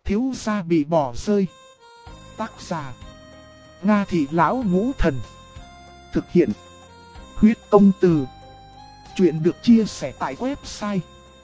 Thiếu gia bị bỏ rơi. Tác giả: Nga Thị Lão Ngũ Thần. Thực hiện: Huyết Công Từ. Chuyện được chia sẻ tại website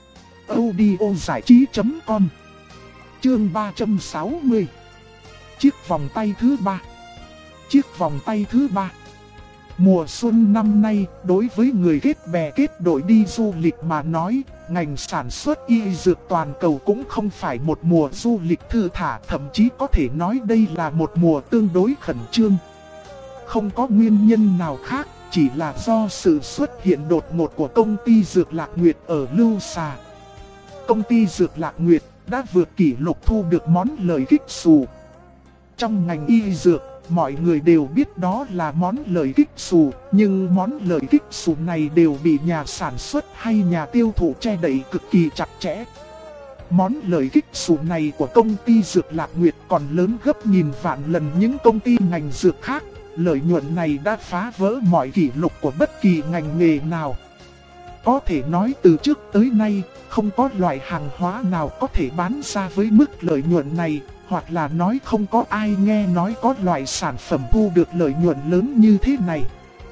audiozảichí.com. Chương 360. Chiếc vòng tay thứ 3. Chiếc vòng tay thứ 3. Mùa xuân năm nay, đối với người kết bè kết đội đi du lịch mà nói, ngành sản xuất y dược toàn cầu cũng không phải một mùa du lịch thư thả, thậm chí có thể nói đây là một mùa tương đối khẩn trương. Không có nguyên nhân nào khác, chỉ là do sự xuất hiện đột ngột của công ty Dược Lạc Nguyệt ở Lưu Xà. Công ty Dược Lạc Nguyệt đã vượt kỷ lục thu được món lợi kích xù. Trong ngành y dược, mọi người đều biết đó là món lợi kích xù, nhưng món lợi kích xù này đều bị nhà sản xuất hay nhà tiêu thụ che đậy cực kỳ chặt chẽ. Món lợi kích xù này của công ty Dược Lạc Nguyệt còn lớn gấp nghìn vạn lần những công ty ngành dược khác. Lợi nhuận này đã phá vỡ mọi kỷ lục của bất kỳ ngành nghề nào. Có thể nói từ trước tới nay, không có loại hàng hóa nào có thể bán ra với mức lợi nhuận này, hoặc là nói không có ai nghe nói có loại sản phẩm thu được lợi nhuận lớn như thế này.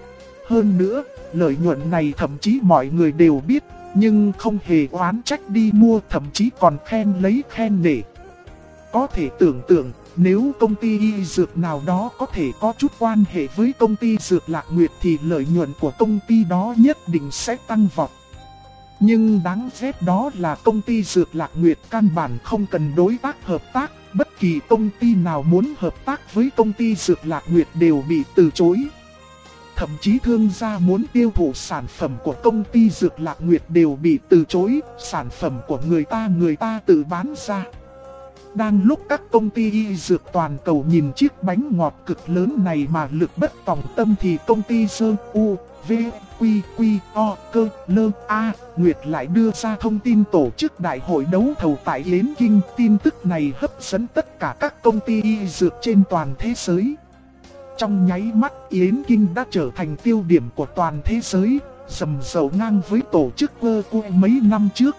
Hơn nữa, lợi nhuận này thậm chí mọi người đều biết, nhưng không hề oán trách đi mua, thậm chí còn khen lấy khen nể. Có thể tưởng tượng, nếu công ty y dược nào đó có thể có chút quan hệ với công ty Dược Lạc Nguyệt thì lợi nhuận của công ty đó nhất định sẽ tăng vọt. Nhưng đáng ghét đó là công ty Dược Lạc Nguyệt căn bản không cần đối tác hợp tác, bất kỳ công ty nào muốn hợp tác với công ty Dược Lạc Nguyệt đều bị từ chối. Thậm chí thương gia muốn tiêu thụ sản phẩm của công ty Dược Lạc Nguyệt đều bị từ chối, sản phẩm của người ta tự bán ra. Đang lúc các công ty y dược toàn cầu nhìn chiếc bánh ngọt cực lớn này mà lực bất tòng tâm thì công ty Sơn U, V, Quy, Quy, O, Cơ, Lơ, A, Nguyệt lại đưa ra thông tin tổ chức đại hội đấu thầu tại Yến Kinh. Tin tức này hấp dẫn tất cả các công ty y dược trên toàn thế giới. Trong nháy mắt, Yến Kinh đã trở thành tiêu điểm của toàn thế giới, rầm rộ ngang với tổ chức World mấy năm trước.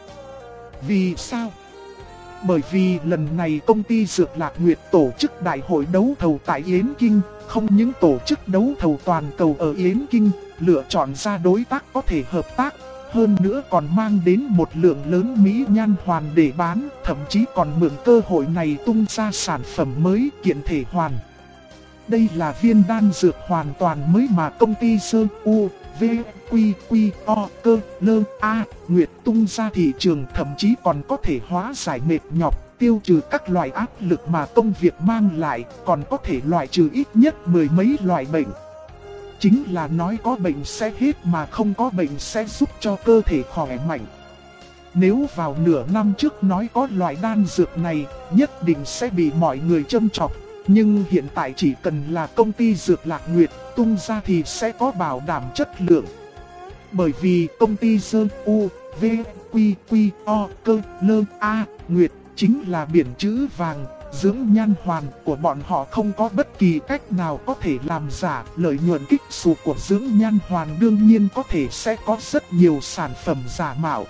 Vì sao? Bởi vì lần này công ty Dược Lạc Nguyệt tổ chức đại hội đấu thầu tại Yến Kinh, không những tổ chức đấu thầu toàn cầu ở Yến Kinh, lựa chọn ra đối tác có thể hợp tác, hơn nữa còn mang đến một lượng lớn mỹ nhan hoàn để bán, thậm chí còn mượn cơ hội này tung ra sản phẩm mới kiện thể hoàn. Đây là viên đan dược hoàn toàn mới mà công ty Sơn U, V, Quy, Quy, O, Cơ, Lơ, A, Nguyệt tung ra thị trường, thậm chí còn có thể hóa giải mệt nhọc, tiêu trừ các loại áp lực mà công việc mang lại, còn có thể loại trừ ít nhất mười mấy loại bệnh. Chính là nói có bệnh sẽ hết mà không có bệnh sẽ giúp cho cơ thể khỏe mạnh. Nếu vào nửa năm trước nói có loại đan dược này, nhất định sẽ bị mọi người châm chọc. Nhưng hiện tại chỉ cần là công ty Dược Lạc Nguyệt tung ra thì sẽ có bảo đảm chất lượng. Bởi vì công ty Sơn U, V, Quy, Quy, O, Cơ, Lơ, A, Nguyệt chính là biển chữ vàng, dưỡng nhan hoàn của bọn họ không có bất kỳ cách nào có thể làm giả. Lợi nhuận kích xù của dưỡng nhan hoàn đương nhiên có thể sẽ có rất nhiều sản phẩm giả mạo.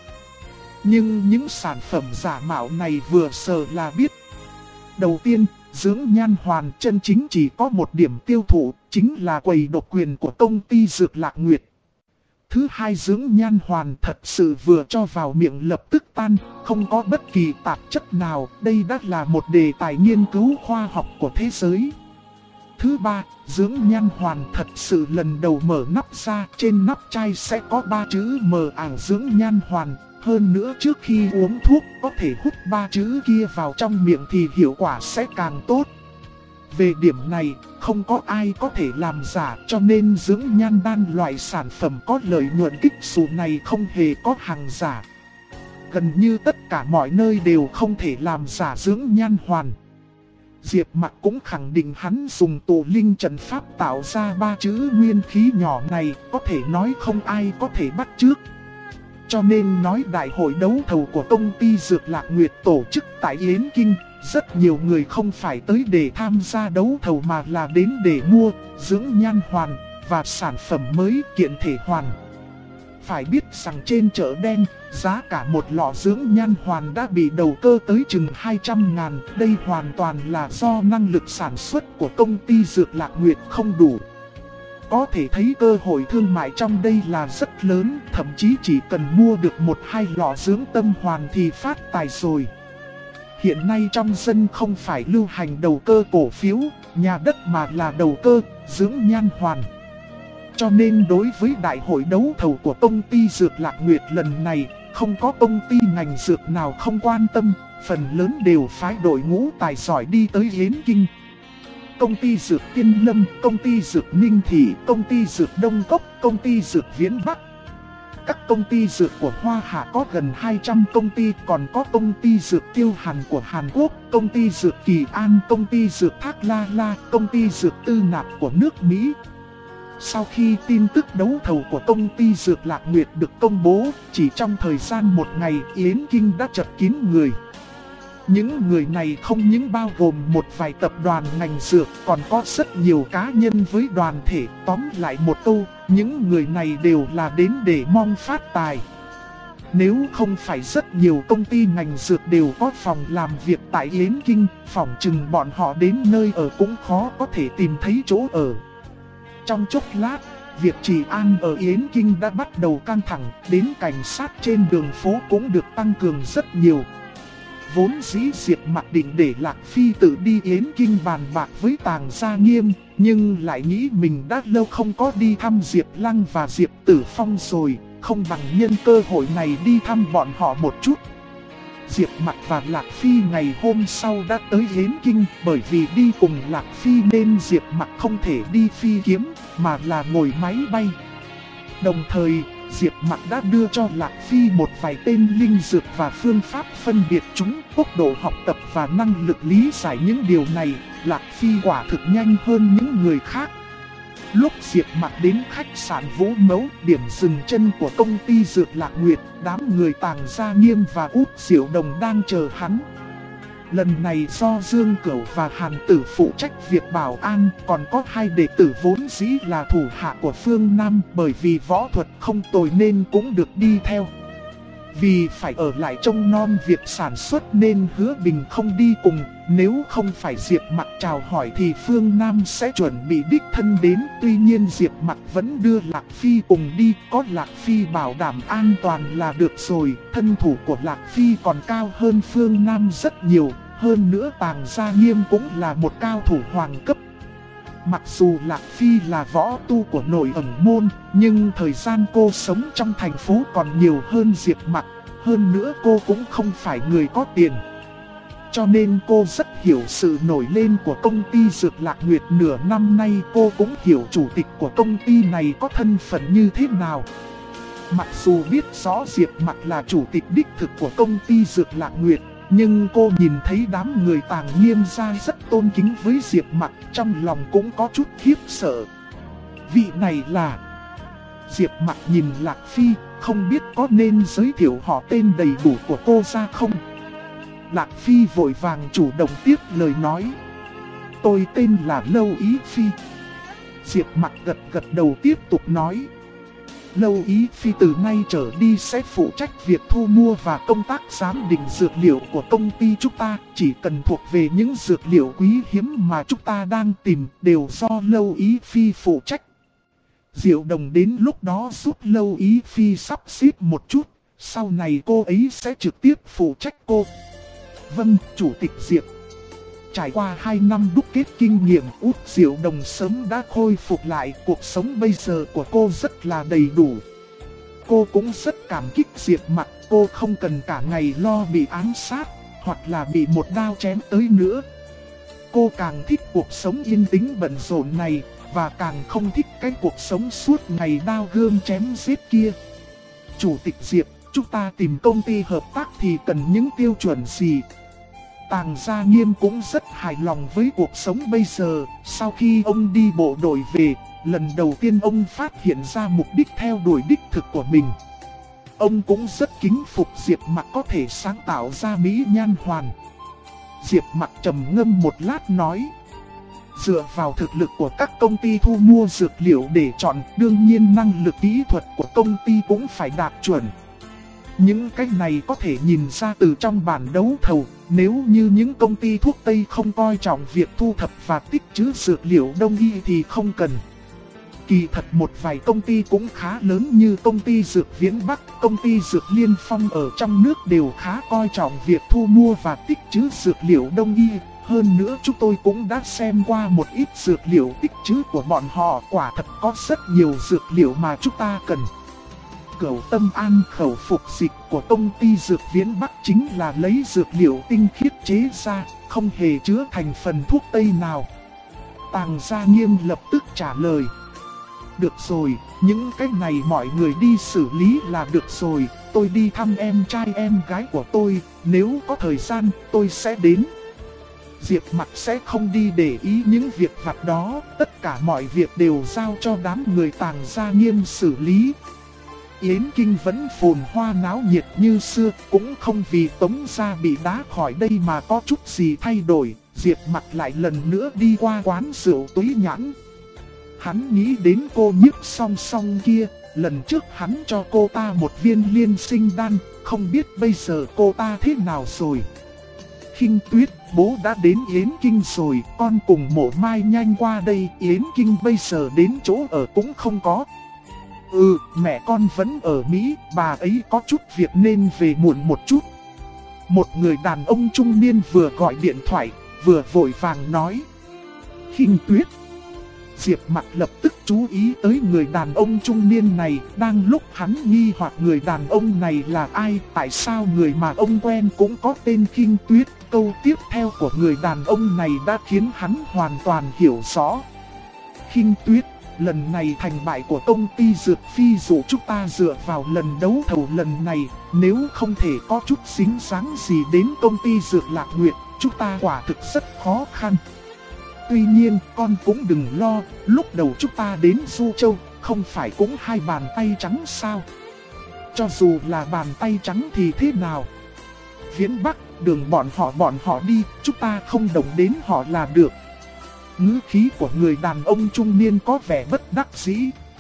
Nhưng những sản phẩm giả mạo này vừa sờ là biết. Đầu tiên, dưỡng nhan hoàn chân chính chỉ có một điểm tiêu thụ, chính là quầy độc quyền của công ty Dược Lạc Nguyệt. Thứ hai, dưỡng nhan hoàn thật sự vừa cho vào miệng lập tức tan, không có bất kỳ tạp chất nào, đây đã là một đề tài nghiên cứu khoa học của thế giới. Thứ ba, dưỡng nhan hoàn thật sự lần đầu mở nắp ra, trên nắp chai sẽ có 3 chữ mờ ảo dưỡng nhan hoàn. Hơn nữa trước khi uống thuốc có thể hút 3 chữ kia vào trong miệng thì hiệu quả sẽ càng tốt. Về điểm này, không có ai có thể làm giả, cho nên dưỡng nhan đan loại sản phẩm có lợi nhuận kích xù này không hề có hàng giả. Gần như tất cả mọi nơi đều không thể làm giả dưỡng nhan hoàn. Diệp Mặc cũng khẳng định hắn dùng tụ linh trận pháp tạo ra 3 chữ nguyên khí nhỏ này, có thể nói không ai có thể bắt chước. Cho nên nói đại hội đấu thầu của công ty Dược Lạc Nguyệt tổ chức tại Yến Kinh, rất nhiều người không phải tới để tham gia đấu thầu mà là đến để mua dưỡng nhan hoàn và sản phẩm mới kiện thể hoàn. Phải biết rằng trên chợ đen, giá cả một lọ dưỡng nhan hoàn đã bị đầu cơ tới chừng 200.000. Đây hoàn toàn là do năng lực sản xuất của công ty Dược Lạc Nguyệt không đủ. Có thể thấy cơ hội thương mại trong đây là rất lớn, thậm chí chỉ cần mua được 1-2 lọ dưỡng tâm hoàn thì phát tài rồi. Hiện nay trong dân không phải lưu hành đầu cơ cổ phiếu, nhà đất mà là đầu cơ, dưỡng nhan hoàn. Cho nên đối với đại hội đấu thầu của công ty Dược Lạc Nguyệt lần này, không có công ty ngành dược nào không quan tâm, phần lớn đều phái đội ngũ tài giỏi đi tới Yến Kinh. Công ty Dược Tiên Lâm, công ty Dược Ninh Thị, công ty Dược Đông Cốc, công ty Dược Viễn Bắc. Các công ty dược của Hoa Hạ có gần 200 công ty, còn có công ty Dược Tiêu Hàn của Hàn Quốc, công ty Dược Kỳ An, công ty Dược Thác La La, công ty Dược Tư Nạp của nước Mỹ. Sau khi tin tức đấu thầu của công ty Dược Lạc Nguyệt được công bố, chỉ trong thời gian một ngày Yến Kinh đã chật kín người. Những người này không những bao gồm một vài tập đoàn ngành dược, còn có rất nhiều cá nhân với đoàn thể. Tóm lại một câu, những người này đều là đến để mong phát tài. Nếu không phải rất nhiều công ty ngành dược đều có phòng làm việc tại Yến Kinh, phỏng chừng bọn họ đến nơi ở cũng khó có thể tìm thấy chỗ ở. Trong chốc lát, việc trì an ở Yến Kinh đã bắt đầu căng thẳng, đến cảnh sát trên đường phố cũng được tăng cường rất nhiều. Vốn dĩ Diệp Mặc định để Lạc Phi tự đi Yến Kinh bàn bạc với Tàng Gia Nghiêm, nhưng lại nghĩ mình đã lâu không có đi thăm Diệp Lăng và Diệp Tử Phong rồi, không bằng nhân cơ hội này đi thăm bọn họ một chút. Diệp Mặc và Lạc Phi ngày hôm sau đã tới Yến Kinh, bởi vì đi cùng Lạc Phi nên Diệp Mặc không thể đi phi kiếm, mà là ngồi máy bay. Đồng thời, Diệp Mặc đã đưa cho Lạc Phi một vài tên linh dược và phương pháp phân biệt chúng, tốc độ học tập và năng lực lý giải những điều này, Lạc Phi quả thực nhanh hơn những người khác. Lúc Diệp Mặc đến khách sạn Vũ Mẫu, điểm dừng chân của công ty Dược Lạc Nguyệt, đám người Tàng Gia Nghiêm và Út Diệu Đồng đang chờ hắn. Lần này do Dương Cửu và Hàn Tử phụ trách việc bảo an, còn có hai đệ tử vốn dĩ là thủ hạ của Phương Nam, bởi vì võ thuật không tồi nên cũng được đi theo. Vì phải ở lại trông nom việc sản xuất nên Hứa Bình không đi cùng, nếu không phải Diệp Mặc chào hỏi thì Phương Nam sẽ chuẩn bị đích thân đến. Tuy nhiên Diệp Mặc vẫn đưa Lạc Phi cùng đi, có Lạc Phi bảo đảm an toàn là được rồi. Thân thủ của Lạc Phi còn cao hơn Phương Nam rất nhiều, hơn nữa Tàng Gia Nghiêm cũng là một cao thủ hoàng cấp. Mặc dù Lạc Phi là võ tu của nội ẩn môn, nhưng thời gian cô sống trong thành phố còn nhiều hơn Diệp Mặc. Hơn nữa cô cũng không phải người có tiền. Cho nên cô rất hiểu sự nổi lên của công ty Dược Lạc Nguyệt. Nửa năm nay cô cũng hiểu chủ tịch của công ty này có thân phận như thế nào. Mặc dù biết rõ Diệp Mặc là chủ tịch đích thực của công ty Dược Lạc Nguyệt, nhưng cô nhìn thấy đám người Tàng Nghiêm gia rất tôn kính với Diệp Mặc, trong lòng cũng có chút khiếp sợ. Vị này là... Diệp Mặc nhìn Lạc Phi, không biết có nên giới thiệu họ tên đầy đủ của cô ra không? Lạc Phi vội vàng chủ động tiếp lời nói. Tôi tên là Lâu Ý Phi. Diệp Mặc gật gật đầu tiếp tục nói. Lâu Ý Phi từ nay trở đi sẽ phụ trách việc thu mua và công tác giám định dược liệu của công ty chúng ta. Chỉ cần thuộc về những dược liệu quý hiếm mà chúng ta đang tìm đều do Lâu Ý Phi phụ trách. Diệu Đồng đến lúc đó giúp Lâu Ý Phi sắp xếp một chút, sau này cô ấy sẽ trực tiếp phụ trách cô. Vâng, Chủ tịch Diệp. Trải qua 2 năm đúc kết kinh nghiệm, Út Diệu Đồng sớm đã khôi phục lại, cuộc sống bây giờ của cô rất là đầy đủ. Cô cũng rất cảm kích Diệp Mặc, cô không cần cả ngày lo bị ám sát, hoặc là bị một đao chém tới nữa. Cô càng thích cuộc sống yên tĩnh bận rộn này, và càng không thích cái cuộc sống suốt ngày đao gươm chém giết kia. Chủ tịch Diệp, chúng ta tìm công ty hợp tác thì cần những tiêu chuẩn gì? Tàng Gia Nghiêm cũng rất hài lòng với cuộc sống bây giờ. Sau khi ông đi bộ đội về, lần đầu tiên ông phát hiện ra mục đích theo đuổi đích thực của mình. Ông cũng rất kính phục Diệp Mặc có thể sáng tạo ra mỹ nhan hoàn. Diệp Mặc trầm ngâm một lát nói. Dựa vào thực lực của các công ty thu mua dược liệu để chọn, đương nhiên năng lực kỹ thuật của công ty cũng phải đạt chuẩn. Những cái này có thể nhìn ra từ trong bản đấu thầu, nếu như những công ty thuốc Tây không coi trọng việc thu thập và tích trữ dược liệu Đông y thì không cần. Kỳ thật một vài công ty cũng khá lớn như công ty Dược Viễn Bắc, công ty Dược Liên Phong ở trong nước đều khá coi trọng việc thu mua và tích trữ dược liệu Đông y. Hơn nữa chúng tôi cũng đã xem qua một ít dược liệu tích trữ của bọn họ, quả thật có rất nhiều dược liệu mà chúng ta cần. Cửu Tâm An khẩu phục dịch của công ty Dược Viễn Bắc chính là lấy dược liệu tinh khiết chế ra, không hề chứa thành phần thuốc Tây nào. Tàng Gia Nghiêm lập tức trả lời. Được rồi, những cái này mọi người đi xử lý là được rồi, tôi đi thăm em trai em gái của tôi, nếu có thời gian tôi sẽ đến. Diệp Mặc sẽ không đi để ý những việc vặt đó, tất cả mọi việc đều giao cho đám người Tàng Gia Nghiêm xử lý. Yến Kinh vẫn phồn hoa náo nhiệt như xưa, cũng không vì Tống Gia bị đá khỏi đây mà có chút gì thay đổi. Diệp Mặc lại lần nữa đi qua quán rượu Túy Nhãn. Hắn nghĩ đến cô Nhiếp Song Song kia, lần trước hắn cho cô ta một viên liên sinh đan, không biết bây giờ cô ta thế nào rồi. Khinh Tuyết, bố đã đến Yến Kinh rồi, con cùng Mộ Mai nhanh qua đây, Yến Kinh bây giờ đến chỗ ở cũng không có. Mẹ con vẫn ở Mỹ, bà ấy có chút việc nên về muộn một chút. Một người đàn ông trung niên vừa gọi điện thoại, vừa vội vàng nói. Khinh Tuyết. Diệp Mặc lập tức chú ý tới người đàn ông trung niên này, đang lúc hắn nghi hoặc người đàn ông này là ai, tại sao người mà ông quen cũng có tên Khinh Tuyết. Câu tiếp theo của người đàn ông này đã khiến hắn hoàn toàn hiểu rõ. Khinh Tuyết, lần này thành bại của công ty Dược Phi dụ chúng ta dựa vào lần đấu thầu lần này, nếu không thể có chút dính dáng gì đến công ty Dược Lạc Nguyệt, chúng ta quả thực rất khó khăn. Tuy nhiên, con cũng đừng lo, lúc đầu chúng ta đến Du Châu, không phải cũng hai bàn tay trắng sao? Cho dù là bàn tay trắng thì thế nào? Viễn Bắc, đường bọn họ đi, chúng ta không động đến họ là được. Ngữ khí của người đàn ông trung niên có vẻ bất đắc dĩ.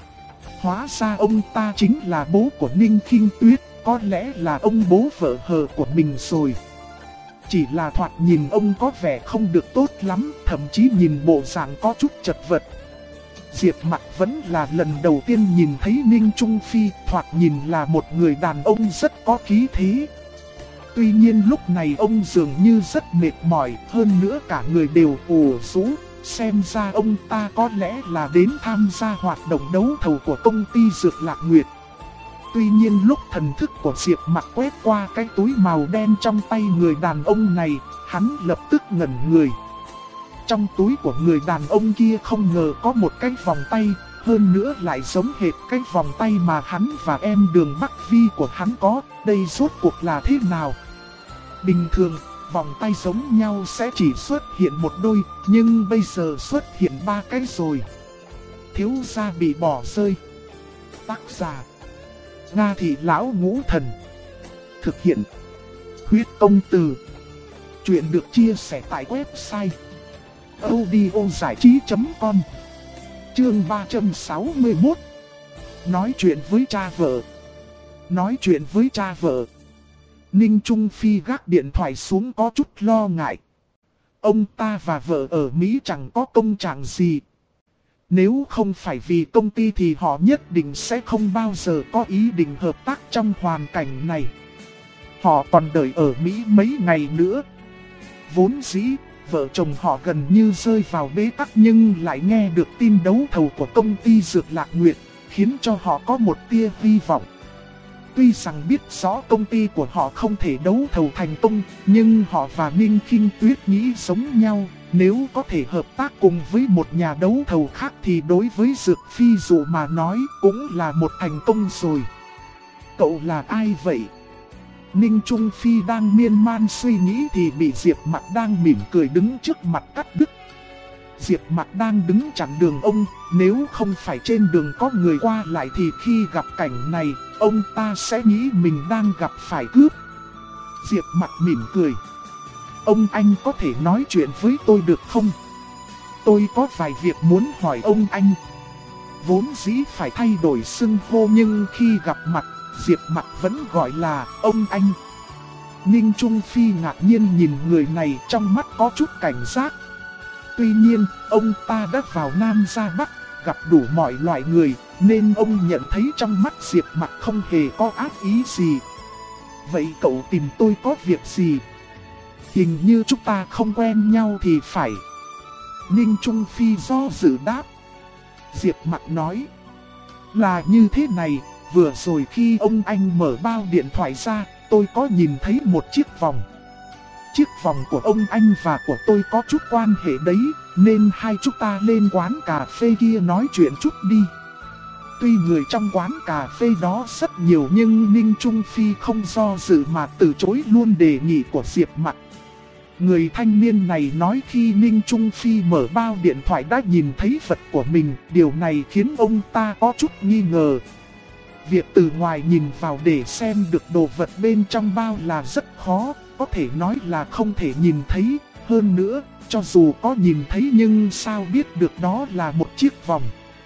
Hóa ra ông ta chính là bố của Ninh Khinh Tuyết, có lẽ là ông bố vợ hờ của mình rồi. Chỉ là thoạt nhìn ông có vẻ không được tốt lắm, thậm chí nhìn bộ dạng có chút chật vật. Diệp Mặc vẫn là lần đầu tiên nhìn thấy Ninh Trung Phi, thoạt nhìn là một người đàn ông rất có khí thế. Tuy nhiên lúc này ông dường như rất mệt mỏi, hơn nữa cả người đều ủ rũ, xem ra ông ta có lẽ là đến tham gia hoạt động đấu thầu của công ty Dược Lạc Nguyệt. Tuy nhiên lúc thần thức của Diệp Mặc quét qua cái túi màu đen trong tay người đàn ông này, hắn lập tức ngẩn người. Trong túi của người đàn ông kia không ngờ có một cái vòng tay, hơn nữa lại giống hệt cái vòng tay mà hắn và em Đường Bắc Vi của hắn có, đây rốt cuộc là thế nào? Bình thường, vòng tay giống nhau sẽ chỉ xuất hiện một đôi, nhưng bây giờ xuất hiện ba cái rồi. Thiếu gia bị bỏ rơi. Tác giả Nga Thị Lão Ngũ Thần. Thực hiện Huyết Công Từ. Chuyện được chia sẻ tại website audiozảichí.com. Chương 361. Nói chuyện với cha vợ. Nói chuyện với cha vợ. Ninh Trung Phi gác điện thoại xuống có chút lo ngại. Ông ta và vợ ở Mỹ chẳng có công trạng gì. Nếu không phải vì công ty thì họ nhất định sẽ không bao giờ có ý định hợp tác trong hoàn cảnh này. Họ còn đợi ở Mỹ mấy ngày nữa. Vốn dĩ, vợ chồng họ gần như rơi vào bế tắc nhưng lại nghe được tin đấu thầu của công ty Dược Lạc Nguyệt, khiến cho họ có một tia hy vọng. Tuy rằng biết rõ công ty của họ không thể đấu thầu thành công, nhưng họ và Ninh Khinh Tuyết nghĩ giống nhau. Nếu có thể hợp tác cùng với một nhà đấu thầu khác thì đối với Dược Phi dụ mà nói cũng là một thành công rồi. Cậu là ai vậy? Ninh Trung Phi đang miên man suy nghĩ thì bị Diệp Mặc đang mỉm cười đứng trước mặt cắt đứt. Diệp Mặc đang đứng chặn đường ông, nếu không phải trên đường có người qua lại thì khi gặp cảnh này, ông ta sẽ nghĩ mình đang gặp phải cướp. Diệp Mặc mỉm cười. Ông anh có thể nói chuyện với tôi được không? tôi có vài việc muốn hỏi ông anh. Vốn dĩ phải thay đổi xưng hô nhưng khi gặp mặt, Diệp Mặc vẫn gọi là ông anh. Ninh Trung Phi ngạc nhiên nhìn người này, trong mắt có chút cảnh giác. Tuy nhiên, ông ta đã vào Nam ra Bắc, gặp đủ mọi loại người, nên ông nhận thấy trong mắt Diệp Mặc không hề có ác ý gì. Vậy cậu tìm tôi có việc gì? Hình như chúng ta không quen nhau thì phải. Ninh Trung Phi do dự đáp. Diệp Mặc nói. Là như thế này, vừa rồi khi ông anh mở bao điện thoại ra, tôi có nhìn thấy một chiếc vòng. Chiếc vòng của ông anh và của tôi có chút quan hệ đấy, nên hai chúng ta lên quán cà phê kia nói chuyện chút đi. Tuy người trong quán cà phê đó rất nhiều nhưng Ninh Trung Phi không do dự mà từ chối luôn đề nghị của Diệp Mặc. Người thanh niên này nói khi Ninh Trung Phi mở bao điện thoại đã nhìn thấy vật của mình, điều này khiến ông ta có chút nghi ngờ. Việc từ ngoài nhìn vào để xem được đồ vật bên trong bao là rất khó, có thể nói là không thể nhìn thấy. Hơn nữa, cho dù có nhìn thấy nhưng sao biết được đó là một chiếc vòng.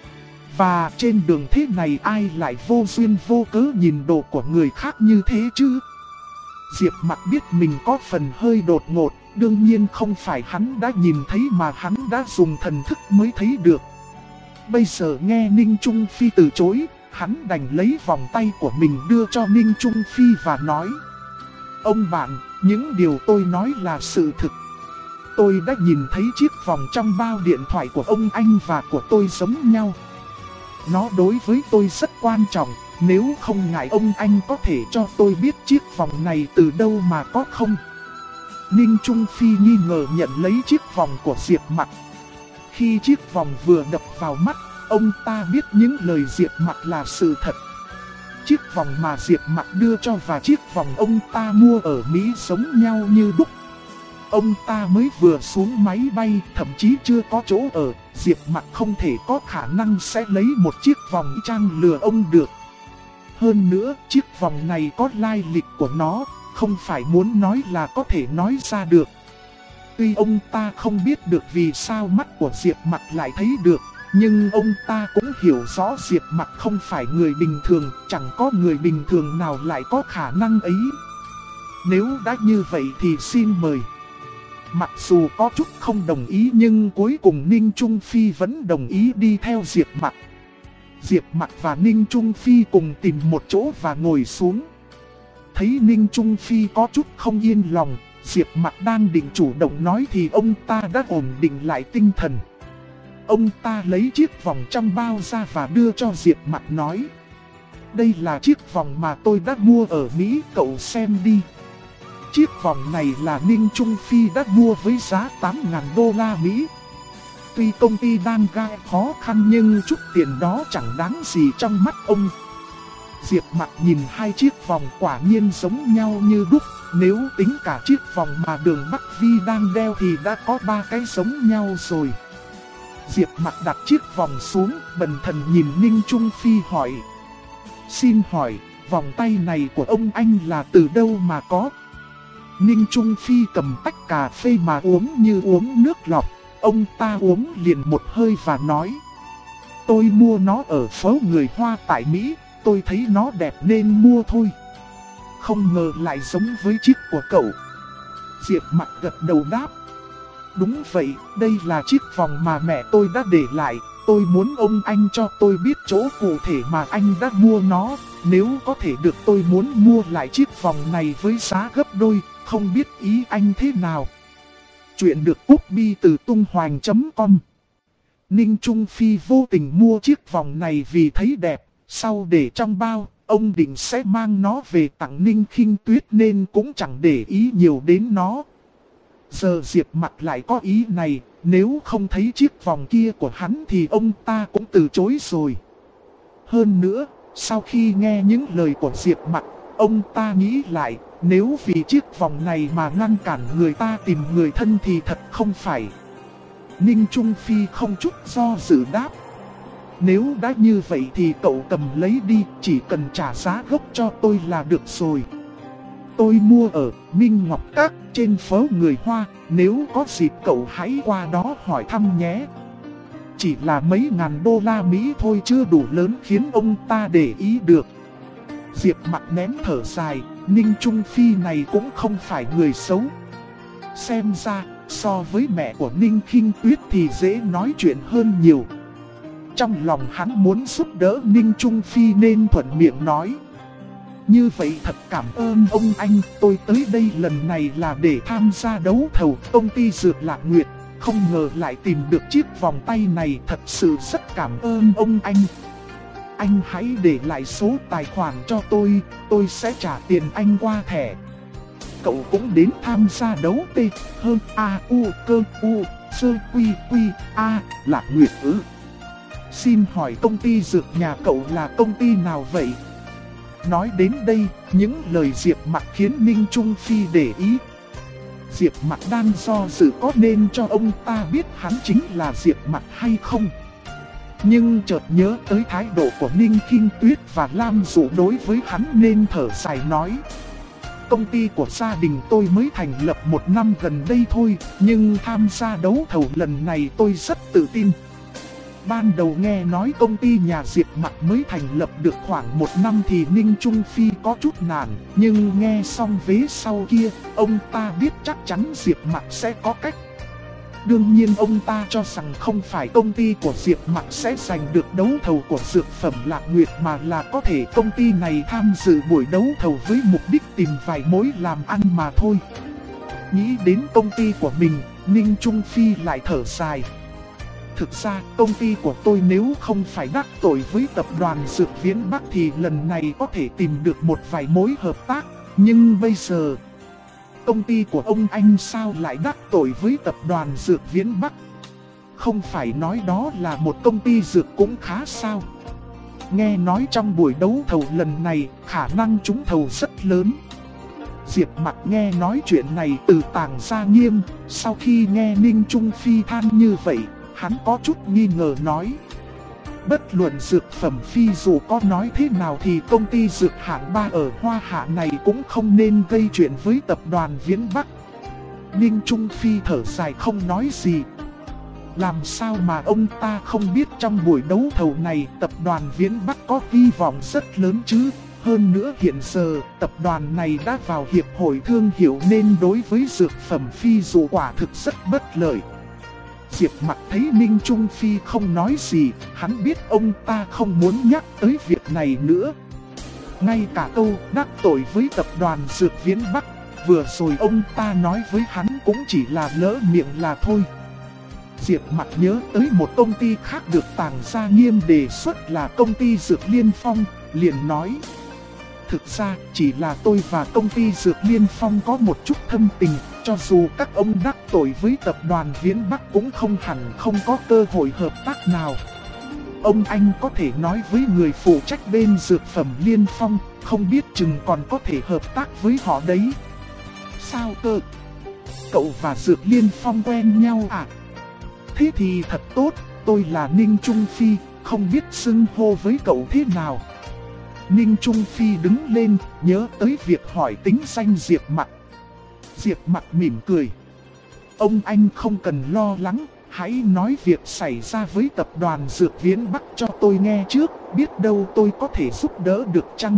Và trên đường thế này ai lại vô duyên vô cớ nhìn đồ của người khác như thế chứ? Diệp Mặc biết mình có phần hơi đột ngột, đương nhiên không phải hắn đã nhìn thấy mà hắn đã dùng thần thức mới thấy được. Bây giờ nghe Ninh Trung Phi từ chối, hắn đành lấy vòng tay của mình đưa cho Ninh Trung Phi và nói: Ông bạn, những điều tôi nói là sự thực. Tôi đã nhìn thấy chiếc vòng trong bao điện thoại của ông anh và của tôi giống nhau. Nó đối với tôi rất quan trọng, nếu không ngại ông anh có thể cho tôi biết chiếc vòng này từ đâu mà có không? Ninh Trung Phi nghi ngờ nhận lấy chiếc vòng của Diệp Mặc. Khi chiếc vòng vừa đập vào mắt, ông ta biết những lời Diệp Mặc là sự thật. Chiếc vòng mà Diệp Mặc đưa cho và chiếc vòng ông ta mua ở Mỹ giống nhau như đúc. Ông ta mới vừa xuống máy bay, thậm chí chưa có chỗ ở, Diệp Mặc không thể có khả năng sẽ lấy một chiếc vòng trang lừa ông được. Hơn nữa, chiếc vòng này có lai lịch của nó, không phải muốn nói là có thể nói ra được. Tuy ông ta không biết được vì sao mắt của Diệp Mặc lại thấy được, nhưng ông ta cũng hiểu rõ Diệp Mặc không phải người bình thường, chẳng có người bình thường nào lại có khả năng ấy. Nếu đã như vậy thì xin mời. Mặc dù có chút không đồng ý nhưng cuối cùng Ninh Trung Phi vẫn đồng ý đi theo Diệp Mặc. Diệp Mặc và Ninh Trung Phi cùng tìm một chỗ và ngồi xuống. Thấy Ninh Trung Phi có chút không yên lòng, Diệp Mặc đang định chủ động nói thì ông ta đã ổn định lại tinh thần. Ông ta lấy chiếc vòng trong bao ra và đưa cho Diệp Mặc nói: Đây là chiếc vòng mà tôi đã mua ở Mỹ, cậu xem đi. Chiếc vòng này là Ninh Trung Phi đã mua với giá 8.000 đô la Mỹ. Tuy công ty đang gặp khó khăn nhưng chút tiền đó chẳng đáng gì trong mắt ông. Diệp Mặc nhìn hai chiếc vòng quả nhiên giống nhau như đúc. Nếu tính cả chiếc vòng mà Đường Bắc Vi đang đeo thì đã có 3 cái giống nhau rồi. Diệp Mặc đặt chiếc vòng xuống, bần thần nhìn Ninh Trung Phi hỏi: Xin hỏi, vòng tay này của ông anh là từ đâu mà có? Ninh Trung Phi cầm tách cà phê mà uống như uống nước lọc. Ông ta uống liền một hơi và nói: Tôi mua nó ở phố người Hoa tại Mỹ, tôi thấy nó đẹp nên mua thôi. Không ngờ lại giống với chiếc của cậu. Diệp Mặc gật đầu đáp: Đúng vậy, đây là chiếc vòng mà mẹ tôi đã để lại. Tôi muốn ông anh cho tôi biết chỗ cụ thể mà anh đã mua nó. Nếu có thể được tôi muốn mua lại chiếc vòng này với giá gấp đôi, không biết ý anh thế nào. Chuyện được copy từ tung hoành.com. Ninh Trung Phi vô tình mua chiếc vòng này vì thấy đẹp, sau để trong bao, ông định sẽ mang nó về tặng Ninh Khinh Tuyết nên cũng chẳng để ý nhiều đến nó. Giờ Diệp Mặc lại có ý này, nếu không thấy chiếc vòng kia của hắn thì ông ta cũng từ chối rồi. Hơn nữa, sau khi nghe những lời của Diệp Mặc, ông ta nghĩ lại, nếu vì chiếc vòng này mà ngăn cản người ta tìm người thân thì thật không phải. Ninh Trung Phi không chút do dự đáp: Nếu đã như vậy thì cậu cầm lấy đi, chỉ cần trả giá gốc cho tôi là được rồi. tôi mua ở Minh Ngọc Các trên phố Người Hoa, nếu có dịp cậu hãy qua đó hỏi thăm nhé. Chỉ là mấy ngàn đô la Mỹ thôi chưa đủ lớn khiến ông ta để ý được. Diệp Mặc nén thở dài, Ninh Trung Phi này cũng không phải người xấu. Xem ra, so với mẹ của Ninh Khinh Tuyết thì dễ nói chuyện hơn nhiều. Trong lòng hắn muốn giúp đỡ Ninh Trung Phi nên thuận miệng nói. Như vậy thật cảm ơn ông anh, tôi tới đây lần này là để tham gia đấu thầu công ty Dược Lạc Nguyệt. Không ngờ lại tìm được chiếc vòng tay này, thật sự rất cảm ơn ông anh. Anh hãy để lại số tài khoản cho tôi sẽ trả tiền anh qua thẻ. Cậu cũng đến tham gia đấu T hơn A U cơ U sơ quy quy A Lạc Nguyệt ư? Xin hỏi công ty dược nhà cậu là công ty nào vậy? Nói đến đây, những lời Diệp Mặc khiến Ninh Trung Phi để ý. Diệp Mặc đang do dự có nên cho ông ta biết hắn chính là Diệp Mặc hay không. Nhưng chợt nhớ tới thái độ của Ninh Khinh Tuyết và Lam Dụ đối với hắn nên thở dài nói. Công ty của gia đình tôi mới thành lập 1 năm gần đây thôi, nhưng tham gia đấu thầu lần này tôi rất tự tin. Ban đầu nghe nói công ty nhà Diệp Mặc mới thành lập được khoảng 1 năm thì Ninh Trung Phi có chút nản, nhưng nghe xong vế sau kia, ông ta biết chắc chắn Diệp Mặc sẽ có cách. Đương nhiên ông ta cho rằng không phải công ty của Diệp Mặc sẽ giành được đấu thầu của dược phẩm Lạc Nguyệt mà là có thể công ty này tham dự buổi đấu thầu với mục đích tìm vài mối làm ăn mà thôi. Nghĩ đến công ty của mình, Ninh Trung Phi lại thở dài. Thực ra công ty của tôi nếu không phải đắc tội với tập đoàn Dược Viễn Bắc thì lần này có thể tìm được một vài mối hợp tác. Nhưng bây giờ, công ty của ông anh sao lại đắc tội với tập đoàn Dược Viễn Bắc? Không phải nói đó là một công ty dược cũng khá sao? Nghe nói trong buổi đấu thầu lần này khả năng trúng thầu rất lớn. Diệp Mặc nghe nói chuyện này từ tàng ra nghiêm, sau khi nghe Ninh Trung Phi than như vậy, hắn có chút nghi ngờ nói. Bất luận dược phẩm Phi dù có nói thế nào thì công ty dược hạng 3 ở Hoa Hạ này cũng không nên gây chuyện với tập đoàn Viễn Bắc. Ninh Trung Phi thở dài không nói gì. Làm sao mà ông ta không biết trong buổi đấu thầu này tập đoàn Viễn Bắc có hy vọng rất lớn chứ? Hơn nữa hiện giờ tập đoàn này đã vào hiệp hội thương hiệu nên đối với dược phẩm Phi dù quả thực rất bất lợi. Diệp Mặc thấy Ninh Trung Phi không nói gì, hắn biết ông ta không muốn nhắc tới việc này nữa. Ngay cả câu đắc tội với tập đoàn Dược Viễn Bắc, vừa rồi ông ta nói với hắn cũng chỉ là lỡ miệng là thôi. Diệp Mặc nhớ tới một công ty khác được tàng gia nghiêm đề xuất là công ty Dược Liên Phong, liền nói. Thực ra chỉ là tôi và công ty Dược Liên Phong có một chút thâm tình, cho dù các ông đắc tội với tập đoàn Viễn Bắc cũng không hẳn không có cơ hội hợp tác nào. Ông anh có thể nói với người phụ trách bên Dược phẩm Liên Phong, không biết chừng còn có thể hợp tác với họ đấy. Sao cơ? Cậu và Dược Liên Phong quen nhau à? Thế thì thật tốt, tôi là Ninh Trung Phi, không biết xưng hô với cậu thế nào. Ninh Trung Phi đứng lên, nhớ tới việc hỏi tính danh Diệp Mặc. Diệp Mặc mỉm cười. Ông anh không cần lo lắng, hãy nói việc xảy ra với tập đoàn Dược Viễn Bắc cho tôi nghe trước, biết đâu tôi có thể giúp đỡ được chăng?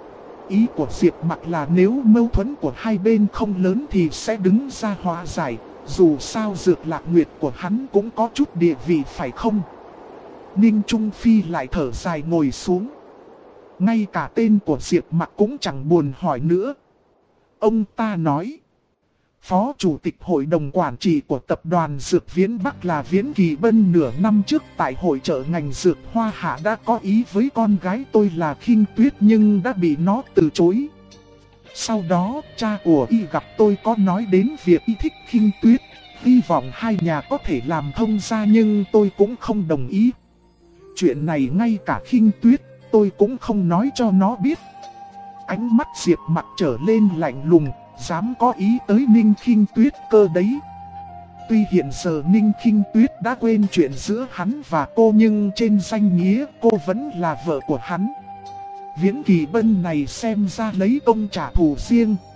Ý của Diệp Mặc là nếu mâu thuẫn của hai bên không lớn thì sẽ đứng ra hòa giải, dù sao Dược Lạc Nguyệt của hắn cũng có chút địa vị phải không? Ninh Trung Phi lại thở dài ngồi xuống. Ngay cả tên của Diệp Mặc cũng chẳng buồn hỏi nữa. Ông ta nói. Phó Chủ tịch Hội đồng Quản trị của Tập đoàn Dược Viễn Bắc là Viễn Kỳ Bân nửa năm trước tại hội chợ ngành dược Hoa Hạ đã có ý với con gái tôi là Khinh Tuyết nhưng đã bị nó từ chối. Sau đó, cha của y gặp tôi có nói đến việc y thích Khinh Tuyết, hy vọng hai nhà có thể làm thông gia nhưng tôi cũng không đồng ý. Chuyện này ngay cả Khinh Tuyết, tôi cũng không nói cho nó biết. Ánh mắt Diệp Mặc trở lên lạnh lùng, dám có ý tới Ninh Khinh Tuyết cơ đấy. Tuy hiện giờ Ninh Khinh Tuyết đã quên chuyện giữa hắn và cô nhưng trên danh nghĩa cô vẫn là vợ của hắn. Viễn Kỳ Bân này xem ra lấy công trả thù riêng,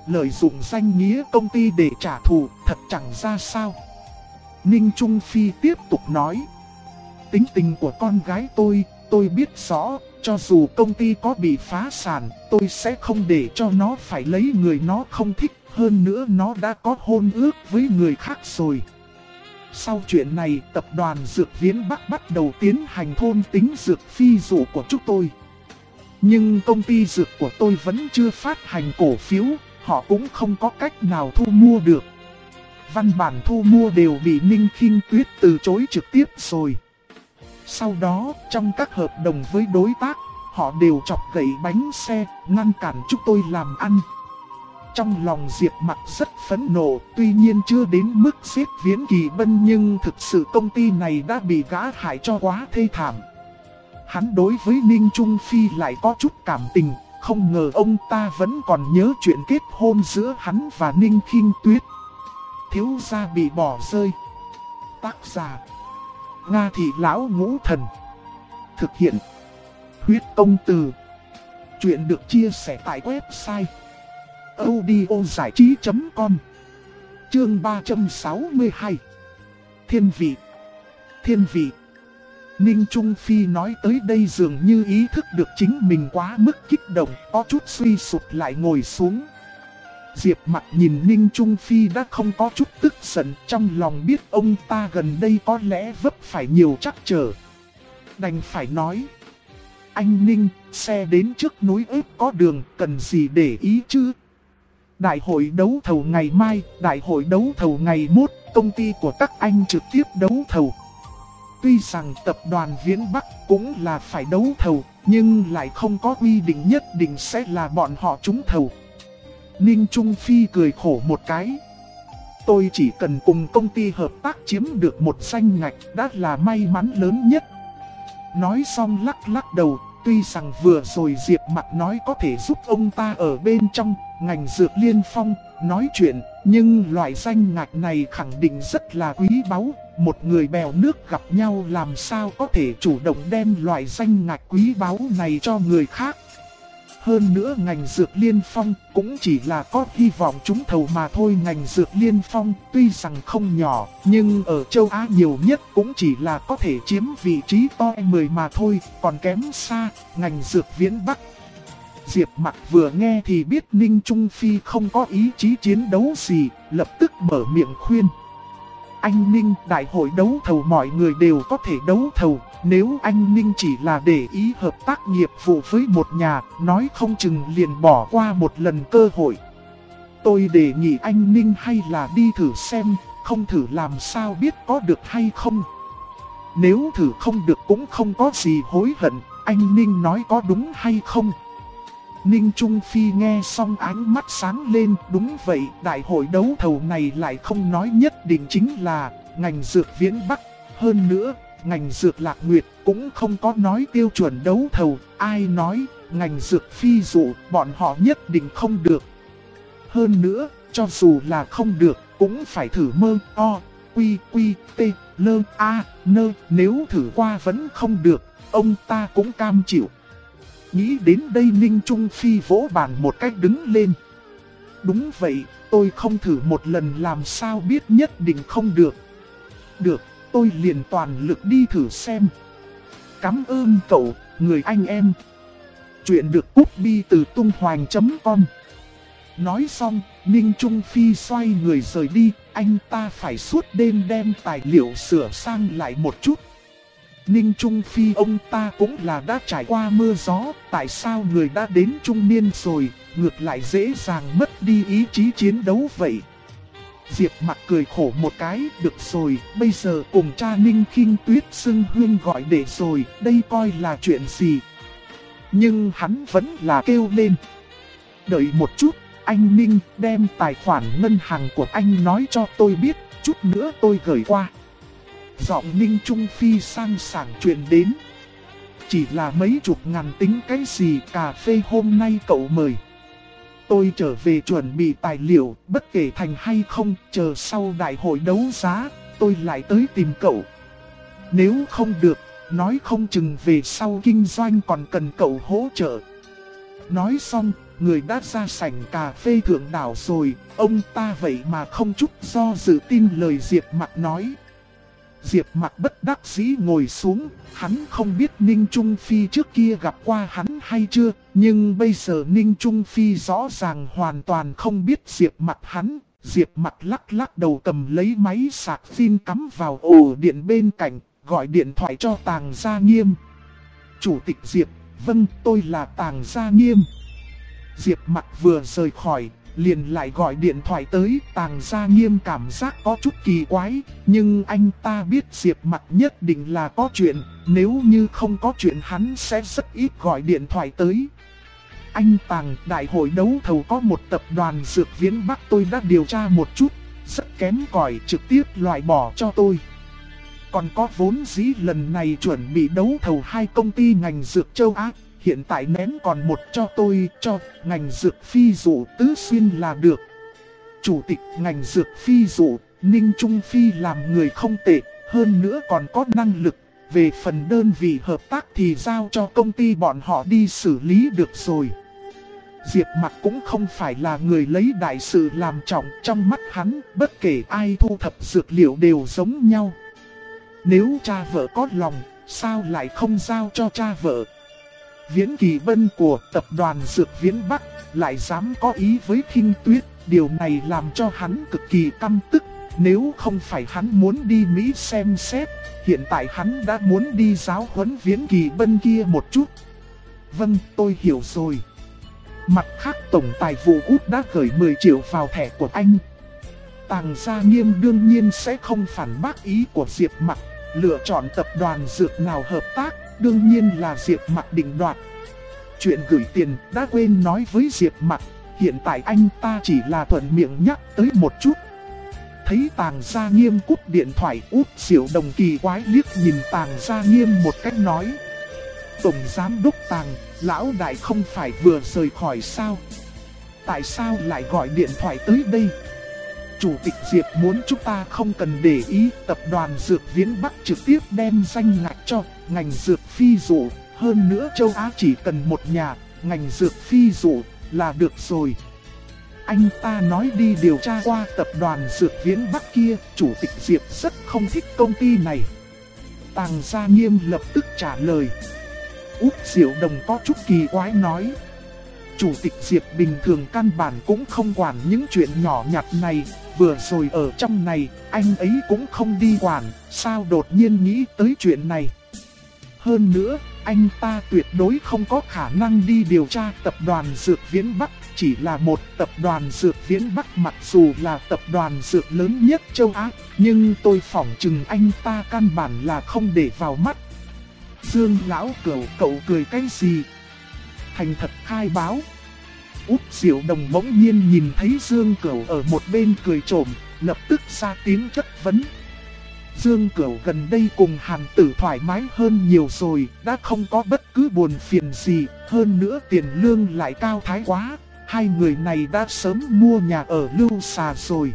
lợi dụng danh nghĩa công ty để trả thù, thật chẳng ra sao. Ninh Trung Phi tiếp tục nói. Tính tình của con gái tôi biết rõ, cho dù công ty có bị phá sản, tôi sẽ không để cho nó phải lấy người nó không thích. Hơn nữa nó đã có hôn ước với người khác rồi. Sau chuyện này, tập đoàn Dược Viễn Bắc bắt đầu tiến hành thôn tính dược phi dụ của chúng tôi. Nhưng công ty dược của tôi vẫn chưa phát hành cổ phiếu, họ cũng không có cách nào thu mua được. Văn bản thu mua đều bị Ninh Khinh Tuyết từ chối trực tiếp rồi. Sau đó, trong các hợp đồng với đối tác, họ đều chọc gậy bánh xe, ngăn cản chúng tôi làm ăn. Trong lòng Diệp Mặc rất phẫn nộ, tuy nhiên chưa đến mức giết Viễn Kỳ Bân, nhưng thực sự công ty này đã bị gã hại cho quá thê thảm. Hắn đối với Ninh Trung Phi lại có chút cảm tình, không ngờ ông ta vẫn còn nhớ chuyện kết hôn giữa hắn và Ninh Khinh Tuyết. Thiếu gia bị bỏ rơi. Tác giả Nga Thị Lão Ngũ Thần. Thực hiện Huyết Công Từ. Chuyện được chia sẻ tại website audiozảichí.com. Chương 362. Thiên vị. Thiên vị. Ninh Trung Phi nói tới đây dường như ý thức được chính mình quá mức kích động, có chút suy sụp lại ngồi xuống. Diệp Mặc nhìn Ninh Trung Phi đã không có chút tức giận, trong lòng biết ông ta gần đây có lẽ vấp phải nhiều trắc trở. Đành phải nói. Anh Ninh, xe đến trước núi ếp có đường, cần gì để ý chứ? Đại hội đấu thầu ngày mai, đại hội đấu thầu ngày mốt, công ty của các anh trực tiếp đấu thầu. Tuy rằng tập đoàn Viễn Bắc cũng là phải đấu thầu, nhưng lại không có quy định nhất định sẽ là bọn họ trúng thầu. Ninh Trung Phi cười khổ một cái. Tôi chỉ cần cùng công ty hợp tác chiếm được một danh ngạch đã là may mắn lớn nhất. Nói xong lắc lắc đầu, tuy rằng vừa rồi Diệp Mặc nói có thể giúp ông ta ở bên trong ngành dược Liên Phong nói chuyện, nhưng loại danh ngạch này khẳng định rất là quý báu. Một người bèo nước gặp nhau làm sao có thể chủ động đem loại danh ngạch quý báu này cho người khác. Hơn nữa ngành dược Liên Phong cũng chỉ là có hy vọng trúng thầu mà thôi. Ngành dược Liên Phong tuy rằng không nhỏ, nhưng ở châu Á nhiều nhất cũng chỉ là có thể chiếm vị trí top 10 mà thôi, còn kém xa ngành dược Viễn Bắc. Diệp Mặc vừa nghe thì biết Ninh Trung Phi không có ý chí chiến đấu gì, lập tức mở miệng khuyên. Anh Ninh, đại hội đấu thầu mọi người đều có thể đấu thầu, nếu anh Ninh chỉ là để ý hợp tác nghiệp vụ với một nhà, nói không chừng liền bỏ qua một lần cơ hội. Tôi đề nghị anh Ninh hay là đi thử xem, không thử làm sao biết có được hay không. Nếu thử không được cũng không có gì hối hận, anh Ninh nói có đúng hay không? Ninh Trung Phi nghe xong ánh mắt sáng lên, đúng vậy, đại hội đấu thầu này lại không nói nhất định chính là ngành dược Viễn Bắc. Hơn nữa, ngành dược Lạc Nguyệt cũng không có nói tiêu chuẩn đấu thầu, ai nói ngành dược phi dụ bọn họ nhất định không được. Hơn nữa, cho dù là không được, cũng phải thử mơ o, quy quy, t, lơ, a, nơ, nếu thử qua vẫn không được, ông ta cũng cam chịu. Nghĩ đến đây Ninh Trung Phi vỗ bàn một cách đứng lên. Đúng vậy, tôi không thử một lần làm sao biết nhất định không được. Được, tôi liền toàn lực đi thử xem. Cảm ơn cậu, người anh em. Chuyện được copy từ tung hoành.com. Nói xong, Ninh Trung Phi xoay người rời đi, anh ta phải suốt đêm đem tài liệu sửa sang lại một chút. Ninh Trung Phi ông ta cũng là đã trải qua mưa gió, tại sao người đã đến trung niên rồi, ngược lại dễ dàng mất đi ý chí chiến đấu vậy. Diệp Mặc cười khổ một cái, được rồi, bây giờ cùng cha Ninh Khinh Tuyết xưng huyên gọi để rồi, đây coi là chuyện gì. Nhưng hắn vẫn là kêu lên. Đợi một chút, anh Ninh đem tài khoản ngân hàng của anh nói cho tôi biết, chút nữa tôi gửi qua. Giọng Ninh Trung Phi sang sảng truyền đến. Chỉ là mấy chục ngàn tính cái gì, cà phê hôm nay cậu mời. Tôi trở về chuẩn bị tài liệu, bất kể thành hay không, chờ sau đại hội đấu giá, tôi lại tới tìm cậu. Nếu không được, nói không chừng về sau kinh doanh còn cần cậu hỗ trợ. Nói xong, người đã ra sảnh cà phê thượng đảo rồi, ông ta vậy mà không chút do dự tin lời Diệp Mặc nói. Diệp Mặc bất đắc dĩ ngồi xuống, hắn không biết Ninh Trung Phi trước kia gặp qua hắn hay chưa, nhưng bây giờ Ninh Trung Phi rõ ràng hoàn toàn không biết Diệp Mặc hắn. Diệp Mặc lắc lắc đầu cầm lấy máy sạc pin cắm vào ổ điện bên cạnh, gọi điện thoại cho Tàng Gia Nghiêm. Chủ tịch Diệp, vâng, tôi là Tàng Gia Nghiêm. Diệp Mặc vừa rời khỏi, liền lại gọi điện thoại tới. Tàng Gia Nghiêm cảm giác có chút kỳ quái, nhưng anh ta biết Diệp Mặc nhất định là có chuyện, nếu như không có chuyện hắn sẽ rất ít gọi điện thoại tới. Anh Tàng, đại hội đấu thầu có một tập đoàn Dược Viễn Bắc tôi đã điều tra một chút, rất kém cỏi, trực tiếp loại bỏ cho tôi. Còn có vốn dĩ lần này chuẩn bị đấu thầu 2 công ty ngành dược châu Á, hiện tại ném còn một cho tôi, cho ngành dược phi dụ Tứ Xuyên là được. Chủ tịch ngành dược phi dụ, Ninh Trung Phi làm người không tệ, hơn nữa còn có năng lực. Về phần đơn vị hợp tác thì giao cho công ty bọn họ đi xử lý được rồi. Diệp Mặc cũng không phải là người lấy đại sự làm trọng, trong mắt hắn, bất kể ai thu thập dược liệu đều giống nhau. Nếu cha vợ có lòng, sao lại không giao cho cha vợ? Viễn Kỳ Bân của tập đoàn Dược Viễn Bắc lại dám có ý với Khinh Tuyết, điều này làm cho hắn cực kỳ căm tức. Nếu không phải hắn muốn đi Mỹ xem xét, hiện tại hắn đã muốn đi giáo huấn Viễn Kỳ Bân kia một chút. Vâng, tôi hiểu rồi. Mặt khác Tổng Tài vụ Út đã gửi 10 triệu vào thẻ của anh. Tàng Gia Nghiêm đương nhiên sẽ không phản bác ý của Diệp Mặc, lựa chọn tập đoàn dược nào hợp tác, đương nhiên là Diệp Mặc định đoạt. Chuyện gửi tiền đã quên nói với Diệp Mặc, hiện tại anh ta chỉ là thuận miệng nhắc tới một chút. Thấy Tàng Gia Nghiêm cúp điện thoại, Út Diệu Đồng kỳ quái liếc nhìn Tàng Gia Nghiêm một cách nói. Tổng Giám Đốc Tàng, lão đại không phải vừa rời khỏi sao? Tại sao lại gọi điện thoại tới đây? Chủ tịch Diệp muốn chúng ta không cần để ý, tập đoàn Dược Viễn Bắc trực tiếp đem danh ngạch cho ngành dược phi dụ. Hơn nữa châu Á chỉ cần một nhà, ngành dược phi dụ là được rồi. Anh ta nói đi điều tra qua tập đoàn Dược Viễn Bắc kia, chủ tịch Diệp rất không thích công ty này. Tàng Gia Nghiêm lập tức trả lời. Út Diệu Đồng có chút kỳ quái nói. Chủ tịch Diệp bình thường căn bản cũng không quản những chuyện nhỏ nhặt này, vừa rồi ở trong này, anh ấy cũng không đi quản, sao đột nhiên nghĩ tới chuyện này. Hơn nữa, anh ta tuyệt đối không có khả năng đi điều tra tập đoàn Dược Viễn Bắc, chỉ là một tập đoàn Dược Viễn Bắc mặc dù là tập đoàn dược lớn nhất châu Á, nhưng tôi phỏng chừng anh ta căn bản là không để vào mắt. Dương lão cẩu, cậu cười cái gì? Thành thật khai báo. Út Diệu Đồng bỗng nhiên nhìn thấy Dương Cẩu ở một bên cười trộm, lập tức ra tiếng chất vấn. Dương Cẩu gần đây cùng Hàn Tử thoải mái hơn nhiều rồi, đã không có bất cứ buồn phiền gì, hơn nữa tiền lương lại cao thái quá, hai người này đã sớm mua nhà ở Lưu Xà rồi.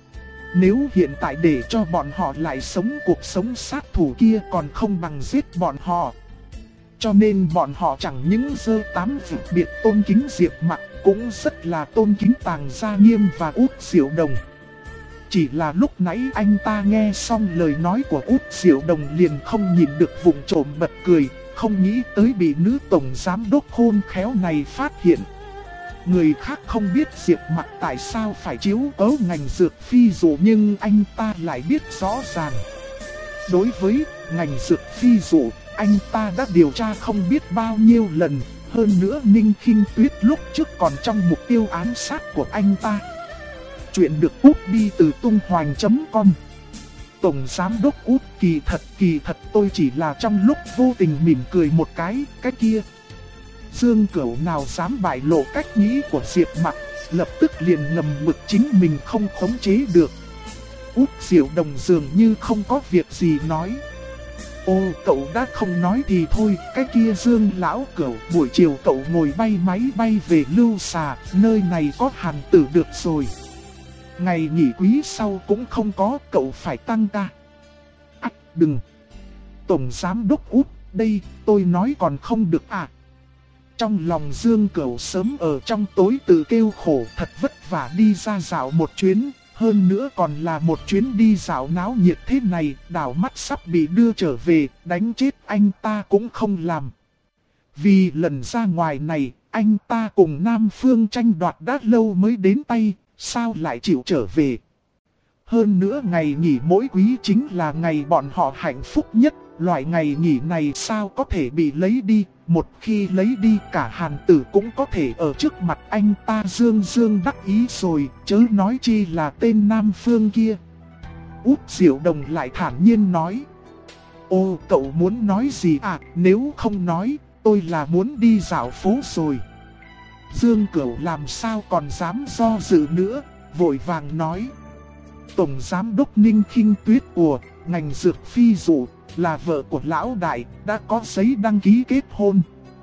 Nếu hiện tại để cho bọn họ lại sống cuộc sống sát thủ kia còn không bằng giết bọn họ. Cho nên bọn họ chẳng những dơ tám việc biệt tôn kính Diệp Mặc, cũng rất là tôn kính Tàng Gia Nghiêm và Út Diệu Đồng. Chỉ là lúc nãy anh ta nghe xong lời nói của Út Diệu Đồng liền không nhìn được vụng trộm bật cười, không nghĩ tới bị nữ tổng giám đốc khôn khéo này phát hiện. Người khác không biết Diệp Mặc tại sao phải chiếu cố ngành dược phi dụ, nhưng anh ta lại biết rõ ràng. Đối với ngành dược phi dụ, anh ta đã điều tra không biết bao nhiêu lần, hơn nữa Ninh Khinh Tuyết lúc trước còn trong mục tiêu ám sát của anh ta. Chuyện được úp đi từ tung hoành.com. Tổng Giám Đốc Út, kỳ thật tôi chỉ là trong lúc vô tình mỉm cười một cái kia. Dương Cẩu nào dám bại lộ cách nghĩ của Diệp Mặc, lập tức liền ngầm mực chính mình không khống chế được. Út Diệu Đồng dường như không có việc gì nói. Ô, cậu đã không nói thì thôi, cái kia Dương lão Cẩu, buổi chiều cậu ngồi bay máy bay về Lưu Xà, nơi này có Hàn Tử được rồi. Ngày nghỉ quý sau cũng không có, cậu phải tăng ca. Đừng. Tổng Giám Đốc Út, đây tôi nói còn không được à? Trong lòng Dương Cửu sớm ở trong tối tự kêu khổ, thật vất vả đi ra dạo một chuyến, hơn nữa còn là một chuyến đi dạo náo nhiệt thế này, đảo mắt sắp bị đưa trở về, đánh chết anh ta cũng không làm. Vì lần ra ngoài này, anh ta cùng Nam Phương tranh đoạt đã lâu mới đến tay, sao lại chịu trở về. Hơn nữa ngày nghỉ mỗi quý chính là ngày bọn họ hạnh phúc nhất, loại ngày nghỉ này sao có thể bị lấy đi, một khi lấy đi cả Hàn Tử cũng có thể ở trước mặt anh ta dương dương đắc ý rồi, chớ nói chi là tên Nam Phương kia. Út Diệu Đồng lại thản nhiên nói. Ô, cậu muốn nói gì à, nếu không nói, tôi là muốn đi dạo phố rồi. Dương Cửu làm sao còn dám do dự nữa, vội vàng nói. Tổng Giám đốc Ninh Khinh Tuyết của ngành dược phi dụ, là vợ của lão đại, đã có giấy đăng ký kết hôn.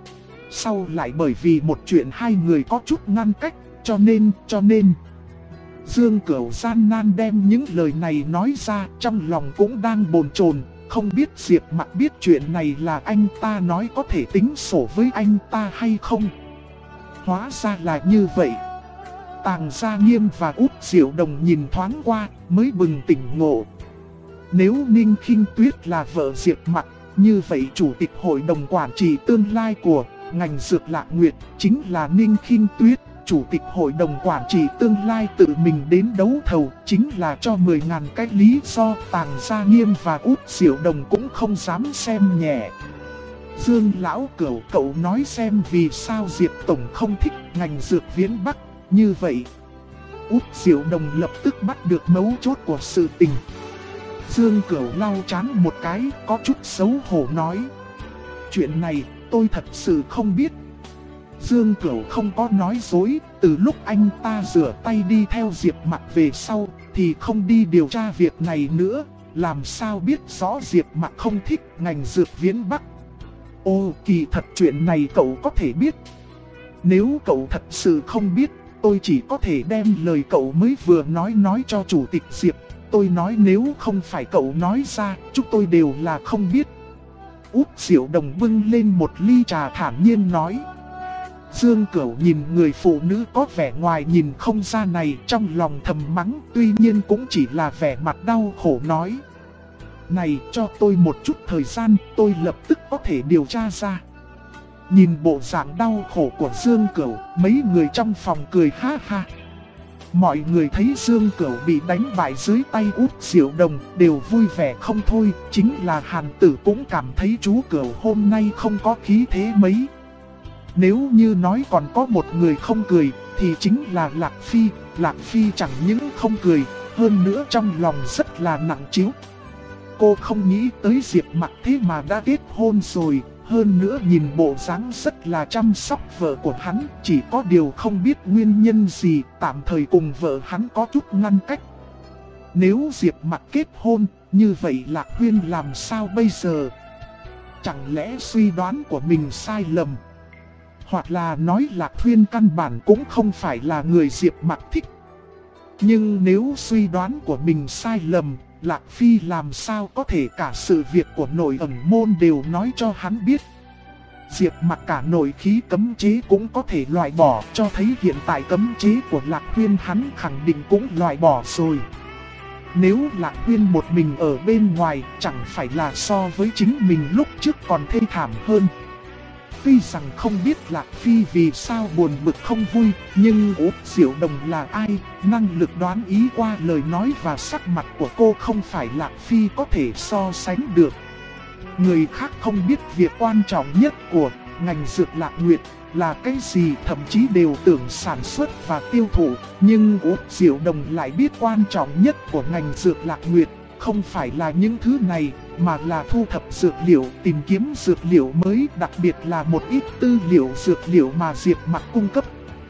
Sau lại bởi vì một chuyện hai người có chút ngăn cách, cho nên Dương Cửu gian nan đem những lời này nói ra, trong lòng cũng đang bồn chồn, không biết Diệp Mặc biết chuyện này là anh ta nói có thể tính sổ với anh ta hay không. Hóa ra là như vậy. Tàng Gia Nghiêm và Út Diệu Đồng nhìn thoáng qua mới bừng tỉnh ngộ. Nếu Ninh Khinh Tuyết là vợ Diệp Mặc, như vậy chủ tịch hội đồng quản trị tương lai của ngành dược Lạc Nguyệt chính là Ninh Khinh Tuyết. Chủ tịch hội đồng quản trị tương lai tự mình đến đấu thầu chính là cho 10.000 cái lý do. Tàng Gia Nghiêm và Út Diệu Đồng cũng không dám xem nhẹ. Dương Lão Cửu, cậu nói xem vì sao Diệp Tổng không thích ngành dược Viễn Bắc như vậy. Út Diệu Đồng lập tức bắt được mấu chốt của sự tình. Dương Cửu lau chán một cái, có chút xấu hổ nói. Chuyện này tôi thật sự không biết. Dương Cửu không có nói dối, từ lúc anh ta rửa tay đi theo Diệp Mặc về sau, thì không đi điều tra việc này nữa, làm sao biết rõ Diệp Mặc không thích ngành dược Viễn Bắc. Ô, kỳ thật chuyện này cậu có thể biết. Nếu cậu thật sự không biết, tôi chỉ có thể đem lời cậu mới vừa nói cho chủ tịch Diệp. Tôi nói nếu không phải cậu nói ra, chúng tôi đều là không biết. Út Diệu Đồng bưng lên một ly trà thản nhiên nói. Dương Cửu nhìn người phụ nữ có vẻ ngoài nhìn không ra này, trong lòng thầm mắng, tuy nhiên cũng chỉ là vẻ mặt đau khổ nói. Này, cho tôi một chút thời gian, tôi lập tức có thể điều tra ra. Nhìn bộ dạng đau khổ của Dương Cửu, mấy người trong phòng cười ha ha. Mọi người thấy Dương Cửu bị đánh bại dưới tay Út Diệu Đồng đều vui vẻ không thôi. Chính là Hàn Tử cũng cảm thấy chú Cửu hôm nay không có khí thế mấy. Nếu như nói còn có một người không cười thì chính là Lạc Phi. Lạc Phi chẳng những không cười, hơn nữa trong lòng rất là nặng trĩu. Cô không nghĩ tới Diệp Mặc thế mà đã kết hôn rồi. Hơn nữa nhìn bộ dáng rất là chăm sóc vợ của hắn, chỉ có điều không biết nguyên nhân gì, tạm thời cùng vợ hắn có chút ngăn cách. Nếu Diệp Mặc kết hôn, như vậy Lạc Huyên làm sao bây giờ? Chẳng lẽ suy đoán của mình sai lầm? Hoặc là nói Lạc Huyên căn bản cũng không phải là người Diệp Mặc thích. Nhưng nếu suy đoán của mình sai lầm, Lạc Phi làm sao có thể cả sự việc của nội ẩn môn đều nói cho hắn biết. Diệp Mặc cả nội khí cấm chế cũng có thể loại bỏ, cho thấy hiện tại cấm chế của Lạc Huyên hắn khẳng định cũng loại bỏ rồi. Nếu Lạc Huyên một mình ở bên ngoài, chẳng phải là so với chính mình lúc trước còn thê thảm hơn. Tuy rằng không biết Lạc Phi vì sao buồn bực không vui, nhưng Út Diệu Đồng là ai, năng lực đoán ý qua lời nói và sắc mặt của cô không phải Lạc Phi có thể so sánh được. Người khác không biết việc quan trọng nhất của ngành dược Lạc Nguyệt là cái gì, thậm chí đều tưởng sản xuất và tiêu thụ, nhưng Út Diệu Đồng lại biết quan trọng nhất của ngành dược Lạc Nguyệt không phải là những thứ này, mà là thu thập dược liệu, tìm kiếm dược liệu mới, đặc biệt là một ít tư liệu dược liệu mà Diệp Mặc cung cấp.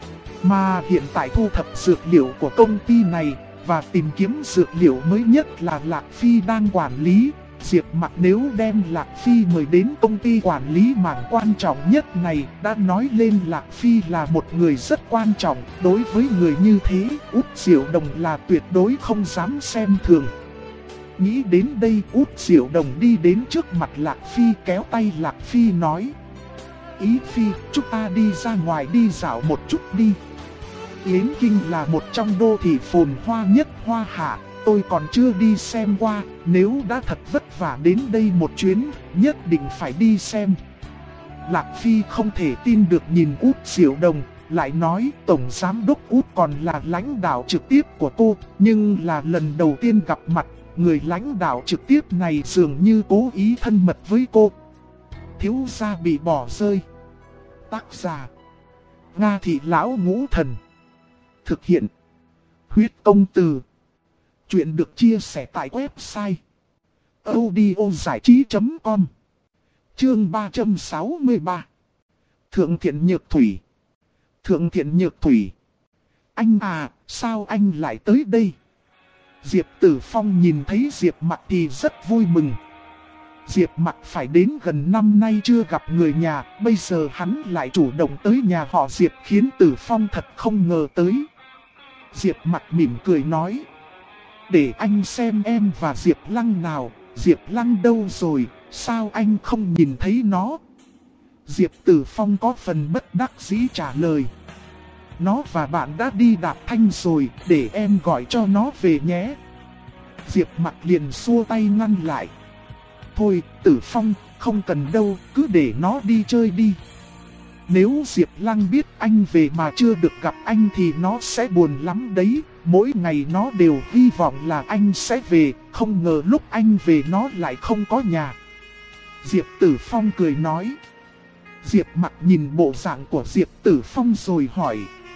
Mà hiện tại thu thập dược liệu của công ty này và tìm kiếm dược liệu mới nhất là Lạc Phi đang quản lý. Diệp Mặc nếu đem Lạc Phi mời đến công ty quản lý mảng quan trọng nhất này, đã nói lên Lạc Phi là một người rất quan trọng. Đối với người như thế, Út Diệu Đồng là tuyệt đối không dám xem thường. Nghĩ đến đây, Út Diệu Đồng đi đến trước mặt Lạc Phi kéo tay Lạc Phi nói. Ý Phi, chúng ta đi ra ngoài đi dạo một chút đi. Yến Kinh là một trong đô thị phồn hoa nhất Hoa Hạ, tôi còn chưa đi xem qua, nếu đã thật vất vả đến đây một chuyến, nhất định phải đi xem. Lạc Phi không thể tin được nhìn Út Diệu Đồng, lại nói Tổng Giám đốc Út còn là lãnh đạo trực tiếp của cô, nhưng là lần đầu tiên gặp mặt, người lãnh đạo trực tiếp này dường như cố ý thân mật với cô. Thiếu gia bị bỏ rơi. Tác giả: Nga Thị Lão Ngũ Thần. Thực hiện: Huyết Công Từ. Chuyện được chia sẻ tại website audiozảichí.com. Chương 363. Thượng Thiện Nhược Thủy. Thượng Thiện Nhược Thủy. Anh à, sao anh lại tới đây? Diệp Tử Phong nhìn thấy Diệp Mặc thì rất vui mừng. Diệp Mặc phải đến gần năm nay chưa gặp người nhà, bây giờ hắn lại chủ động tới nhà họ Diệp khiến Tử Phong thật không ngờ tới. Diệp Mặc mỉm cười nói: để anh xem em và Diệp Lăng nào, Diệp Lăng đâu rồi, sao anh không nhìn thấy nó? Diệp Tử Phong có phần bất đắc dĩ trả lời: nó và bạn đã đi đạp thanh rồi, để em gọi cho nó về nhé. Diệp Mặc liền xua tay ngăn lại: thôi Tử Phong, không cần đâu, cứ để nó đi chơi đi. Nếu Diệp Lăng biết anh về mà chưa được gặp anh thì nó sẽ buồn lắm đấy. Mỗi ngày nó đều hy vọng là anh sẽ về, không ngờ lúc anh về nó lại không có nhà. Diệp Tử Phong cười nói. Diệp Mặc nhìn bộ dạng của Diệp Tử Phong rồi hỏi: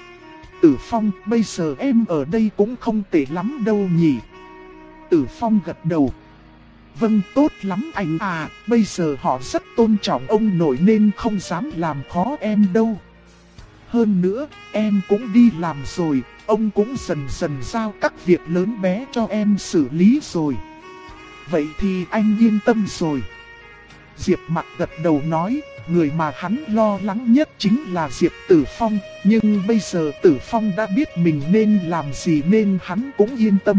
Tử Phong, bây giờ em ở đây cũng không tệ lắm đâu nhỉ? Tử Phong gật đầu: vâng, tốt lắm anh à, bây giờ họ rất tôn trọng ông nội nên không dám làm khó em đâu. Hơn nữa, em cũng đi làm rồi, ông cũng dần dần giao các việc lớn bé cho em xử lý rồi. Vậy thì anh yên tâm rồi. Diệp Mặc gật đầu nói, người mà hắn lo lắng nhất chính là Diệp Tử Phong, nhưng bây giờ Tử Phong đã biết mình nên làm gì nên hắn cũng yên tâm.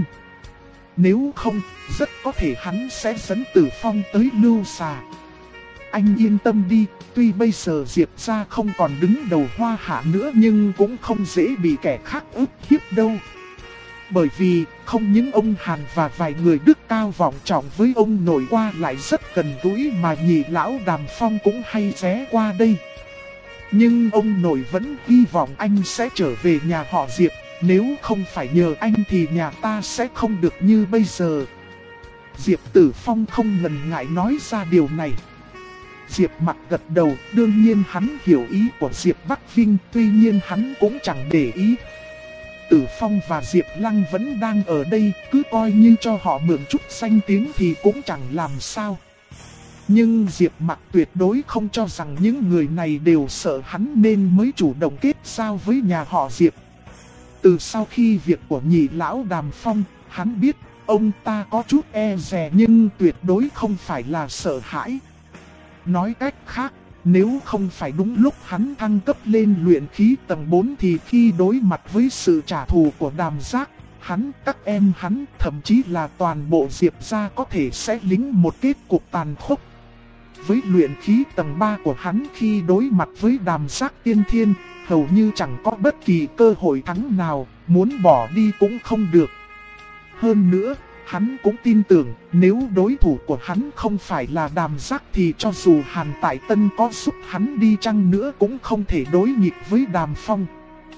Nếu không, rất có thể hắn sẽ dẫn Tử Phong tới Lưu Xà. Anh yên tâm đi, tuy bây giờ Diệp gia không còn đứng đầu Hoa Hạ nữa nhưng cũng không dễ bị kẻ khác ức hiếp đâu. Bởi vì, không những ông Hàn và vài người đức cao vọng trọng với ông nội qua lại rất gần gũi mà nhị lão Đàm Phong cũng hay ghé qua đây. Nhưng ông nội vẫn hy vọng anh sẽ trở về nhà họ Diệp, nếu không phải nhờ anh thì nhà ta sẽ không được như bây giờ. Diệp Tử Phong không ngần ngại nói ra điều này. Diệp Mặc gật đầu, đương nhiên hắn hiểu ý của Diệp Bắc Vinh, tuy nhiên hắn cũng chẳng để ý. Tử Phong và Diệp Lăng vẫn đang ở đây, cứ coi như cho họ mượn chút danh tiếng thì cũng chẳng làm sao. Nhưng Diệp Mặc tuyệt đối không cho rằng những người này đều sợ hắn nên mới chủ động kết giao với nhà họ Diệp. Từ sau khi việc của nhị lão Đàm Phong, hắn biết ông ta có chút e dè nhưng tuyệt đối không phải là sợ hãi. Nói cách khác, nếu không phải đúng lúc hắn thăng cấp lên luyện khí tầng 4 thì khi đối mặt với sự trả thù của Đàm Giác, hắn, các em hắn, thậm chí là toàn bộ Diệp gia có thể sẽ lính một kết cục tàn khốc. Với luyện khí tầng 3 của hắn khi đối mặt với Đàm Giác tiên thiên, hầu như chẳng có bất kỳ cơ hội thắng nào, muốn bỏ đi cũng không được. Hơn nữa, hắn cũng tin tưởng nếu đối thủ của hắn không phải là Đàm Giác thì cho dù Hàn Tại Tân có giúp hắn đi chăng nữa cũng không thể đối nghịch với Đàm Phong.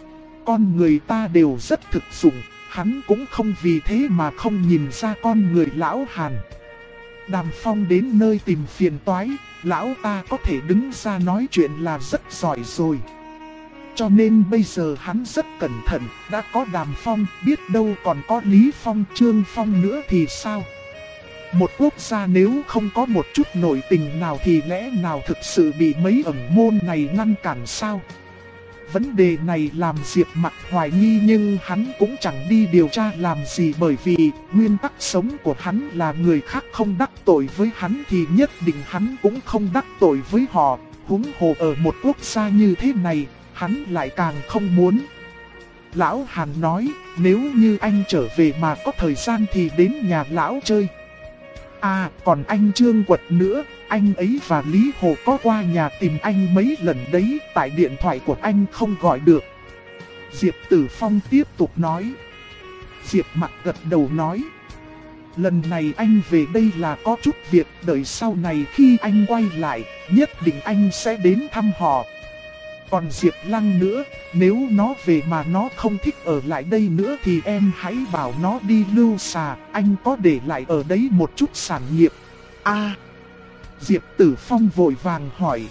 Con người ta đều rất thực dụng, hắn cũng không vì thế mà không nhìn ra con người lão Hàn. Đàm Phong đến nơi tìm phiền toái, lão ta có thể đứng ra nói chuyện là rất giỏi rồi. Cho nên bây giờ hắn rất cẩn thận, đã có Đàm Phong, biết đâu còn có Lý Phong, Trương Phong nữa thì sao? Một quốc gia nếu không có một chút nội tình nào thì lẽ nào thực sự bị mấy ẩn môn này ngăn cản sao? Vấn đề này làm Diệp Mặc hoài nghi nhưng hắn cũng chẳng đi điều tra làm gì, bởi vì nguyên tắc sống của hắn là người khác không đắc tội với hắn thì nhất định hắn cũng không đắc tội với họ, huống hồ ở một quốc gia như thế này. Hắn lại càng không muốn. Lão Hàn nói, nếu như anh trở về mà có thời gian thì đến nhà lão chơi. À, còn anh Trương Quật nữa, anh ấy và Lý Hồ có qua nhà tìm anh mấy lần đấy, tại điện thoại của anh không gọi được. Diệp Tử Phong tiếp tục nói. Diệp Mặc gật đầu nói. Lần này anh về đây là có chút việc, đợi sau này khi anh quay lại, nhất định anh sẽ đến thăm họ. Còn Diệp Lăng nữa, nếu nó về mà nó không thích ở lại đây nữa thì em hãy bảo nó đi Lưu Xà, anh có để lại ở đấy một chút sản nghiệp. Diệp Tử Phong vội vàng hỏi.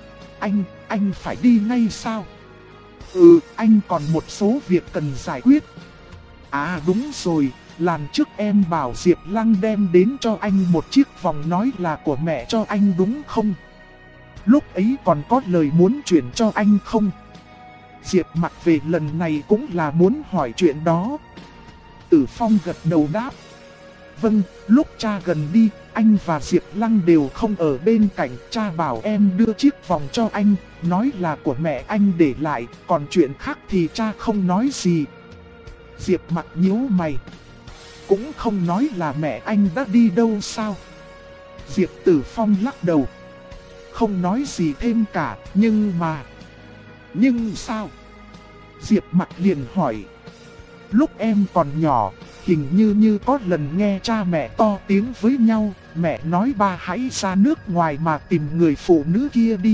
Anh phải đi ngay sao? Anh còn một số việc cần giải quyết. Đúng rồi, lần trước em bảo Diệp Lăng đem đến cho anh một chiếc vòng nói là của mẹ cho anh đúng không? Lúc ấy còn có lời muốn chuyển cho anh không? Diệp Mặc về lần này cũng là muốn hỏi chuyện đó. Tử Phong gật đầu đáp. Vâng, lúc cha gần đi, anh và Diệp Lăng đều không ở bên cạnh. Cha bảo em đưa chiếc vòng cho anh, nói là của mẹ anh để lại, còn chuyện khác thì cha không nói gì. Diệp Mặc nhíu mày. Cũng không nói là mẹ anh đã đi đâu sao? Diệp Tử Phong lắc đầu. Không nói gì thêm cả, nhưng sao? Diệp Mặc liền hỏi. Lúc em còn nhỏ, hình như có lần nghe cha mẹ to tiếng với nhau, mẹ nói ba hãy ra nước ngoài mà tìm người phụ nữ kia đi.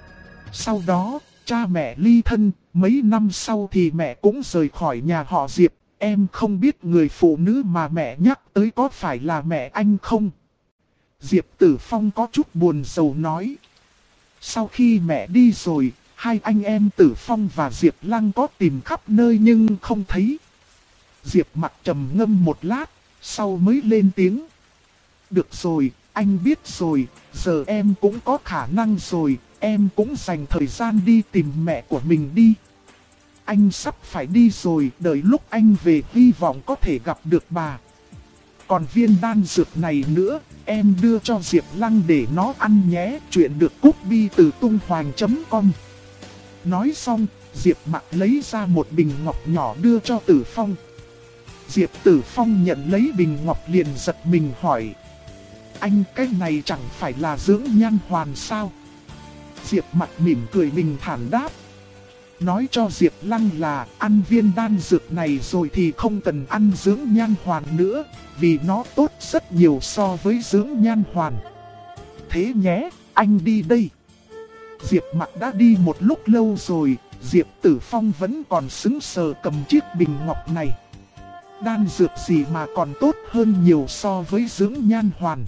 Sau đó, cha mẹ ly thân, mấy năm sau thì mẹ cũng rời khỏi nhà họ Diệp. Em không biết người phụ nữ mà mẹ nhắc tới có phải là mẹ anh không? Diệp Tử Phong có chút buồn rầu nói. Sau khi mẹ đi rồi, hai anh em Tử Phong và Diệp Lăng có tìm khắp nơi nhưng không thấy. Diệp Mặc trầm ngâm một lát, sau mới lên tiếng. Được rồi, anh biết rồi, giờ em cũng có khả năng rồi, em cũng dành thời gian đi tìm mẹ của mình đi. Anh sắp phải đi rồi, đợi lúc anh về hy vọng có thể gặp được bà. Còn viên đan dược này nữa, em đưa cho Diệp Lăng để nó ăn nhé, chuyện được cút bi từ tunghoành.com. Nói xong, Diệp Mặc lấy ra một bình ngọc nhỏ đưa cho Tử Phong. Diệp Tử Phong nhận lấy bình ngọc liền giật mình hỏi. Anh, cái này chẳng phải là dưỡng nhan hoàn sao? Diệp Mặc mỉm cười bình thản đáp. Nói cho Diệp Lăng là ăn viên đan dược này rồi thì không cần ăn dưỡng nhan hoàn nữa, vì nó tốt rất nhiều so với dưỡng nhan hoàn. Thế nhé, anh đi đây. Diệp Mặc đã đi một lúc lâu rồi, Diệp Tử Phong vẫn còn sững sờ cầm chiếc bình ngọc này. Đan dược gì mà còn tốt hơn nhiều so với dưỡng nhan hoàn?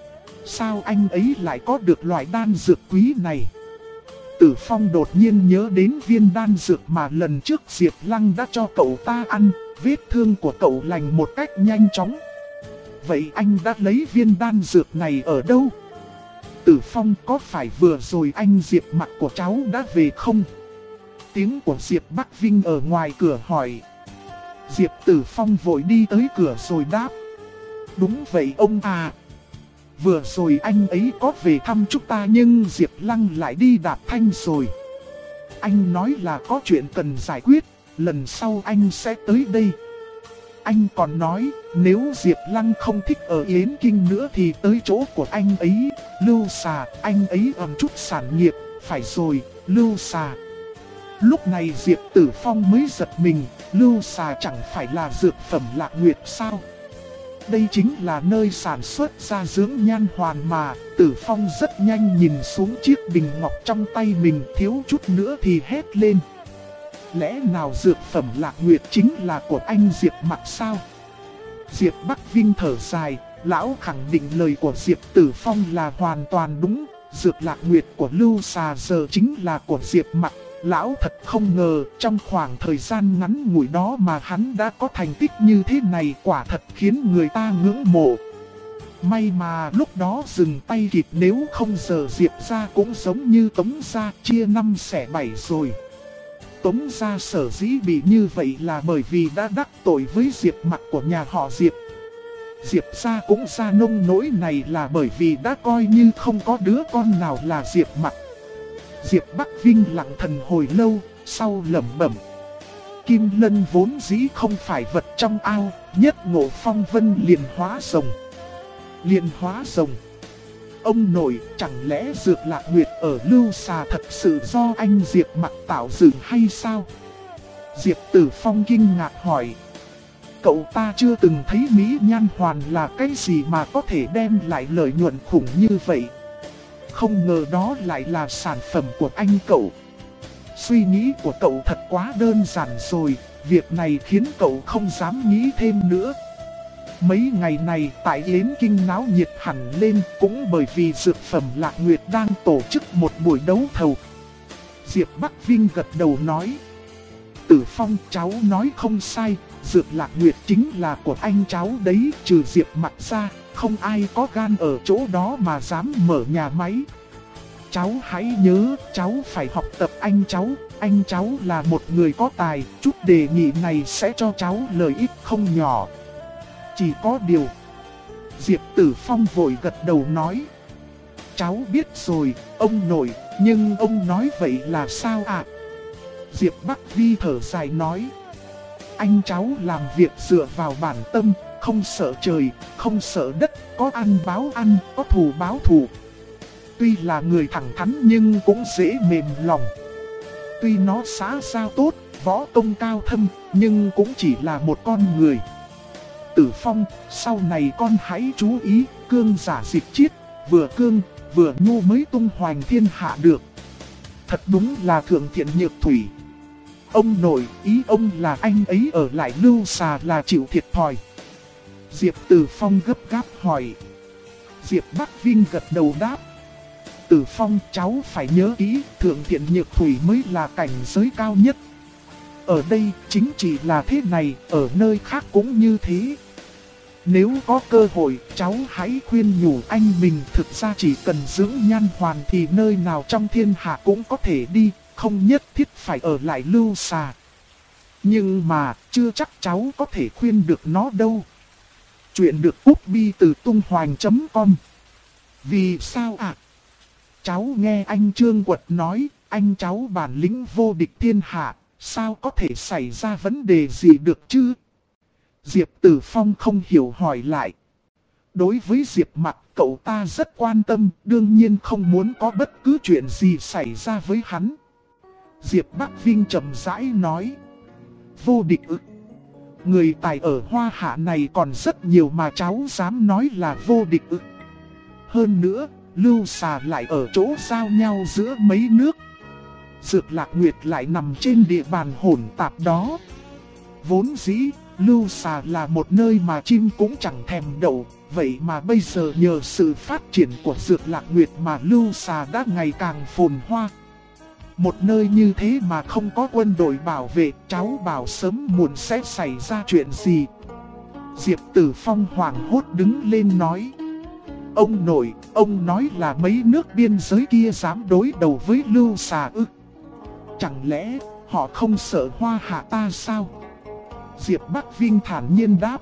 Sao anh ấy lại có được loại đan dược quý này? Tử Phong đột nhiên nhớ đến viên đan dược mà lần trước Diệp Lăng đã cho cậu ta ăn, vết thương của cậu lành một cách nhanh chóng. Vậy anh đã lấy viên đan dược này ở đâu? Tử Phong, có phải vừa rồi anh Diệp Mặc của cháu đã về không? Tiếng của Diệp Bắc Vinh ở ngoài cửa hỏi. Diệp Tử Phong vội đi tới cửa rồi đáp. Đúng vậy ông à. Vừa rồi anh ấy có về thăm chúng ta nhưng Diệp Lăng lại đi Đạp Thanh rồi. Anh nói là có chuyện cần giải quyết, lần sau anh sẽ tới đây. Anh còn nói, nếu Diệp Lăng không thích ở Yến Kinh nữa thì tới chỗ của anh ấy, Lưu Xà, anh ấy ầm chút sản nghiệp, phải rồi, Lưu Xà. Lúc này Diệp Tử Phong mới giật mình, Lưu Xà chẳng phải là dược phẩm Lạc Nguyệt sao? Đây chính là nơi sản xuất ra dưỡng nhan hoàn mà. Tử Phong rất nhanh nhìn xuống chiếc bình ngọc trong tay mình, thiếu chút nữa thì hét lên. Lẽ nào dược phẩm Lạc Nguyệt chính là của anh Diệp Mặc sao? Diệp Bắc Vinh thở dài, lão khẳng định lời của Diệp Tử Phong là hoàn toàn đúng. Dược Lạc Nguyệt của Lưu Xà giờ chính là của Diệp Mặc. Lão thật không ngờ, trong khoảng thời gian ngắn ngủi đó mà hắn đã có thành tích như thế này, quả thật khiến người ta ngưỡng mộ. May mà lúc đó dừng tay kịp, nếu không giờ Diệp gia cũng giống như Tống gia, chia 5 xẻ 7 rồi. Tống gia sở dĩ bị như vậy là bởi vì đã đắc tội với Diệp Mặc của nhà họ Diệp. Diệp gia cũng ra nông nỗi này là bởi vì đã coi như không có đứa con nào là Diệp Mặc. Diệp Bắc Vinh lặng thần hồi lâu, sau lẩm bẩm. Kim lân vốn dĩ không phải vật trong ao, nhất ngộ phong vân liền hóa rồng. liền hóa rồng. Ông nội, chẳng lẽ Dược Lạc Nguyệt ở Lưu Xà thật sự do anh Diệp Mặc tạo dựng hay sao? Diệp Tử Phong kinh ngạc hỏi. Cậu ta chưa từng thấy Mỹ Nhan Hoàn là cái gì mà có thể đem lại lợi nhuận khủng như vậy. Không ngờ đó lại là sản phẩm của anh cậu. Suy nghĩ của cậu thật quá đơn giản rồi, việc này khiến cậu không dám nghĩ thêm nữa. Mấy ngày này tại Yến Kinh náo nhiệt hẳn lên cũng bởi vì dược phẩm Lạc Nguyệt đang tổ chức một buổi đấu thầu. Diệp Bắc Vinh gật đầu nói. Tử Phong, cháu nói không sai, Dược Lạc Nguyệt chính là của anh cháu đấy, trừ Diệp Mặc ra, không ai có gan ở chỗ đó mà dám mở nhà máy. Cháu hãy nhớ, cháu phải học tập anh cháu là một người có tài, chút đề nghị này sẽ cho cháu lợi ích không nhỏ. Chỉ có điều, Diệp Tử Phong vội gật đầu nói. Cháu biết rồi, ông nội, nhưng ông nói vậy là sao ạ? Diệp Bắc Vi thở dài nói. Anh cháu làm việc dựa vào bản tâm, không sợ trời, không sợ đất, có ăn báo ăn, có thù báo thù. Tuy là người thẳng thắn nhưng cũng dễ mềm lòng. Tuy nó xã giao tốt, võ công cao thâm, nhưng cũng chỉ là một con người. Tử Phong, sau này con hãy chú ý, cương giả dịch chiết, vừa cương, vừa nhu mới tung hoành thiên hạ được. Thật đúng là thượng thiện nhược thủy. Ông nội, ý ông là anh ấy ở lại Lưu Xà là chịu thiệt thòi. Diệp Tử Phong gấp gáp hỏi. Diệp Bắc Vinh gật đầu đáp. Tử Phong, cháu phải nhớ kỹ, thượng thiện nhược thủy mới là cảnh giới cao nhất. Ở đây chính chỉ là thế này, ở nơi khác cũng như thế. Nếu có cơ hội, cháu hãy khuyên nhủ anh mình, thực ra chỉ cần dưỡng nhan hoàn thì nơi nào trong thiên hạ cũng có thể đi, không nhất thiết phải ở lại Lưu Xà. Nhưng mà, chưa chắc cháu có thể khuyên được nó đâu. Chuyện được Úc Bi từ tunghoành.com. Vì sao ạ? Cháu nghe anh Trương Quật nói, anh cháu bản lĩnh vô địch thiên hạ, sao có thể xảy ra vấn đề gì được chứ? Diệp Tử Phong không hiểu hỏi lại. Đối với Diệp Mặc, cậu ta rất quan tâm, đương nhiên không muốn có bất cứ chuyện gì xảy ra với hắn. Diệp Bắc Vinh chậm rãi nói. Vô địch ư? Người tài ở Hoa Hạ này còn rất nhiều mà cháu dám nói là vô địch ư? Hơn nữa, Lưu Xà lại ở chỗ giao nhau giữa mấy nước. Dược Lạc Nguyệt lại nằm trên địa bàn hỗn tạp đó. Vốn dĩ, Lưu Xà là một nơi mà chim cũng chẳng thèm đậu. Vậy mà bây giờ nhờ sự phát triển của Dược Lạc Nguyệt mà Lưu Xà đã ngày càng phồn hoa. Một nơi như thế mà không có quân đội bảo vệ, cháu bảo sớm muộn sẽ xảy ra chuyện gì. Diệp Tử Phong hoảng hốt đứng lên nói. Ông nội, ông nói là mấy nước biên giới kia dám đối đầu với Lưu Xà ư? Chẳng lẽ họ không sợ Hoa Hạ ta sao? Diệp Bắc Vinh thản nhiên đáp.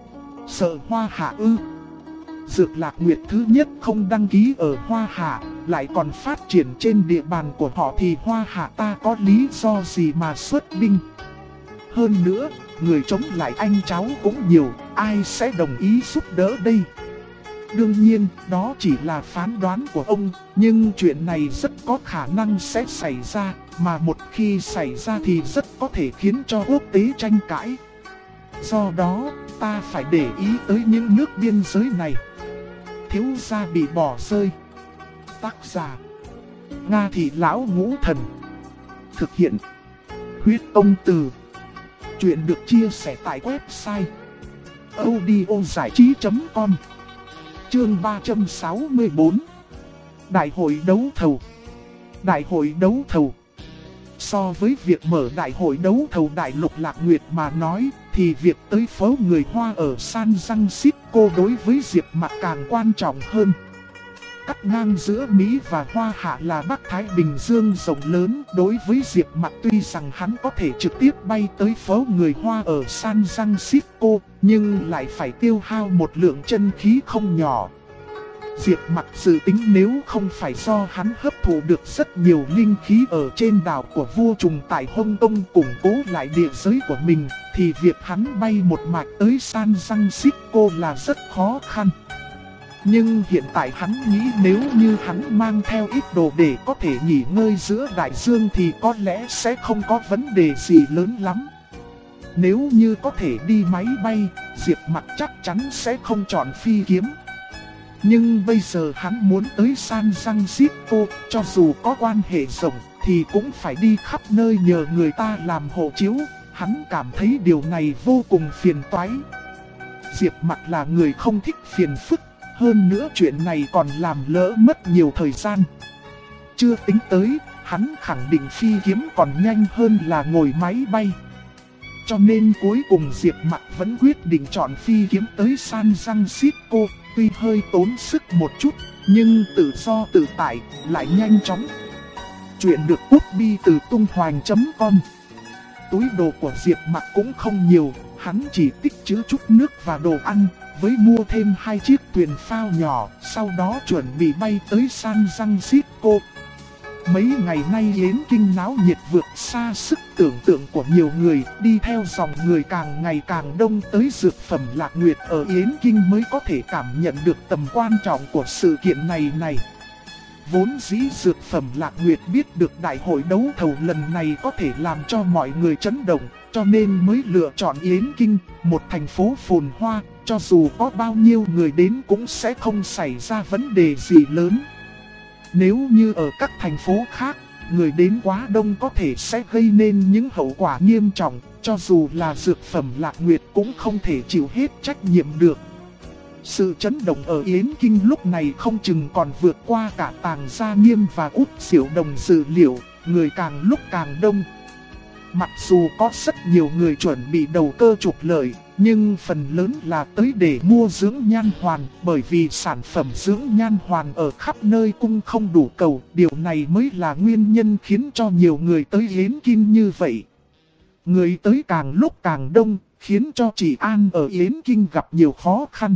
Sợ Hoa Hạ ư? Dược Lạc Nguyệt thứ nhất không đăng ký ở Hoa Hạ, lại còn phát triển trên địa bàn của họ thì Hoa Hạ ta có lý do gì mà xuất binh? Hơn nữa, người chống lại anh cháu cũng nhiều, ai sẽ đồng ý giúp đỡ đây? Đương nhiên, đó chỉ là phán đoán của ông, nhưng chuyện này rất có khả năng sẽ xảy ra, mà một khi xảy ra thì rất có thể khiến cho quốc tế tranh cãi. Do đó, ta phải để ý tới những nước biên giới này. Thiếu gia bị bỏ rơi. Tác giả: Nga Thị Lão Ngũ Thần. Thực hiện: Huyết Công Từ. Chuyện được chia sẻ tại website audiozảichí.com. Chương 364. Đại hội đấu thầu. Đại hội đấu thầu. So với việc mở đại hội đấu thầu đại lục Lạc Nguyệt mà nói, thì việc tới phố người Hoa ở San Francisco đối với Diệp Mặc càng quan trọng hơn. Cắt ngang giữa Mỹ và Hoa Hạ là Bắc Thái Bình Dương rộng lớn, đối với Diệp Mặc tuy rằng hắn có thể trực tiếp bay tới phố người Hoa ở San Francisco, nhưng lại phải tiêu hao một lượng chân khí không nhỏ. Diệp Mặc dự tính nếu không phải do hắn hấp thụ được rất nhiều linh khí ở trên đảo của vua trùng tại Hong Kong củng cố lại địa giới của mình, thì việc hắn bay một mạch tới San Francisco là rất khó khăn. Nhưng hiện tại hắn nghĩ nếu như hắn mang theo ít đồ để có thể nghỉ ngơi giữa đại dương thì có lẽ sẽ không có vấn đề gì lớn lắm. Nếu như có thể đi máy bay, Diệp Mặc chắc chắn sẽ không chọn phi kiếm. Nhưng bây giờ hắn muốn tới San Francisco, cho dù có quan hệ rộng thì cũng phải đi khắp nơi nhờ người ta làm hộ chiếu. Hắn cảm thấy điều này vô cùng phiền toái. Diệp Mặc là người không thích phiền phức, hơn nữa chuyện này còn làm lỡ mất nhiều thời gian. Chưa tính tới, hắn khẳng định phi kiếm còn nhanh hơn là ngồi máy bay. Cho nên cuối cùng Diệp Mặc vẫn quyết định chọn phi kiếm tới San Francisco, tuy hơi tốn sức một chút, nhưng tự do tự tại, lại nhanh chóng. Chuyện được copy từ tung hoành.com. Túi đồ của Diệp Mặc cũng không nhiều, hắn chỉ tích trữ chút nước và đồ ăn, với mua thêm 2 chiếc thuyền phao nhỏ, sau đó chuẩn bị bay tới San Francisco. Mấy ngày nay Yến Kinh náo nhiệt vượt xa sức tưởng tượng của nhiều người, đi theo dòng người càng ngày càng đông tới dược phẩm Lạc Nguyệt ở Yến Kinh mới có thể cảm nhận được tầm quan trọng của sự kiện này. Vốn dĩ dược phẩm Lạc Nguyệt biết được đại hội đấu thầu lần này có thể làm cho mọi người chấn động, cho nên mới lựa chọn Yến Kinh, một thành phố phồn hoa, cho dù có bao nhiêu người đến cũng sẽ không xảy ra vấn đề gì lớn. Nếu như ở các thành phố khác, người đến quá đông có thể sẽ gây nên những hậu quả nghiêm trọng, cho dù là dược phẩm Lạc Nguyệt cũng không thể chịu hết trách nhiệm được. Sự chấn động ở Yến Kinh lúc này không chừng còn vượt qua cả Tàng Gia Nghiêm và Út Xỉu Đồng dự liệu, người càng lúc càng đông. Mặc dù có rất nhiều người chuẩn bị đầu cơ trục lợi, nhưng phần lớn là tới để mua dưỡng nhan hoàn, bởi vì sản phẩm dưỡng nhan hoàn ở khắp nơi cung không đủ cầu, điều này mới là nguyên nhân khiến cho nhiều người tới Yến Kinh như vậy. Người tới càng lúc càng đông, khiến cho trị an ở Yến Kinh gặp nhiều khó khăn.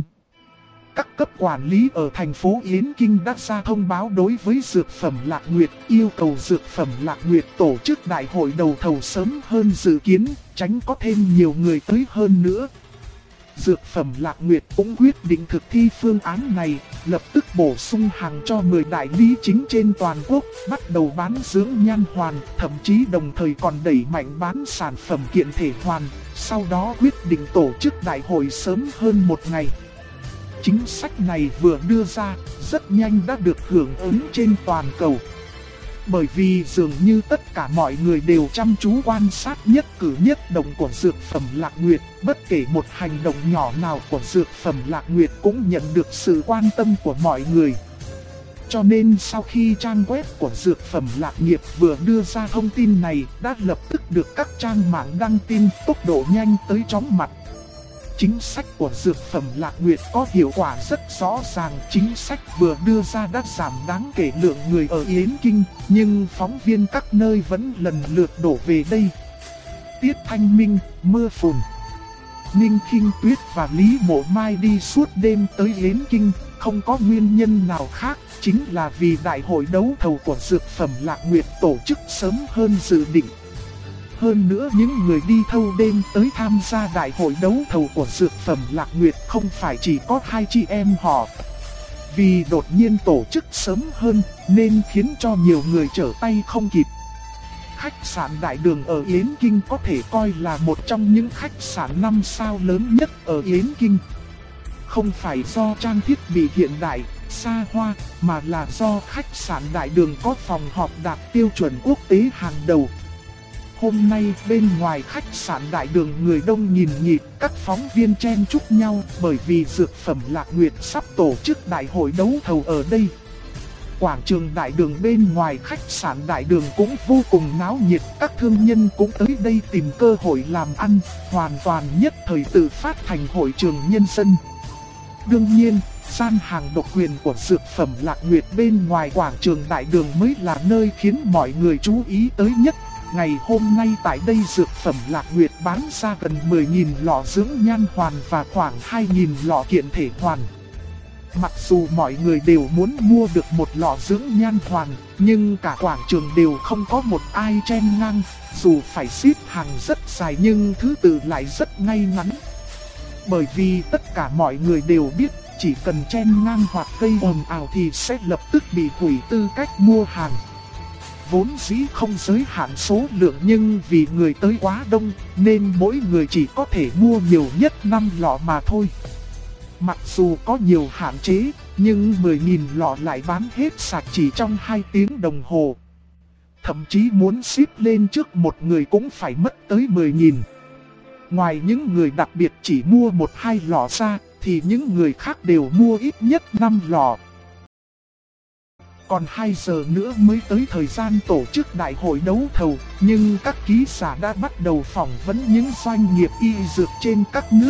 Các cấp quản lý ở thành phố Yến Kinh đã ra thông báo đối với dược phẩm Lạc Nguyệt, yêu cầu dược phẩm Lạc Nguyệt tổ chức đại hội đầu thầu sớm hơn dự kiến, tránh có thêm nhiều người tới hơn nữa. Dược phẩm Lạc Nguyệt cũng quyết định thực thi phương án này, lập tức bổ sung hàng cho 10 đại lý chính trên toàn quốc, bắt đầu bán dưỡng nhan hoàn, thậm chí đồng thời còn đẩy mạnh bán sản phẩm kiện thể hoàn, sau đó quyết định tổ chức đại hội sớm hơn một ngày. Chính sách này vừa đưa ra, rất nhanh đã được hưởng ứng trên toàn cầu. Bởi vì dường như tất cả mọi người đều chăm chú quan sát nhất cử nhất động của dược phẩm Lạc Nguyệt, bất kể một hành động nhỏ nào của dược phẩm Lạc Nguyệt cũng nhận được sự quan tâm của mọi người. Cho nên sau khi trang web của dược phẩm Lạc Nghiệp vừa đưa ra thông tin này, đã lập tức được các trang mạng đăng tin tốc độ nhanh tới chóng mặt. Chính sách của dược phẩm Lạc Nguyệt có hiệu quả rất rõ ràng, chính sách vừa đưa ra đã giảm đáng kể lượng người ở Yến Kinh, nhưng phóng viên các nơi vẫn lần lượt đổ về đây. Tiết Thanh Minh, Mưa Phùn, Ninh Khinh Tuyết và Lý Mộ Mai đi suốt đêm tới Yến Kinh, không có nguyên nhân nào khác, chính là vì đại hội đấu thầu của dược phẩm Lạc Nguyệt tổ chức sớm hơn dự định. Hơn nữa những người đi thâu đêm tới tham gia đại hội đấu thầu của dược phẩm Lạc Nguyệt không phải chỉ có 2 chị em họ. Vì đột nhiên tổ chức sớm hơn nên khiến cho nhiều người trở tay không kịp. Khách sạn Đại Đường ở Yến Kinh có thể coi là một trong những khách sạn 5 sao lớn nhất ở Yến Kinh. Không phải do trang thiết bị hiện đại, xa hoa, mà là do khách sạn Đại Đường có phòng họp đạt tiêu chuẩn quốc tế hàng đầu. Hôm nay bên ngoài khách sạn Đại Đường người đông nghìn nghịt, các phóng viên chen chúc nhau bởi vì dược phẩm Lạc Nguyệt sắp tổ chức đại hội đấu thầu ở đây. Quảng trường Đại Đường bên ngoài khách sạn Đại Đường cũng vô cùng náo nhiệt, các thương nhân cũng tới đây tìm cơ hội làm ăn, hoàn toàn nhất thời tự phát thành hội trường nhân dân. Đương nhiên, gian hàng độc quyền của dược phẩm Lạc Nguyệt bên ngoài quảng trường Đại Đường mới là nơi khiến mọi người chú ý tới nhất. Ngày hôm nay tại đây dược phẩm Lạc Nguyệt bán ra gần 10.000 lọ dưỡng nhan hoàn và khoảng 2.000 lọ kiện thể hoàn. Mặc dù mọi người đều muốn mua được một lọ dưỡng nhan hoàn, nhưng cả quảng trường đều không có một ai chen ngang, dù phải xếp hàng rất dài nhưng thứ tự lại rất ngay ngắn. Bởi vì tất cả mọi người đều biết, chỉ cần chen ngang hoặc gây ồn ào thì sẽ lập tức bị hủy tư cách mua hàng. Vốn dĩ không giới hạn số lượng nhưng vì người tới quá đông nên mỗi người chỉ có thể mua nhiều nhất 5 lọ mà thôi. Mặc dù có nhiều hạn chế, nhưng 10.000 lọ lại bán hết sạch chỉ trong 2 tiếng đồng hồ. Thậm chí muốn ship lên trước một người cũng phải mất tới 10.000. Ngoài những người đặc biệt chỉ mua 1-2 lọ ra, thì những người khác đều mua ít nhất 5 lọ. Còn 2 giờ nữa mới tới thời gian tổ chức đại hội đấu thầu, nhưng các ký giả đã bắt đầu phỏng vấn những doanh nghiệp y dược trên các nước.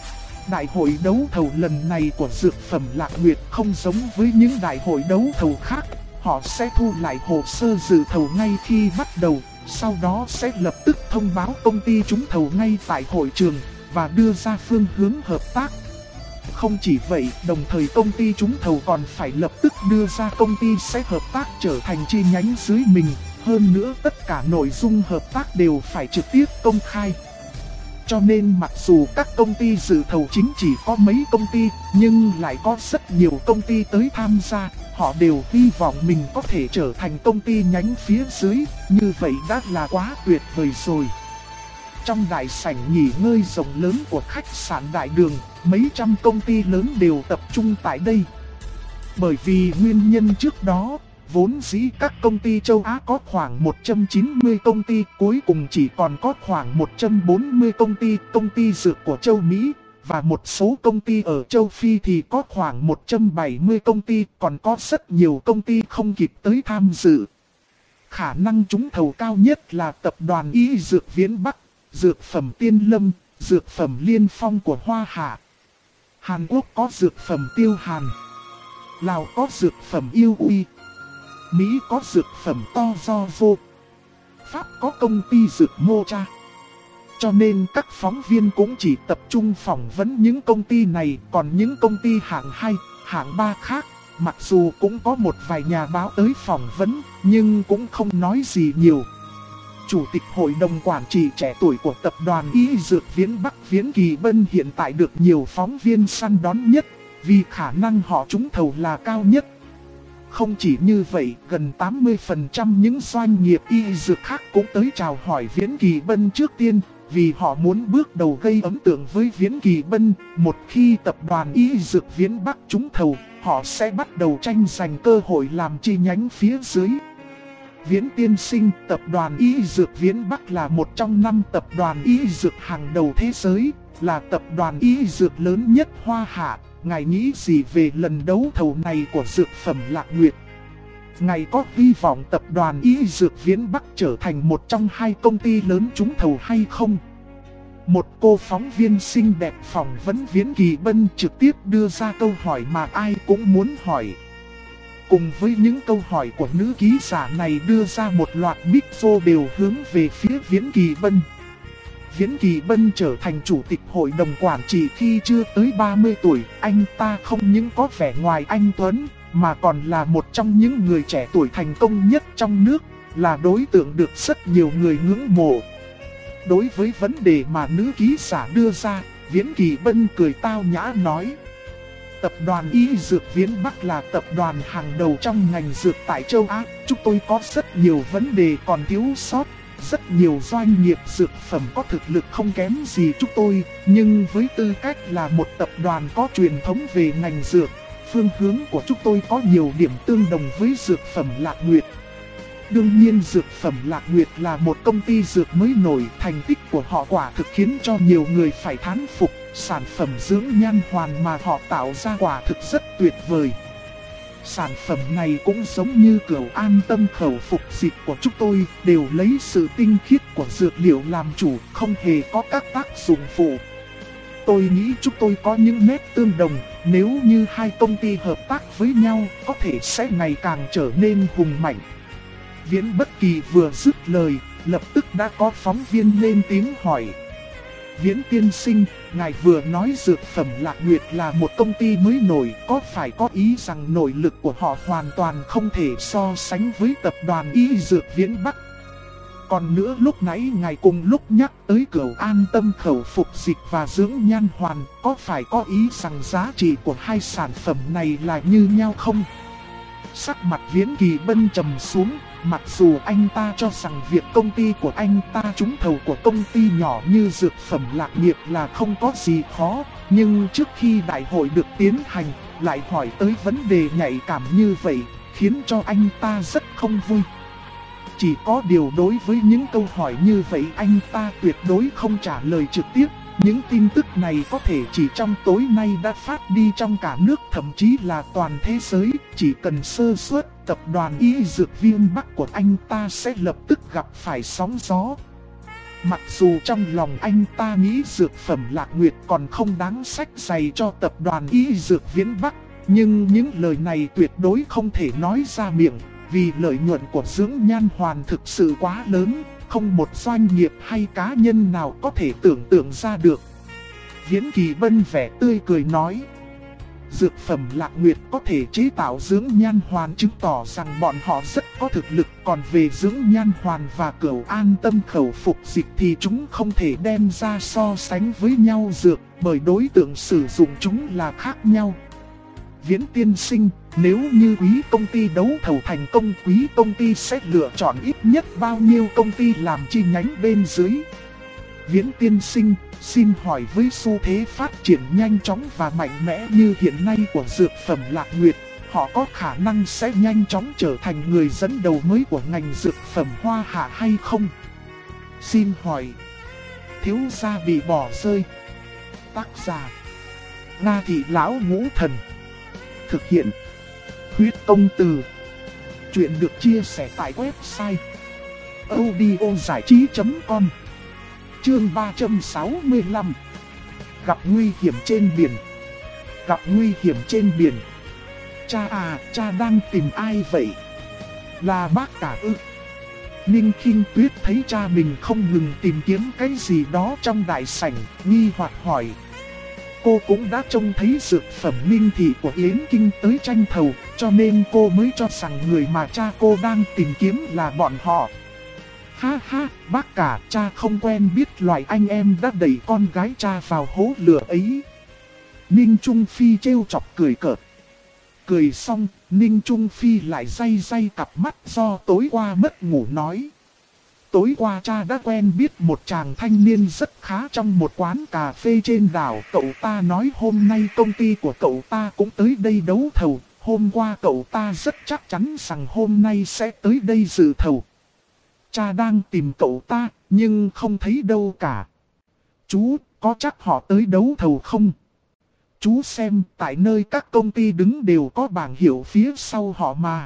Đại hội đấu thầu lần này của dược phẩm Lạc Nguyệt không giống với những đại hội đấu thầu khác. Họ sẽ thu lại hồ sơ dự thầu ngay khi bắt đầu, sau đó sẽ lập tức thông báo công ty trúng thầu ngay tại hội trường và đưa ra phương hướng hợp tác. Không chỉ vậy, đồng thời công ty trúng thầu còn phải lập tức đưa ra công ty sẽ hợp tác trở thành chi nhánh dưới mình. Hơn nữa tất cả nội dung hợp tác đều phải trực tiếp công khai. Cho nên mặc dù các công ty dự thầu chính chỉ có mấy công ty, nhưng lại có rất nhiều công ty tới tham gia. Họ đều hy vọng mình có thể trở thành công ty nhánh phía dưới, như vậy đã là quá tuyệt vời rồi. Trong đại sảnh nghỉ ngơi rộng lớn của khách sạn Đại Đường, mấy trăm công ty lớn đều tập trung tại đây. Bởi vì nguyên nhân trước đó, vốn dĩ các công ty châu Á có khoảng 190 công ty, cuối cùng chỉ còn có khoảng 140 công ty dược của châu Mỹ. Và một số công ty ở châu Phi thì có khoảng 170 công ty, còn có rất nhiều công ty không kịp tới tham dự. Khả năng trúng thầu cao nhất là tập đoàn Y Dược Viễn Bắc, dược phẩm Tiên Lâm, dược phẩm Liên Phong của Hoa Hạ. Hàn Quốc có dược phẩm Tiêu Hàn. Lào có dược phẩm Yêu Uy. Mỹ có dược phẩm To Do Vô. Pháp có công ty dược Mô Cha. Cho nên các phóng viên cũng chỉ tập trung phỏng vấn những công ty này, còn những công ty hạng 2, hạng 3 khác, mặc dù cũng có một vài nhà báo tới phỏng vấn, nhưng cũng không nói gì nhiều. Chủ tịch hội đồng quản trị trẻ tuổi của tập đoàn Y Dược Viễn Bắc Viễn Kỳ Bân hiện tại được nhiều phóng viên săn đón nhất, vì khả năng họ trúng thầu là cao nhất. Không chỉ như vậy, gần 80% những doanh nghiệp y dược khác cũng tới chào hỏi Viễn Kỳ Bân trước tiên, vì họ muốn bước đầu gây ấn tượng với Viễn Kỳ Bân. Một khi tập đoàn Y Dược Viễn Bắc trúng thầu, họ sẽ bắt đầu tranh giành cơ hội làm chi nhánh phía dưới. Viễn tiên sinh, tập đoàn Y Dược Viễn Bắc là một trong 5 tập đoàn y dược hàng đầu thế giới, là tập đoàn y dược lớn nhất Hoa Hạ. Ngài nghĩ gì về lần đấu thầu này của dược phẩm Lạc Nguyệt? Ngài có hy vọng tập đoàn Y Dược Viễn Bắc trở thành một trong 2 công ty lớn trúng thầu hay không? Một cô phóng viên xinh đẹp phỏng vấn Viễn Kỳ Bân trực tiếp đưa ra câu hỏi mà ai cũng muốn hỏi. Cùng với những câu hỏi của nữ ký giả này đưa ra một loạt micro đều hướng về phía Viễn Kỳ Bân. Viễn Kỳ Bân trở thành chủ tịch hội đồng quản trị khi chưa tới 30 tuổi, anh ta không những có vẻ ngoài anh tuấn, mà còn là một trong những người trẻ tuổi thành công nhất trong nước, là đối tượng được rất nhiều người ngưỡng mộ. Đối với vấn đề mà nữ ký giả đưa ra, Viễn Kỳ Bân cười tao nhã nói: tập đoàn Y Dược Viễn Bắc là tập đoàn hàng đầu trong ngành dược tại châu Á, chúng tôi có rất nhiều vấn đề còn thiếu sót. Rất nhiều doanh nghiệp dược phẩm có thực lực không kém gì chúng tôi, nhưng với tư cách là một tập đoàn có truyền thống về ngành dược, phương hướng của chúng tôi có nhiều điểm tương đồng với dược phẩm Lạc Nguyệt. Đương nhiên dược phẩm Lạc Nguyệt là một công ty dược mới nổi, thành tích của họ quả thực khiến cho nhiều người phải thán phục, sản phẩm dưỡng nhan hoàn mà họ tạo ra quả thực rất tuyệt vời. Sản phẩm này cũng giống như Cửu An Tâm khẩu phục dịch của chúng tôi, đều lấy sự tinh khiết của dược liệu làm chủ, không hề có các tác dụng phụ. Tôi nghĩ chúng tôi có những nét tương đồng, nếu như 2 công ty hợp tác với nhau, có thể sẽ ngày càng trở nên hùng mạnh. Viễn Bất Kỳ vừa dứt lời, lập tức đã có phóng viên lên tiếng hỏi: Viễn tiên sinh, ngài vừa nói dược phẩm Lạc Nguyệt là một công ty mới nổi, có phải có ý rằng nội lực của họ hoàn toàn không thể so sánh với tập đoàn Y Dược Viễn Bắc? Còn nữa, lúc nãy ngài cùng lúc nhắc tới Cửu An Tâm khẩu phục dịch và dưỡng nhan hoàn, có phải có ý rằng giá trị của hai sản phẩm này là như nhau không? Sắc mặt Viễn Kỳ Bân trầm xuống, mặc dù anh ta cho rằng việc công ty của anh ta trúng thầu của công ty nhỏ như dược phẩm Lạc Nghiệp là không có gì khó, nhưng trước khi đại hội được tiến hành, lại hỏi tới vấn đề nhạy cảm như vậy, khiến cho anh ta rất không vui. Chỉ có điều đối với những câu hỏi như vậy anh ta tuyệt đối không trả lời trực tiếp. Những tin tức này có thể chỉ trong tối nay đã phát đi trong cả nước, thậm chí là toàn thế giới. Chỉ cần sơ suất, tập đoàn Y Dược Viên Bắc của anh ta sẽ lập tức gặp phải sóng gió. Mặc dù trong lòng anh ta nghĩ dược phẩm Lạc Nguyệt còn không đáng xách giày cho tập đoàn Y Dược Viễn Bắc, nhưng những lời này tuyệt đối không thể nói ra miệng, vì lợi nhuận của dưỡng nhan hoàn thực sự quá lớn, không một doanh nghiệp hay cá nhân nào có thể tưởng tượng ra được. Viễn Kỳ Bân vẻ tươi cười nói, dược phẩm Lạc Nguyệt có thể chế tạo dưỡng nhan hoàn chứng tỏ rằng bọn họ rất có thực lực. Còn về dưỡng nhan hoàn và Cửu An Tâm khẩu phục dịch thì chúng không thể đem ra so sánh với nhau dược, bởi đối tượng sử dụng chúng là khác nhau. Viễn tiên sinh, nếu như quý công ty đấu thầu thành công, quý công ty sẽ lựa chọn ít nhất bao nhiêu công ty làm chi nhánh bên dưới? Viễn tiên sinh, xin hỏi với xu thế phát triển nhanh chóng và mạnh mẽ như hiện nay của dược phẩm Lạc Nguyệt, họ có khả năng sẽ nhanh chóng trở thành người dẫn đầu mới của ngành dược phẩm Hoa Hạ hay không? Xin hỏi, thiếu gia bị bỏ rơi. Tác giả, Nga Thị Lão Ngũ Thần. Thực hiện, Huyết Công Từ. Chuyện được chia sẻ tại website audiozảichí.com. Chương 365. Gặp nguy hiểm trên biển. Gặp nguy hiểm trên biển. Cha à, cha đang tìm ai vậy? Là bác cả ư? Ninh Khinh Tuyết thấy cha mình không ngừng tìm kiếm cái gì đó trong đại sảnh, nghi hoặc hỏi. Cô cũng đã trông thấy dược phẩm Ninh Thị của Yến Kinh tới tranh thầu, cho nên cô mới cho rằng người mà cha cô đang tìm kiếm là bọn họ. Ha ha, bác cả, cha không quen biết loại anh em đã đẩy con gái cha vào hố lửa ấy. Ninh Trung Phi trêu chọc cười cợt. Cười xong, Ninh Trung Phi lại day day cặp mắt do tối qua mất ngủ nói. Tối qua cha đã quen biết một chàng thanh niên rất khá trong một quán cà phê trên đảo. Cậu ta nói hôm nay công ty của cậu ta cũng tới đây đấu thầu. Hôm qua cậu ta rất chắc chắn rằng hôm nay sẽ tới đây dự thầu. Cha đang tìm cậu ta, nhưng không thấy đâu cả. Chú, có chắc họ tới đấu thầu không? Chú xem, tại nơi các công ty đứng đều có bảng hiệu phía sau họ mà.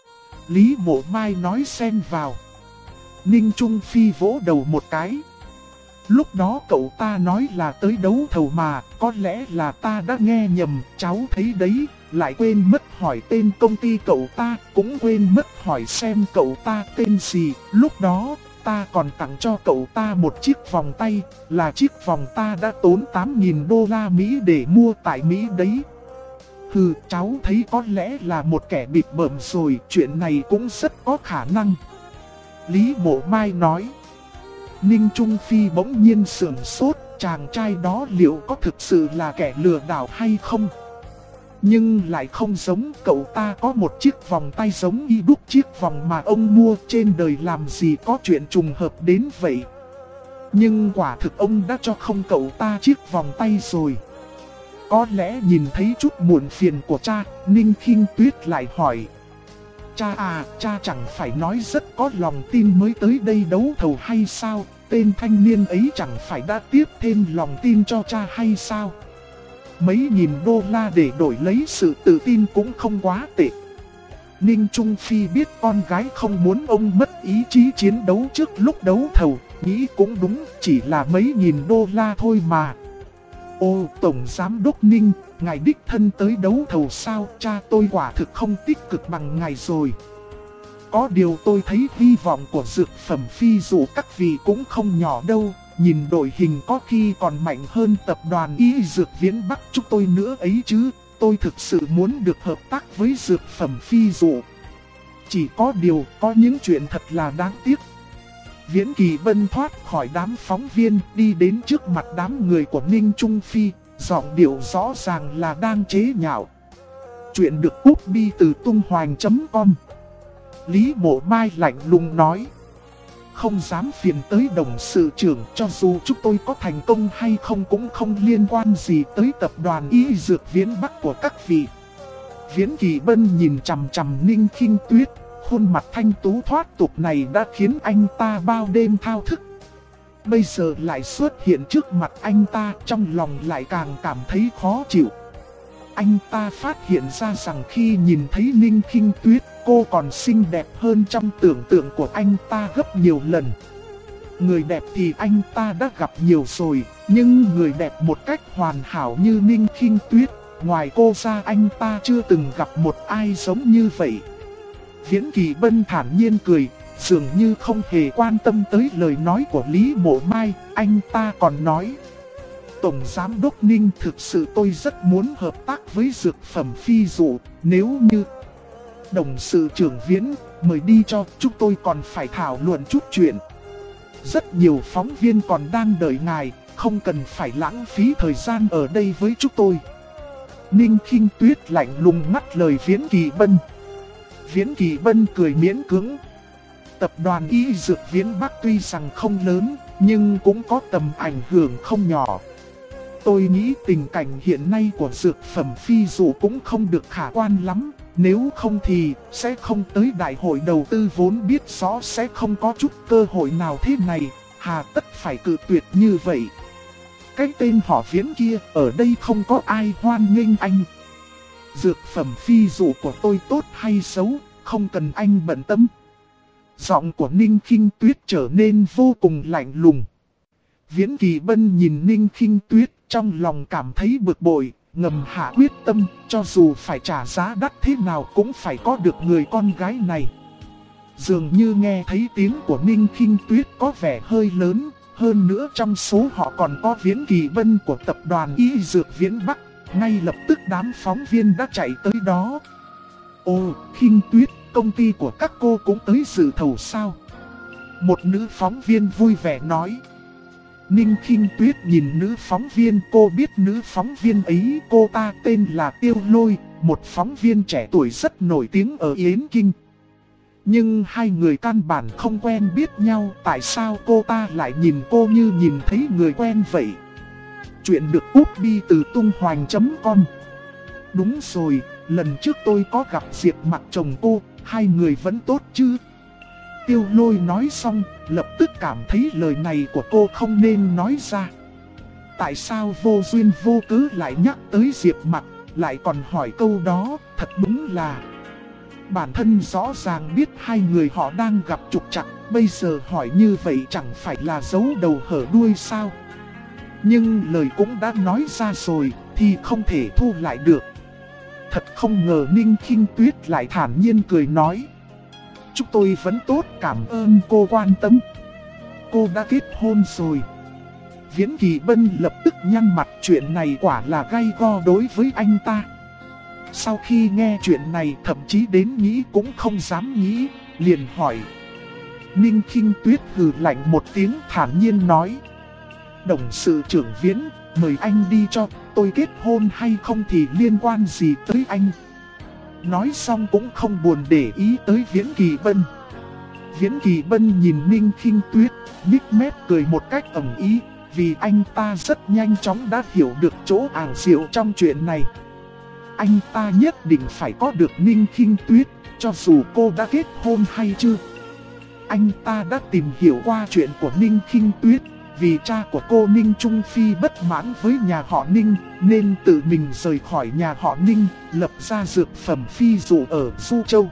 Lý Mộ Mai nói xen vào. Ninh Trung Phi vỗ đầu một cái. Lúc đó cậu ta nói là tới đấu thầu mà, có lẽ là ta đã nghe nhầm, cháu thấy đấy, lại quên mất hỏi tên công ty cậu ta, cũng quên mất hỏi xem cậu ta tên gì. Lúc đó, ta còn tặng cho cậu ta một chiếc vòng tay, là chiếc vòng ta đã tốn 8.000 đô la Mỹ để mua tại Mỹ đấy. Hừ, cháu thấy có lẽ là một kẻ bịp bợm rồi, chuyện này cũng rất có khả năng. Lý Mộ Mai nói. Ninh Trung Phi bỗng nhiên sửng sốt, chàng trai đó liệu có thực sự là kẻ lừa đảo hay không? Nhưng lại không giống, cậu ta có một chiếc vòng tay giống y đúc chiếc vòng mà ông mua, trên đời làm gì có chuyện trùng hợp đến vậy. Nhưng quả thực ông đã cho không cậu ta chiếc vòng tay rồi. Có lẽ nhìn thấy chút muộn phiền của cha, Ninh Khinh Tuyết lại hỏi. Cha à, cha chẳng phải nói rất có lòng tin mới tới đây đấu thầu hay sao? Tên thanh niên ấy chẳng phải đã tiếp thêm lòng tin cho cha hay sao? Mấy nghìn đô la để đổi lấy sự tự tin cũng không quá tệ. Ninh Trung Phi biết con gái không muốn ông mất ý chí chiến đấu trước lúc đấu thầu, nghĩ cũng đúng, chỉ là mấy nghìn đô la thôi mà. Ô, Tổng Giám Đốc Ninh, ngài đích thân tới đấu thầu sao? Cha tôi quả thực không tích cực bằng ngài rồi. Có điều tôi thấy hy vọng của dược phẩm Phi Dụ các vị cũng không nhỏ đâu. Nhìn đội hình có khi còn mạnh hơn tập đoàn Y Dược Viễn Bắc chúng tôi nữa ấy chứ. Tôi thực sự muốn được hợp tác với dược phẩm Phi Dụ. Chỉ có điều có những chuyện thật là đáng tiếc. Viễn Kỳ Bân thoát khỏi đám phóng viên, đi đến trước mặt đám người của Ninh Trung Phi, giọng điệu rõ ràng là đang chế nhạo. Chuyện được copy từ tung hoành.com. Lý Mộ Mai lạnh lùng nói. Không dám phiền tới đồng sự trưởng, cho dù chúng tôi có thành công hay không cũng không liên quan gì tới tập đoàn Y Dược Viễn Bắc của các vị. Viễn Kỳ Bân nhìn chằm chằm Ninh Khinh Tuyết, khuôn mặt thanh tú thoát tục này đã khiến anh ta bao đêm thao thức. Bây giờ lại xuất hiện trước mặt anh ta, trong lòng lại càng cảm thấy khó chịu. Anh ta phát hiện ra rằng khi nhìn thấy Ninh Khinh Tuyết, cô còn xinh đẹp hơn trong tưởng tượng của anh ta gấp nhiều lần. Người đẹp thì anh ta đã gặp nhiều rồi, nhưng người đẹp một cách hoàn hảo như Ninh Khinh Tuyết, ngoài cô ra anh ta chưa từng gặp một ai giống như vậy. Viễn Kỳ Bân thản nhiên cười, dường như không hề quan tâm tới lời nói của Lý Mộ Mai. Anh ta còn nói: Tổng Giám đốc Ninh, thực sự tôi rất muốn hợp tác với dược phẩm phi dụ. Nếu như đồng sự trưởng Viễn mời đi cho, chúng tôi còn phải thảo luận chút chuyện. Rất nhiều phóng viên còn đang đợi ngài, không cần phải lãng phí thời gian ở đây với chúng tôi. Ninh Khinh Tuyết lạnh lùng ngắt lời Viễn Kỳ Bân. Viễn Kỳ Bân cười miễn cưỡng. Tập đoàn Y Dược Viễn Bắc tuy rằng không lớn, nhưng cũng có tầm ảnh hưởng không nhỏ. Tôi nghĩ tình cảnh hiện nay của dược phẩm phi dụ cũng không được khả quan lắm. Nếu không thì sẽ không tới đại hội đầu tư vốn biết rõ sẽ không có chút cơ hội nào thế này. Hà tất phải cự tuyệt như vậy. Cái tên họ Viễn kia ở đây không có ai hoan nghênh anh. Dược phẩm phi dụ của tôi tốt hay xấu, không cần anh bận tâm. Giọng của Ninh Khinh Tuyết trở nên vô cùng lạnh lùng. Viễn Kỳ Bân nhìn Ninh Khinh Tuyết, trong lòng cảm thấy bực bội, ngầm hạ quyết tâm, cho dù phải trả giá đắt thế nào cũng phải có được người con gái này. Dường như nghe thấy tiếng của Ninh Khinh Tuyết có vẻ hơi lớn, hơn nữa trong số họ còn có Viễn Kỳ Bân của tập đoàn Y Dược Viễn Bắc. Ngay lập tức đám phóng viên đã chạy tới đó. Ồ, Khinh Tuyết, công ty của các cô cũng tới dự thầu sao? Một nữ phóng viên vui vẻ nói. Ninh Khinh Tuyết nhìn nữ phóng viên, cô biết nữ phóng viên ấy, cô ta tên là Tiêu Lôi, một phóng viên trẻ tuổi rất nổi tiếng ở Yến Kinh. Nhưng hai người căn bản không quen biết nhau, tại sao cô ta lại nhìn cô như nhìn thấy người quen vậy? Chuyện được copy từ tung hoành.com. Đúng rồi, lần trước tôi có gặp Diệp Mặc chồng cô, hai người vẫn tốt chứ? Tiêu Lôi nói xong, lập tức cảm thấy lời này của cô không nên nói ra. Tại sao vô duyên vô cớ lại nhắc tới Diệp Mặc, lại còn hỏi câu đó, thật đúng là... Bản thân rõ ràng biết hai người họ đang gặp trục trặc, bây giờ hỏi như vậy chẳng phải là giấu đầu hở đuôi sao? Nhưng lời cũng đã nói ra rồi, thì không thể thu lại được. Thật không ngờ Ninh Khinh Tuyết lại thản nhiên cười nói. Chúng tôi vẫn tốt, cảm ơn cô quan tâm. Cô đã kết hôn rồi. Viễn Kỳ Bân lập tức nhăn mặt, chuyện này quả là gay go đối với anh ta. Sau khi nghe chuyện này thậm chí đến nghĩ cũng không dám nghĩ, liền hỏi. Ninh Khinh Tuyết hừ lạnh một tiếng thản nhiên nói. Đồng sự trưởng Viễn, mời anh đi cho, tôi kết hôn hay không thì liên quan gì tới anh. Nói xong cũng không buồn để ý tới Viễn Kỳ Bân. Viễn Kỳ Bân nhìn Ninh Khinh Tuyết, nhếch mép cười một cách ẩn ý, vì anh ta rất nhanh chóng đã hiểu được chỗ ảo diệu trong chuyện này. Anh ta nhất định phải có được Ninh Khinh Tuyết, cho dù cô đã kết hôn hay chưa. Anh ta đã tìm hiểu qua chuyện của Ninh Khinh Tuyết, vì cha của cô Ninh Trung Phi bất mãn với nhà họ Ninh, nên tự mình rời khỏi nhà họ Ninh, lập ra dược phẩm phi dụ ở Du Châu.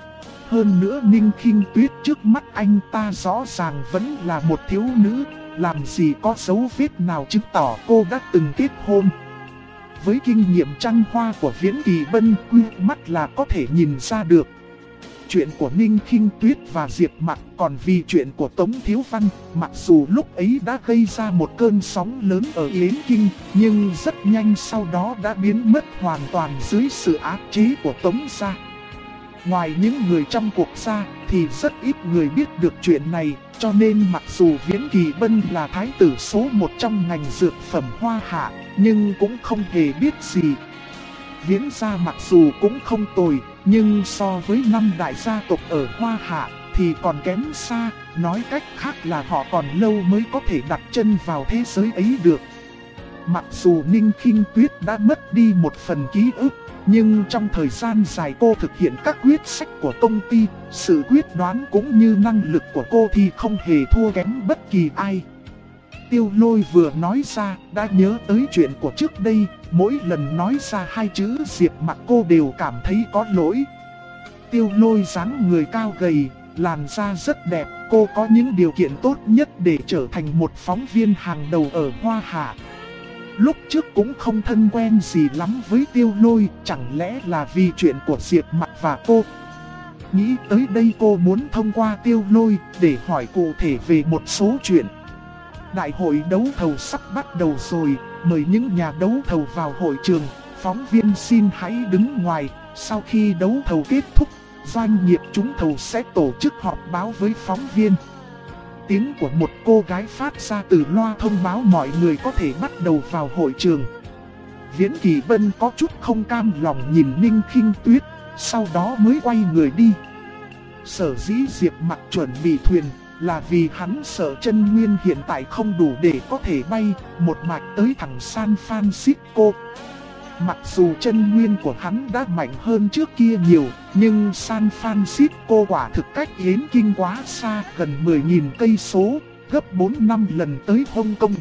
Hơn nữa Ninh Khinh Tuyết trước mắt anh ta rõ ràng vẫn là một thiếu nữ, làm gì có dấu vết nào chứng tỏ cô đã từng kết hôn. Với kinh nghiệm trăng hoa của Viễn Kỳ Bân, mắt là có thể nhìn ra được. Chuyện của Ninh Khinh Tuyết và Diệp Mặc, còn vì chuyện của Tống Thiếu Văn, mặc dù lúc ấy đã gây ra một cơn sóng lớn ở Yến Kinh, nhưng rất nhanh sau đó đã biến mất hoàn toàn dưới sự áp chế của Tống gia. Ngoài những người trong cuộc gia, thì rất ít người biết được chuyện này, cho nên mặc dù Viễn Kỳ Bân là thái tử số 1 trong ngành dược phẩm Hoa Hạ, nhưng cũng không hề biết gì. Viễn gia mặc dù cũng không tồi, nhưng so với 5 đại gia tộc ở Hoa Hạ thì còn kém xa, nói cách khác là họ còn lâu mới có thể đặt chân vào thế giới ấy được. Mặc dù Ninh Khinh Tuyết đã mất đi một phần ký ức, nhưng trong thời gian dài cô thực hiện các quyết sách của công ty, sự quyết đoán cũng như năng lực của cô thì không hề thua kém bất kỳ ai. Tiêu Lôi vừa nói ra, đã nhớ tới chuyện của trước đây, mỗi lần nói ra hai chữ Diệp Mặc cô đều cảm thấy có lỗi. Tiêu Lôi dáng người cao gầy, làn da rất đẹp, cô có những điều kiện tốt nhất để trở thành một phóng viên hàng đầu ở Hoa Hạ. Lúc trước cũng không thân quen gì lắm với Tiêu Lôi, chẳng lẽ là vì chuyện của Diệp Mặc và cô. Nghĩ tới đây cô muốn thông qua Tiêu Lôi để hỏi cụ thể về một số chuyện. Đại hội đấu thầu sắp bắt đầu rồi, mời những nhà đấu thầu vào hội trường, phóng viên xin hãy đứng ngoài, sau khi đấu thầu kết thúc, doanh nghiệp trúng thầu sẽ tổ chức họp báo với phóng viên. Tiếng của một cô gái phát ra từ loa thông báo mọi người có thể bắt đầu vào hội trường. Viễn Kỳ Bân có chút không cam lòng nhìn Ninh Khinh Tuyết, sau đó mới quay người đi. Sở dĩ Diệp Mặc chuẩn bị thuyền là vì hắn sợ chân nguyên hiện tại không đủ để có thể bay một mạch tới thẳng San Francisco. Mặc dù chân nguyên của hắn đã mạnh hơn trước kia nhiều, nhưng San Francisco quả thực cách Yến Kinh quá xa, gần 10.000 cây số, gấp 4-5 lần tới Hong Kong.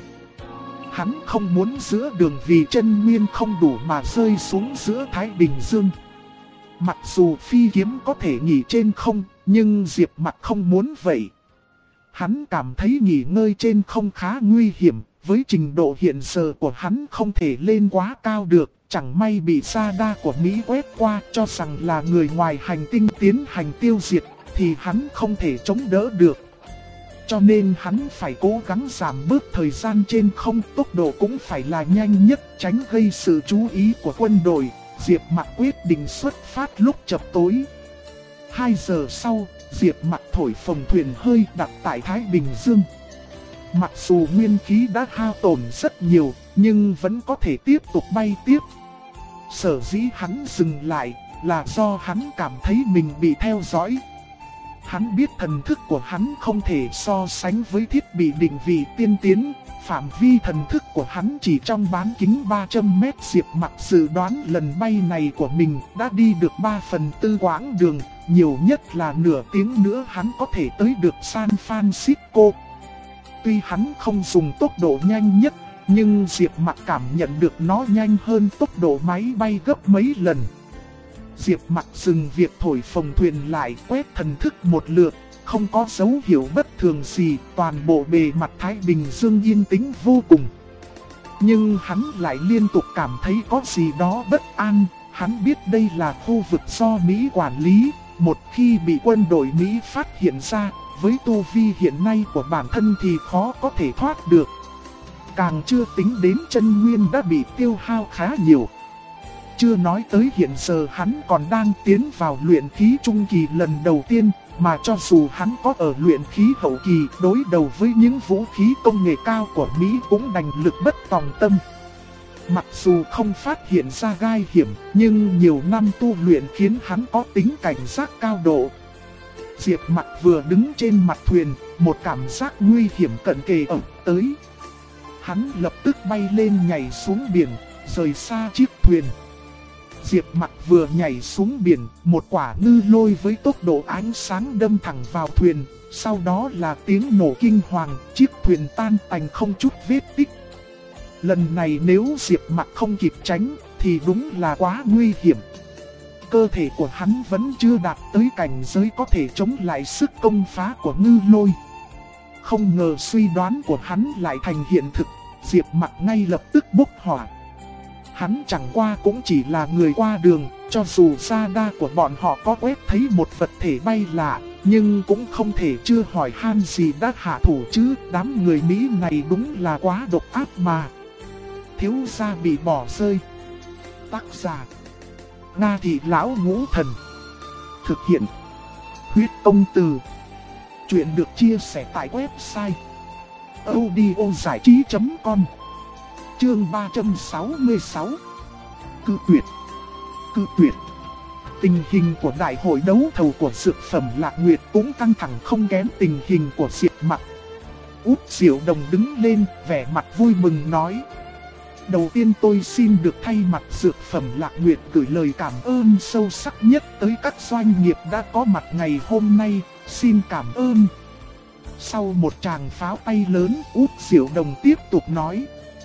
Hắn không muốn giữa đường vì chân nguyên không đủ mà rơi xuống giữa Thái Bình Dương. Mặc dù phi kiếm có thể nghỉ trên không, nhưng Diệp Mặc không muốn vậy. Hắn cảm thấy nghỉ ngơi trên không khá nguy hiểm, với trình độ hiện giờ của hắn không thể lên quá cao được. Chẳng may bị radar của Mỹ quét qua cho rằng là người ngoài hành tinh tiến hành tiêu diệt, thì hắn không thể chống đỡ được. Cho nên hắn phải cố gắng giảm bớt thời gian trên không, tốc độ cũng phải là nhanh nhất, tránh gây sự chú ý của quân đội. Diệp Mặc quyết định xuất phát lúc chập tối. 2 giờ sau, Diệp Mặc thổi phồng thuyền hơi đặt tại Thái Bình Dương. Mặc dù nguyên khí đã hao tổn rất nhiều, nhưng vẫn có thể tiếp tục bay tiếp. Sở dĩ hắn dừng lại là do hắn cảm thấy mình bị theo dõi. Hắn biết thần thức của hắn không thể so sánh với thiết bị định vị tiên tiến. Phạm vi thần thức của hắn chỉ trong bán kính 300 mét. Diệp Mặc dự đoán lần bay này của mình đã đi được 3/4 quãng đường. Nhiều nhất là nửa tiếng nữa hắn có thể tới được San Francisco. Tuy hắn không dùng tốc độ nhanh nhất, nhưng Diệp Mặc cảm nhận được nó nhanh hơn tốc độ máy bay gấp mấy lần. Diệp Mặc dừng việc thổi phồng thuyền lại, quét thần thức một lượt, không có dấu hiệu bất thường gì, toàn bộ bề mặt Thái Bình Dương yên tĩnh vô cùng. Nhưng hắn lại liên tục cảm thấy có gì đó bất an, hắn biết đây là khu vực do Mỹ quản lý, một khi bị quân đội Mỹ phát hiện ra, với tu vi hiện nay của bản thân thì khó có thể thoát được. Càng chưa tính đến chân nguyên đã bị tiêu hao khá nhiều. Chưa nói tới hiện giờ hắn còn đang tiến vào luyện khí trung kỳ lần đầu tiên, mà cho dù hắn có ở luyện khí hậu kỳ đối đầu với những vũ khí công nghệ cao của Mỹ cũng đành lực bất tòng tâm. Mặc dù không phát hiện ra gai hiểm, nhưng nhiều năm tu luyện khiến hắn có tính cảnh giác cao độ. Diệp Mặc vừa đứng trên mặt thuyền, một cảm giác nguy hiểm cận kề ập tới. Hắn lập tức bay lên nhảy xuống biển, rời xa chiếc thuyền. Diệp Mặc vừa nhảy xuống biển, một quả ngư lôi với tốc độ ánh sáng đâm thẳng vào thuyền. Sau đó là tiếng nổ kinh hoàng, chiếc thuyền tan tành không chút vết tích. Lần này nếu Diệp Mặc không kịp tránh, thì đúng là quá nguy hiểm. Cơ thể của hắn vẫn chưa đạt tới cảnh giới có thể chống lại sức công phá của ngư lôi. Không ngờ suy đoán của hắn lại thành hiện thực, Diệp Mặc ngay lập tức bốc hỏa. Hắn chẳng qua cũng chỉ là người qua đường, cho dù radar của bọn họ có quét thấy một vật thể bay lạ, nhưng cũng không thể chưa hỏi han gì đã hạ thủ chứ. Đám người Mỹ này đúng là quá độc ác mà. Thiếu gia bị bỏ rơi. Tác giả: Nga Thị Lão Ngũ Thần. Thực hiện: Huyết công từ. Chuyện được chia sẻ tại website audiozảichí.com. Chương 366. Cự tuyệt. Tình hình của đại hội đấu thầu của dược phẩm Lạc Nguyệt cũng căng thẳng không kém tình hình của Diệp Mặc. Út Diệu Đồng đứng lên, vẻ mặt vui mừng nói: đầu tiên tôi xin được thay mặt dược phẩm Lạc Nguyệt gửi lời cảm ơn sâu sắc nhất tới các doanh nghiệp đã có mặt ngày hôm nay, xin cảm ơn. Sau một tràng pháo tay lớn, Út Diệu Đồng tiếp tục nói: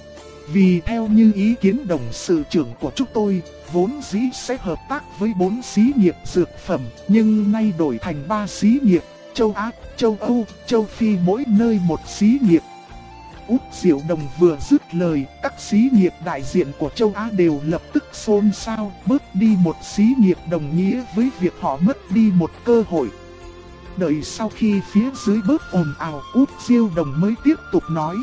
vì theo như ý kiến đồng sự trưởng của chúng tôi, vốn dĩ sẽ hợp tác với 4 xí nghiệp dược phẩm, nhưng nay đổi thành 3 xí nghiệp, châu Á, châu Âu, châu Phi mỗi nơi một xí nghiệp. Út Diệu Đồng vừa dứt lời, các xí nghiệp đại diện của châu Á đều lập tức xôn xao, bớt đi một xí nghiệp đồng nghĩa với việc họ mất đi một cơ hội. Đợi sau khi phía dưới bớt ồn ào, Út Diệu Đồng mới tiếp tục nói: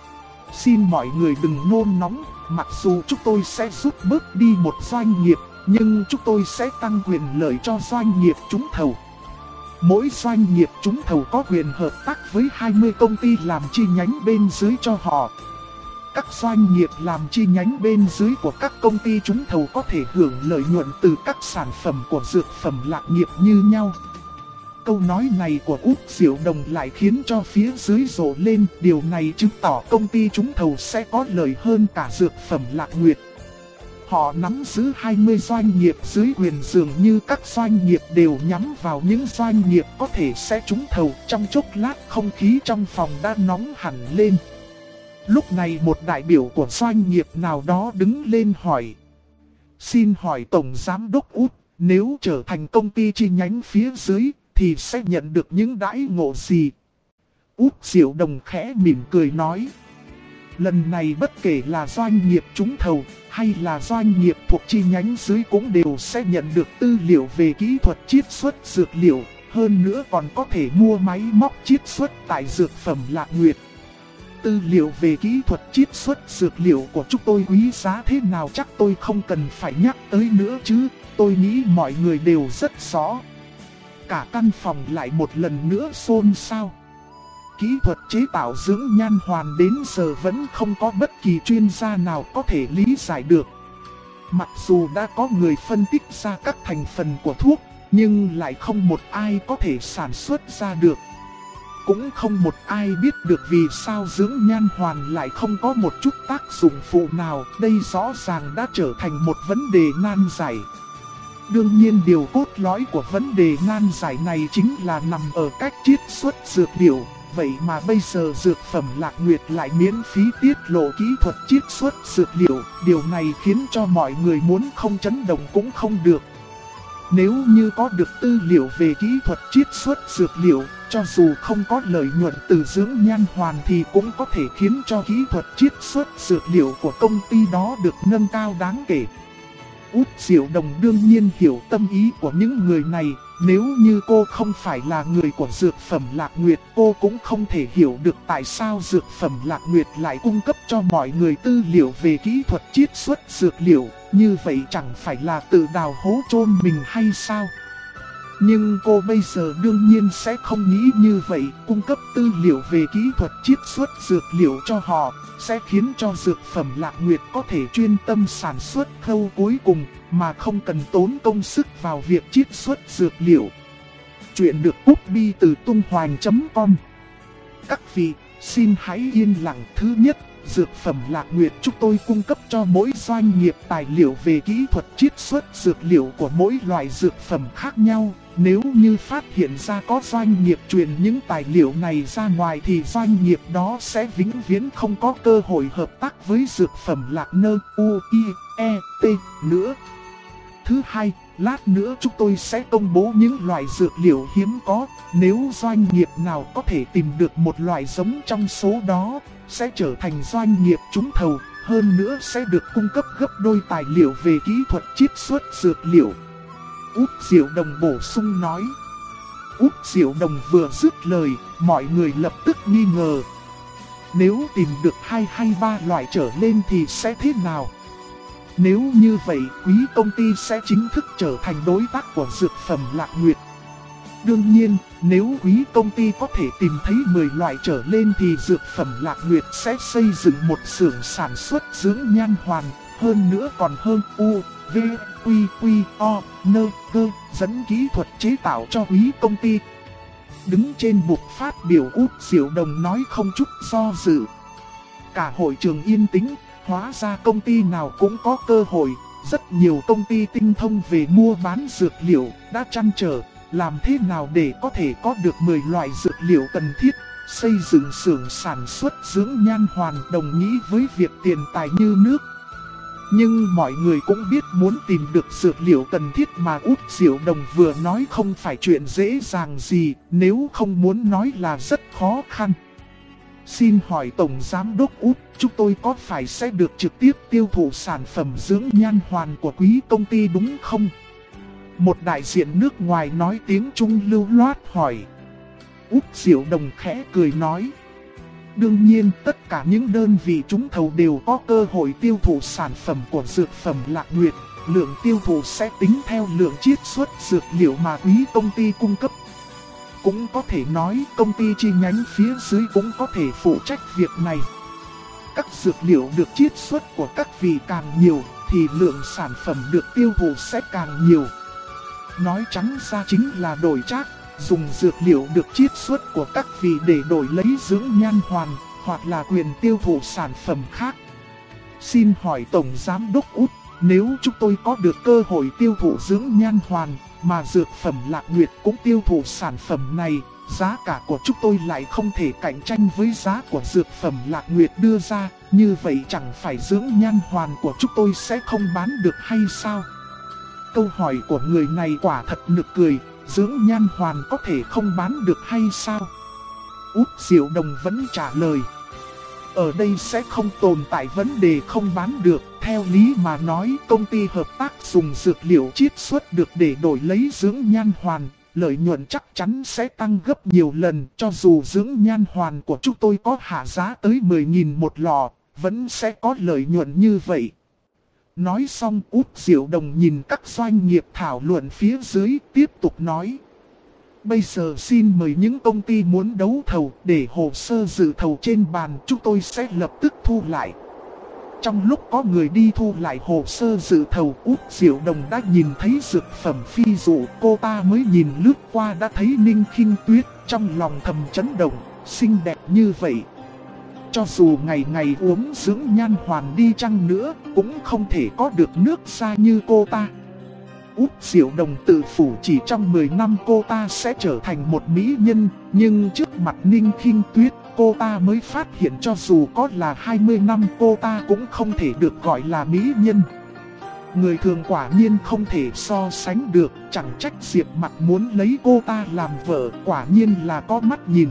xin mọi người đừng nôn nóng, mặc dù chúng tôi sẽ rút bớt đi một doanh nghiệp, nhưng chúng tôi sẽ tăng quyền lợi cho doanh nghiệp trúng thầu. Mỗi doanh nghiệp trúng thầu có quyền hợp tác với 20 công ty làm chi nhánh bên dưới cho họ. Các doanh nghiệp làm chi nhánh bên dưới của các công ty trúng thầu có thể hưởng lợi nhuận từ các sản phẩm của dược phẩm Lạc Nghiệp như nhau. Câu nói này của Út Diệu Đồng lại khiến cho phía dưới rộ lên, điều này chứng tỏ công ty trúng thầu sẽ có lợi hơn cả dược phẩm Lạc Nguyệt. Họ nắm giữ 20 doanh nghiệp dưới quyền, dường như các doanh nghiệp đều nhắm vào những doanh nghiệp có thể sẽ trúng thầu. Trong chốc lát không khí trong phòng đã nóng hẳn lên. Lúc này một đại biểu của doanh nghiệp nào đó đứng lên hỏi: xin hỏi Tổng Giám đốc Út, nếu trở thành công ty chi nhánh phía dưới thì sẽ nhận được những đãi ngộ gì? Út Diệu Đồng khẽ mỉm cười nói: lần này bất kể là doanh nghiệp trúng thầu hay là doanh nghiệp thuộc chi nhánh dưới cũng đều sẽ nhận được tư liệu về kỹ thuật chiết xuất dược liệu, hơn nữa còn có thể mua máy móc chiết xuất tại dược phẩm Lạc Nguyệt. Tư liệu về kỹ thuật chiết xuất dược liệu của chúng tôi quý giá thế nào chắc tôi không cần phải nhắc tới nữa chứ, tôi nghĩ mọi người đều rất rõ. Cả căn phòng lại một lần nữa xôn xao. Kỹ thuật chế tạo dưỡng nhan hoàn đến giờ vẫn không có bất kỳ chuyên gia nào có thể lý giải được. Mặc dù đã có người phân tích ra các thành phần của thuốc, nhưng lại không một ai có thể sản xuất ra được. Cũng không một ai biết được vì sao dưỡng nhan hoàn lại không có một chút tác dụng phụ nào. Đây rõ ràng đã trở thành một vấn đề nan giải. Đương nhiên điều cốt lõi của vấn đề nan giải này chính là nằm ở cách chiết xuất dược liệu. Vậy mà bây giờ dược phẩm Lạc Nguyệt lại miễn phí tiết lộ kỹ thuật chiết xuất dược liệu. Điều này khiến cho mọi người muốn không chấn động cũng không được. Nếu như có được tư liệu về kỹ thuật chiết xuất dược liệu, cho dù không có lợi nhuận từ dưỡng nhan hoàn thì cũng có thể khiến cho kỹ thuật chiết xuất dược liệu của công ty đó được nâng cao đáng kể. Út Diệu Đồng đương nhiên hiểu tâm ý của những người này. Nếu như cô không phải là người của dược phẩm Lạc Nguyệt, cô cũng không thể hiểu được tại sao dược phẩm Lạc Nguyệt lại cung cấp cho mọi người tư liệu về kỹ thuật chiết xuất dược liệu. Như vậy chẳng phải là tự đào hố chôn mình hay sao? Nhưng cô bây giờ đương nhiên sẽ không nghĩ như vậy. Cung cấp tư liệu về kỹ thuật chiết xuất dược liệu cho họ sẽ khiến cho dược phẩm Lạc Nguyệt có thể chuyên tâm sản xuất khâu cuối cùng, mà không cần tốn công sức vào việc chiết xuất dược liệu. Chuyện được copy từ tung-hoành.com. Các vị, xin hãy yên lặng. Thứ nhất, dược phẩm Lạc Nguyệt chúng tôi cung cấp cho mỗi doanh nghiệp tài liệu về kỹ thuật chiết xuất dược liệu của mỗi loại dược phẩm khác nhau. Nếu như phát hiện ra có doanh nghiệp truyền những tài liệu này ra ngoài thì doanh nghiệp đó sẽ vĩnh viễn không có cơ hội hợp tác với dược phẩm Lạc Nơ U-I-E-T nữa. Thứ hai, lát nữa chúng tôi sẽ công bố những loại dược liệu hiếm có. Nếu doanh nghiệp nào có thể tìm được một loại giống trong số đó, sẽ trở thành doanh nghiệp trúng thầu. Hơn nữa sẽ được cung cấp gấp đôi tài liệu về kỹ thuật chiết xuất dược liệu. Út Diệu Đồng bổ sung nói. Út Diệu Đồng vừa dứt lời, mọi người lập tức nghi ngờ. Nếu tìm được 2 hay 3 loại trở lên thì sẽ thế nào? Nếu như vậy, quý công ty sẽ chính thức trở thành đối tác của dược phẩm Lạc Nguyệt. Đương nhiên, nếu quý công ty có thể tìm thấy 10 loại trở lên thì dược phẩm Lạc Nguyệt sẽ xây dựng một xưởng sản xuất dưỡng nhan hoàn, hơn nữa còn hơn U, V, Quy, Quy, O, Nơ, Cơ, dẫn kỹ thuật chế tạo cho quý công ty. Đứng trên bục phát biểu, Út Diệu Đồng nói không chút do dự. Cả hội trường yên tĩnh, hóa ra công ty nào cũng có cơ hội. Rất nhiều công ty tinh thông về mua bán dược liệu đã trăn trở, làm thế nào để có thể có được 10 loại dược liệu cần thiết. Xây dựng xưởng sản xuất dưỡng nhan hoàn đồng nghĩa với việc tiền tài như nước. Nhưng mọi người cũng biết muốn tìm được dược liệu cần thiết mà Út Diệu Đồng vừa nói không phải chuyện dễ dàng gì, nếu không muốn nói là rất khó khăn. Xin hỏi Tổng Giám đốc Út, chúng tôi có phải sẽ được trực tiếp tiêu thụ sản phẩm dưỡng nhan hoàn của quý công ty đúng không? Một đại diện nước ngoài nói tiếng Trung lưu loát hỏi. Út Diệu Đồng khẽ cười nói. Đương nhiên tất cả những đơn vị trúng thầu đều có cơ hội tiêu thụ sản phẩm của dược phẩm Lạc Nguyệt. Lượng tiêu thụ sẽ tính theo lượng chiết xuất dược liệu mà quý công ty cung cấp. Cũng có thể nói công ty chi nhánh phía dưới cũng có thể phụ trách việc này. Các dược liệu được chiết xuất của các vị càng nhiều thì lượng sản phẩm được tiêu thụ sẽ càng nhiều. Nói trắng ra chính là đổi trác, dùng dược liệu được chiết xuất của các vị để đổi lấy dưỡng nhan hoàn, hoặc là quyền tiêu thụ sản phẩm khác. Xin hỏi Tổng Giám đốc Út, nếu chúng tôi có được cơ hội tiêu thụ dưỡng nhan hoàn, mà dược phẩm Lạc Nguyệt cũng tiêu thụ sản phẩm này, giá cả của chúng tôi lại không thể cạnh tranh với giá của dược phẩm Lạc Nguyệt đưa ra, như vậy chẳng phải dưỡng nhan hoàn của chúng tôi sẽ không bán được hay sao? Câu hỏi của người này quả thật nực cười, dưỡng nhan hoàn có thể không bán được hay sao? Út Diệu Đồng vẫn trả lời. Ở đây sẽ không tồn tại vấn đề không bán được. Theo lý mà nói, công ty hợp tác dùng dược liệu chiết xuất được để đổi lấy dưỡng nhan hoàn, lợi nhuận chắc chắn sẽ tăng gấp nhiều lần. Cho dù dưỡng nhan hoàn của chúng tôi có hạ giá tới 10.000 một lọ, vẫn sẽ có lợi nhuận như vậy. Nói xong, Út Diệu Đồng nhìn các doanh nghiệp thảo luận phía dưới, tiếp tục nói. Bây giờ xin mời những công ty muốn đấu thầu, để hồ sơ dự thầu trên bàn chúng tôi sẽ lập tức thu lại. Trong lúc có người đi thu lại hồ sơ dự thầu, Út Diệu Đồng đã nhìn thấy dược phẩm phi dụ. Cô ta mới nhìn lướt qua đã thấy Ninh Khinh Tuyết, trong lòng thầm chấn động, xinh đẹp như vậy. Cho dù ngày ngày uống dưỡng nhan hoàn đi chăng nữa, cũng không thể có được nước da như cô ta. Út Diệu Đồng tự phủ chỉ trong 10 năm cô ta sẽ trở thành một mỹ nhân, nhưng trước mặt Ninh Khinh Tuyết, cô ta mới phát hiện cho dù có là 20 năm cô ta cũng không thể được gọi là mỹ nhân. Người thường quả nhiên không thể so sánh được, chẳng trách Diệp Mặt muốn lấy cô ta làm vợ, quả nhiên là có mắt nhìn.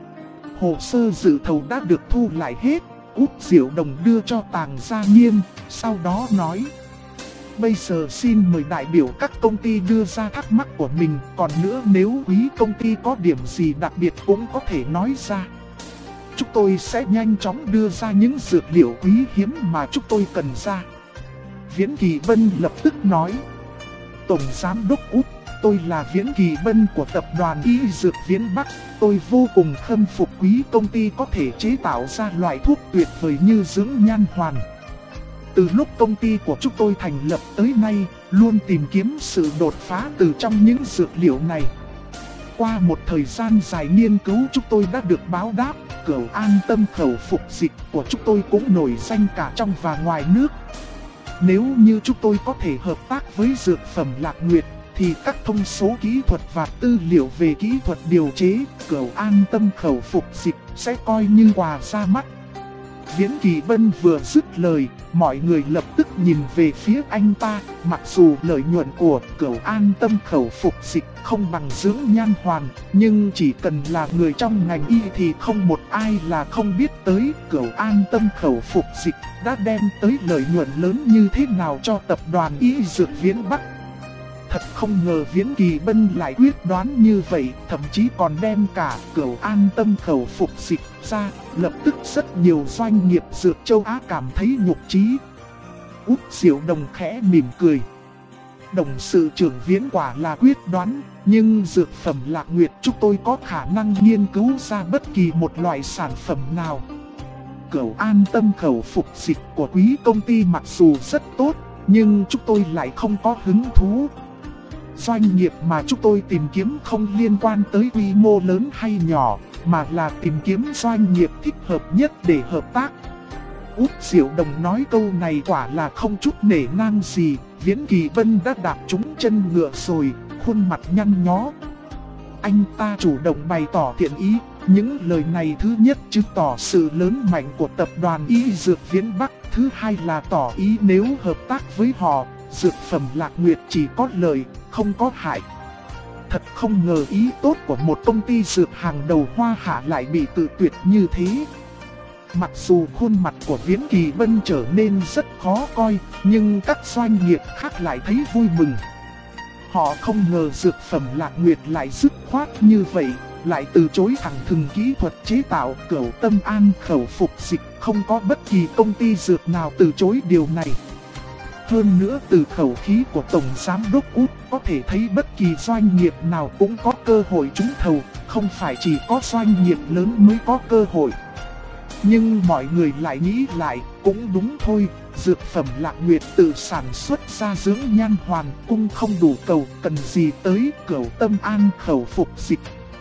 Hồ sơ dự thầu đã được thu lại hết, Út Diệu Đồng đưa cho Tàng Gia Nghiêm, sau đó nói. Bây giờ xin mời đại biểu các công ty đưa ra thắc mắc của mình, còn nữa nếu quý công ty có điểm gì đặc biệt cũng có thể nói ra. Chúng tôi sẽ nhanh chóng đưa ra những dược liệu quý hiếm mà chúng tôi cần ra. Viễn Kỳ Bân lập tức nói. Tổng Giám đốc Út, tôi là Viễn Kỳ Bân của tập đoàn Y Dược Viễn Bắc. Tôi vô cùng khâm phục quý công ty có thể chế tạo ra loại thuốc tuyệt vời như dưỡng nhan hoàn. Từ lúc công ty của chúng tôi thành lập tới nay, luôn tìm kiếm sự đột phá từ trong những dược liệu này. Qua một thời gian dài nghiên cứu, chúng tôi đã được báo đáp. Cửu An Tâm khẩu phục dịch của chúng tôi cũng nổi danh cả trong và ngoài nước. Nếu như chúng tôi có thể hợp tác với dược phẩm Lạc Nguyệt, thì các thông số kỹ thuật và tư liệu về kỹ thuật điều chế Cửu An Tâm khẩu phục dịch sẽ coi như quà ra mắt. Viễn Kỳ Bân vừa dứt lời, mọi người lập tức nhìn về phía anh ta. Mặc dù lợi nhuận của Cửu An Tâm khẩu phục dịch không bằng dưỡng nhan hoàn, nhưng chỉ cần là người trong ngành y thì không một ai là không biết tới Cửu An Tâm khẩu phục dịch đã đem tới lợi nhuận lớn như thế nào cho tập đoàn Y Dược Viễn Bắc. Thật không ngờ Viễn Kỳ Bân lại quyết đoán như vậy, thậm chí còn đem cả Cửu An Tâm khẩu phục dịch ra. Lập tức rất nhiều doanh nghiệp dược châu Á cảm thấy nhục chí. Út Diệu Đồng khẽ mỉm cười. Đồng sự trưởng Viễn quả là quyết đoán, nhưng dược phẩm Lạc Nguyệt chúng tôi có khả năng nghiên cứu ra bất kỳ một loại sản phẩm nào. Cửu an tâm khẩu phục dịch của quý công ty mặc dù rất tốt, nhưng chúng tôi lại không có hứng thú. Doanh nghiệp mà chúng tôi tìm kiếm không liên quan tới quy mô lớn hay nhỏ, mà là tìm kiếm doanh nghiệp thích hợp nhất để hợp tác. Út Diệu Đồng nói câu này quả là không chút nể nang gì. Viễn Kỳ Vân đã đạp trúng chân ngựa rồi, khuôn mặt nhăn nhó. Anh ta chủ động bày tỏ thiện ý. Những lời này thứ nhất chứng tỏ sự lớn mạnh của tập đoàn Y Dược Viễn Bắc. Thứ hai là tỏ ý nếu hợp tác với họ, dược phẩm Lạc Nguyệt chỉ có lợi, không có hại. Thật không ngờ ý tốt của một công ty dược hàng đầu Hoa Hạ lại bị tự tuyệt như thế. Mặc dù khuôn mặt của Viễn Kỳ Vân trở nên rất khó coi, nhưng các doanh nghiệp khác lại thấy vui mừng. Họ không ngờ dược phẩm Lạc Nguyệt lại dứt khoát như vậy, lại từ chối thẳng thừng kỹ thuật chế tạo Cửu Tâm An khẩu phục dịch. Không có bất kỳ công ty dược nào từ chối điều này. Hơn nữa từ khẩu khí của Tổng Giám đốc Út có thể thấy bất kỳ doanh nghiệp nào cũng có cơ hội trúng thầu, không phải chỉ có doanh nghiệp lớn mới có cơ hội. Nhưng mọi người lại nghĩ lại, cũng đúng thôi, dược phẩm Lạc Nguyệt tự sản xuất ra dưỡng nhan hoàn cung không đủ cầu, cần gì tới Cửu Tâm An khẩu phục dịch.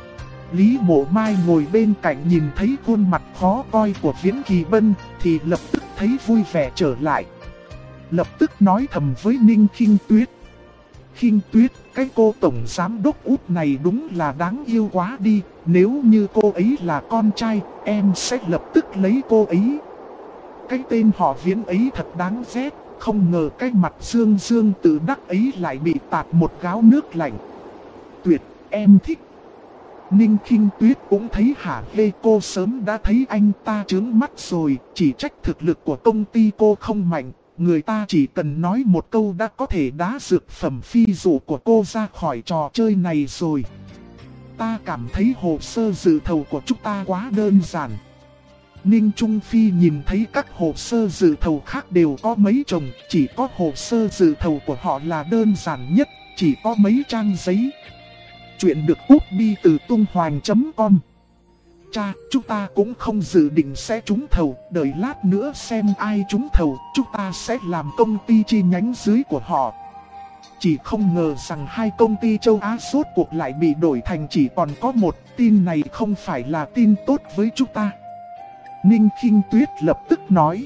Lý Mộ Mai ngồi bên cạnh nhìn thấy khuôn mặt khó coi của Viễn Kỳ Vân thì lập tức thấy vui vẻ trở lại. Lập tức nói thầm với Ninh Khinh Tuyết. Khinh Tuyết, cái cô tổng giám đốc Út này đúng là đáng yêu quá đi. Nếu như cô ấy là con trai, em sẽ lập tức lấy cô ấy. Cái tên họ Viễn ấy thật đáng ghét. Không ngờ cái mặt dương dương tự đắc ấy lại bị tạt một gáo nước lạnh. Tuyệt, em thích. Ninh Khinh Tuyết cũng thấy hả hê, cô sớm đã thấy anh ta trướng mắt rồi, chỉ trách thực lực của công ty cô không mạnh. Người ta chỉ cần nói một câu đã có thể đá dược phẩm phi dụ của cô ra khỏi trò chơi này rồi. Ta cảm thấy hồ sơ dự thầu của chúng ta quá đơn giản. Ninh Trung Phi nhìn thấy các hồ sơ dự thầu khác đều có mấy chồng, chỉ có hồ sơ dự thầu của họ là đơn giản nhất, chỉ có mấy trang giấy. Chuyện được Úc-bi từ tung-hoành.com. Cha, chúng ta cũng không dự định sẽ trúng thầu, đợi lát nữa xem ai trúng thầu, chúng ta sẽ làm công ty chi nhánh dưới của họ. Chỉ không ngờ rằng hai công ty châu Á rốt cuộc lại bị đổi thành chỉ còn có một, tin này không phải là tin tốt với chúng ta. Ninh Khinh Tuyết lập tức nói.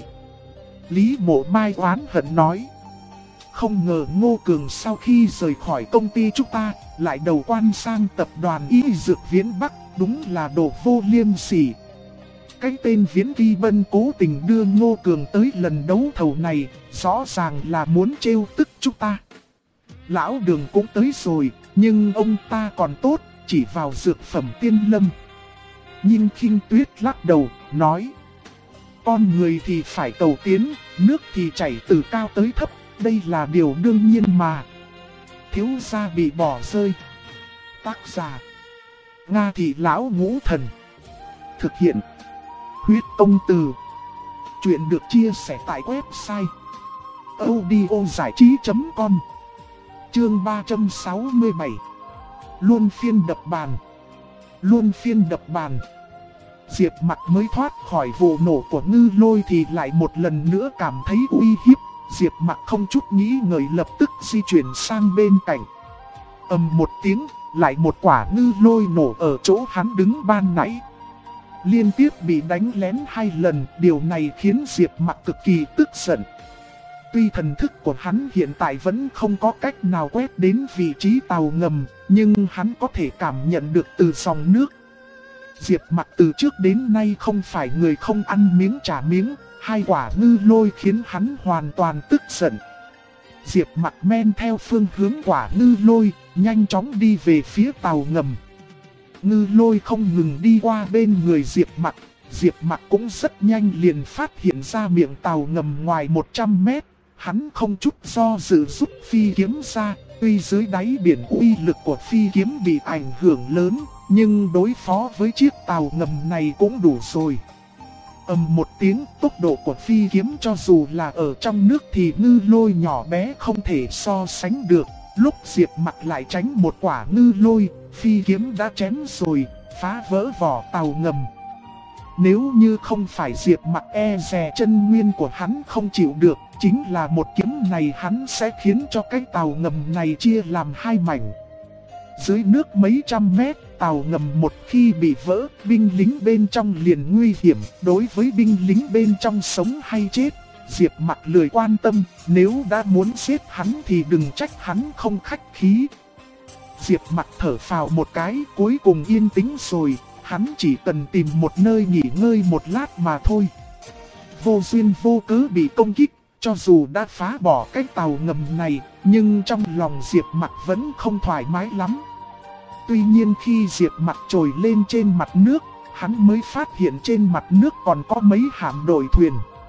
Lý Mộ Mai oán hận nói. Không ngờ Ngô Cường sau khi rời khỏi công ty chúng ta, lại đầu quan sang tập đoàn Y Dược Viễn Bắc, đúng là đồ vô liêm sỉ. Cái tên Viễn Kỳ Vân cố tình đưa Ngô Cường tới lần đấu thầu này, rõ ràng là muốn trêu tức chúng ta. Lão Đường cũng tới rồi, nhưng ông ta còn tốt, chỉ vào dược phẩm Tiên Lâm. Ninh Khinh Tuyết lắc đầu, nói. Con người thì phải cầu tiến, nước thì chảy từ cao tới thấp. Đây là điều đương nhiên mà. Thiếu gia bị bỏ rơi. Tác giả Nga Thị Lão Ngũ Thần. Thực hiện Huyết Công Từ. Chuyện được chia sẻ tại website audiozảichí.com. Chương 367. Luân phiên đập bàn. Luân phiên đập bàn. Diệp Mặc mới thoát khỏi vụ nổ của Ngư Lôi thì lại một lần nữa cảm thấy uy hiếp. Diệp Mặc không chút nghĩ ngợi lập tức di chuyển sang bên cạnh. Ầm một tiếng, lại một quả ngư lôi nổ ở chỗ hắn đứng ban nãy. Liên tiếp bị đánh lén 2 lần, điều này khiến Diệp Mặc cực kỳ tức giận. Tuy thần thức của hắn hiện tại vẫn không có cách nào quét đến vị trí tàu ngầm, nhưng hắn có thể cảm nhận được từ dòng nước. Diệp Mặc từ trước đến nay không phải người không ăn miếng trả miếng. 2 quả ngư lôi khiến hắn hoàn toàn tức giận. Diệp Mặc men theo phương hướng quả ngư lôi, nhanh chóng đi về phía tàu ngầm. Ngư lôi không ngừng đi qua bên người Diệp Mặc. Diệp Mặc cũng rất nhanh liền phát hiện ra miệng tàu ngầm ngoài 100 mét. Hắn không chút do dự rút phi kiếm ra. Tuy dưới đáy biển uy lực của phi kiếm bị ảnh hưởng lớn, nhưng đối phó với chiếc tàu ngầm này cũng đủ rồi. Ầm một tiếng, tốc độ của phi kiếm cho dù là ở trong nước thì ngư lôi nhỏ bé không thể so sánh được. Lúc Diệp Mặc lại tránh một quả ngư lôi, phi kiếm đã chém rồi, phá vỡ vỏ tàu ngầm. Nếu như không phải Diệp Mặc e dè chân nguyên của hắn không chịu được, chính là một kiếm này hắn sẽ khiến cho cái tàu ngầm này chia làm hai mảnh. Dưới nước mấy trăm mét, tàu ngầm một khi bị vỡ, binh lính bên trong liền nguy hiểm. Đối với binh lính bên trong sống hay chết, Diệp Mặc lười quan tâm, nếu đã muốn giết hắn thì đừng trách hắn không khách khí. Diệp Mặc thở phào một cái, cuối cùng yên tĩnh rồi, hắn chỉ cần tìm một nơi nghỉ ngơi một lát mà thôi. Vô duyên vô cớ bị công kích, cho dù đã phá bỏ cái tàu ngầm này, nhưng trong lòng Diệp Mặc vẫn không thoải mái lắm. Tuy nhiên khi Diệp Mặc trồi lên trên mặt nước, hắn mới phát hiện trên mặt nước còn có mấy hạm đội thuyền.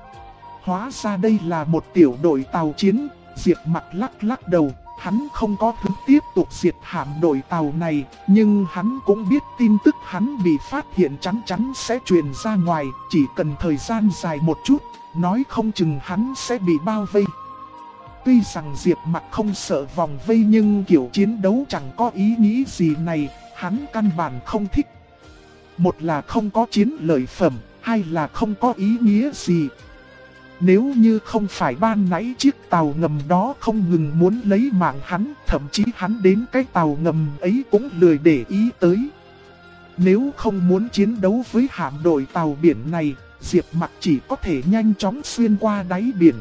Hóa ra đây là một tiểu đội tàu chiến. Diệp Mặc lắc lắc đầu, hắn không có hứng tiếp tục diệt hạm đội tàu này, nhưng hắn cũng biết tin tức hắn bị phát hiện chắn chắn sẽ truyền ra ngoài, chỉ cần thời gian dài một chút, nói không chừng hắn sẽ bị bao vây. Tuy rằng Diệp Mặc không sợ vòng vây nhưng kiểu chiến đấu chẳng có ý nghĩ gì này, hắn căn bản không thích. Một là không có chiến lợi phẩm, hai là không có ý nghĩa gì. Nếu như không phải ban nãy chiếc tàu ngầm đó không ngừng muốn lấy mạng hắn, thậm chí hắn đến cái tàu ngầm ấy cũng lười để ý tới. Nếu không muốn chiến đấu với hạm đội tàu biển này, Diệp Mặc chỉ có thể nhanh chóng xuyên qua đáy biển.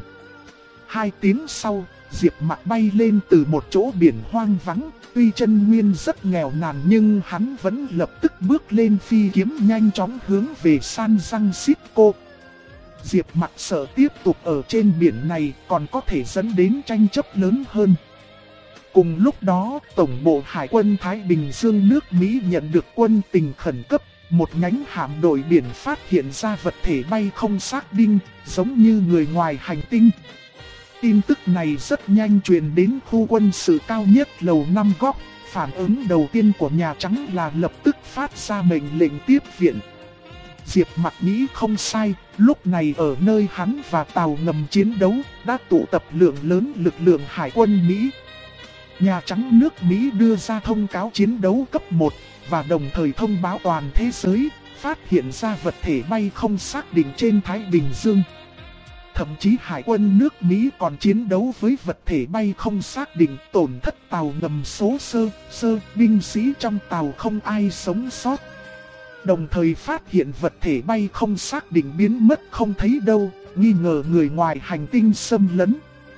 2 tiếng sau, Diệp Mặc bay lên từ một chỗ biển hoang vắng, tuy chân nguyên rất nghèo nàn nhưng hắn vẫn lập tức bước lên phi kiếm nhanh chóng hướng về San Francisco. Diệp Mặc sợ tiếp tục ở trên biển này còn có thể dẫn đến tranh chấp lớn hơn. Cùng lúc đó, Tổng bộ Hải quân Thái Bình Dương nước Mỹ nhận được quân tình khẩn cấp. Một nhánh hạm đội biển phát hiện ra vật thể bay không xác định, giống như người ngoài hành tinh. Tin tức này rất nhanh truyền đến khu quân sự cao nhất lầu 5 góc. Phản ứng đầu tiên của Nhà Trắng là lập tức phát ra mệnh lệnh tiếp viện. Diệp Mặc nghĩ không sai, lúc này ở nơi hắn và tàu ngầm chiến đấu, đã tụ tập lượng lớn lực lượng hải quân Mỹ. Nhà Trắng nước Mỹ đưa ra thông cáo chiến đấu cấp 1, và đồng thời thông báo toàn thế giới, phát hiện ra vật thể bay không xác định trên Thái Bình Dương. Thậm chí hải quân nước Mỹ còn chiến đấu với vật thể bay không xác định, tổn thất tàu ngầm số sơ, binh sĩ trong tàu không ai sống sót. Đồng thời phát hiện vật thể bay không xác định biến mất không thấy đâu, nghi ngờ người ngoài hành tinh xâm lấn.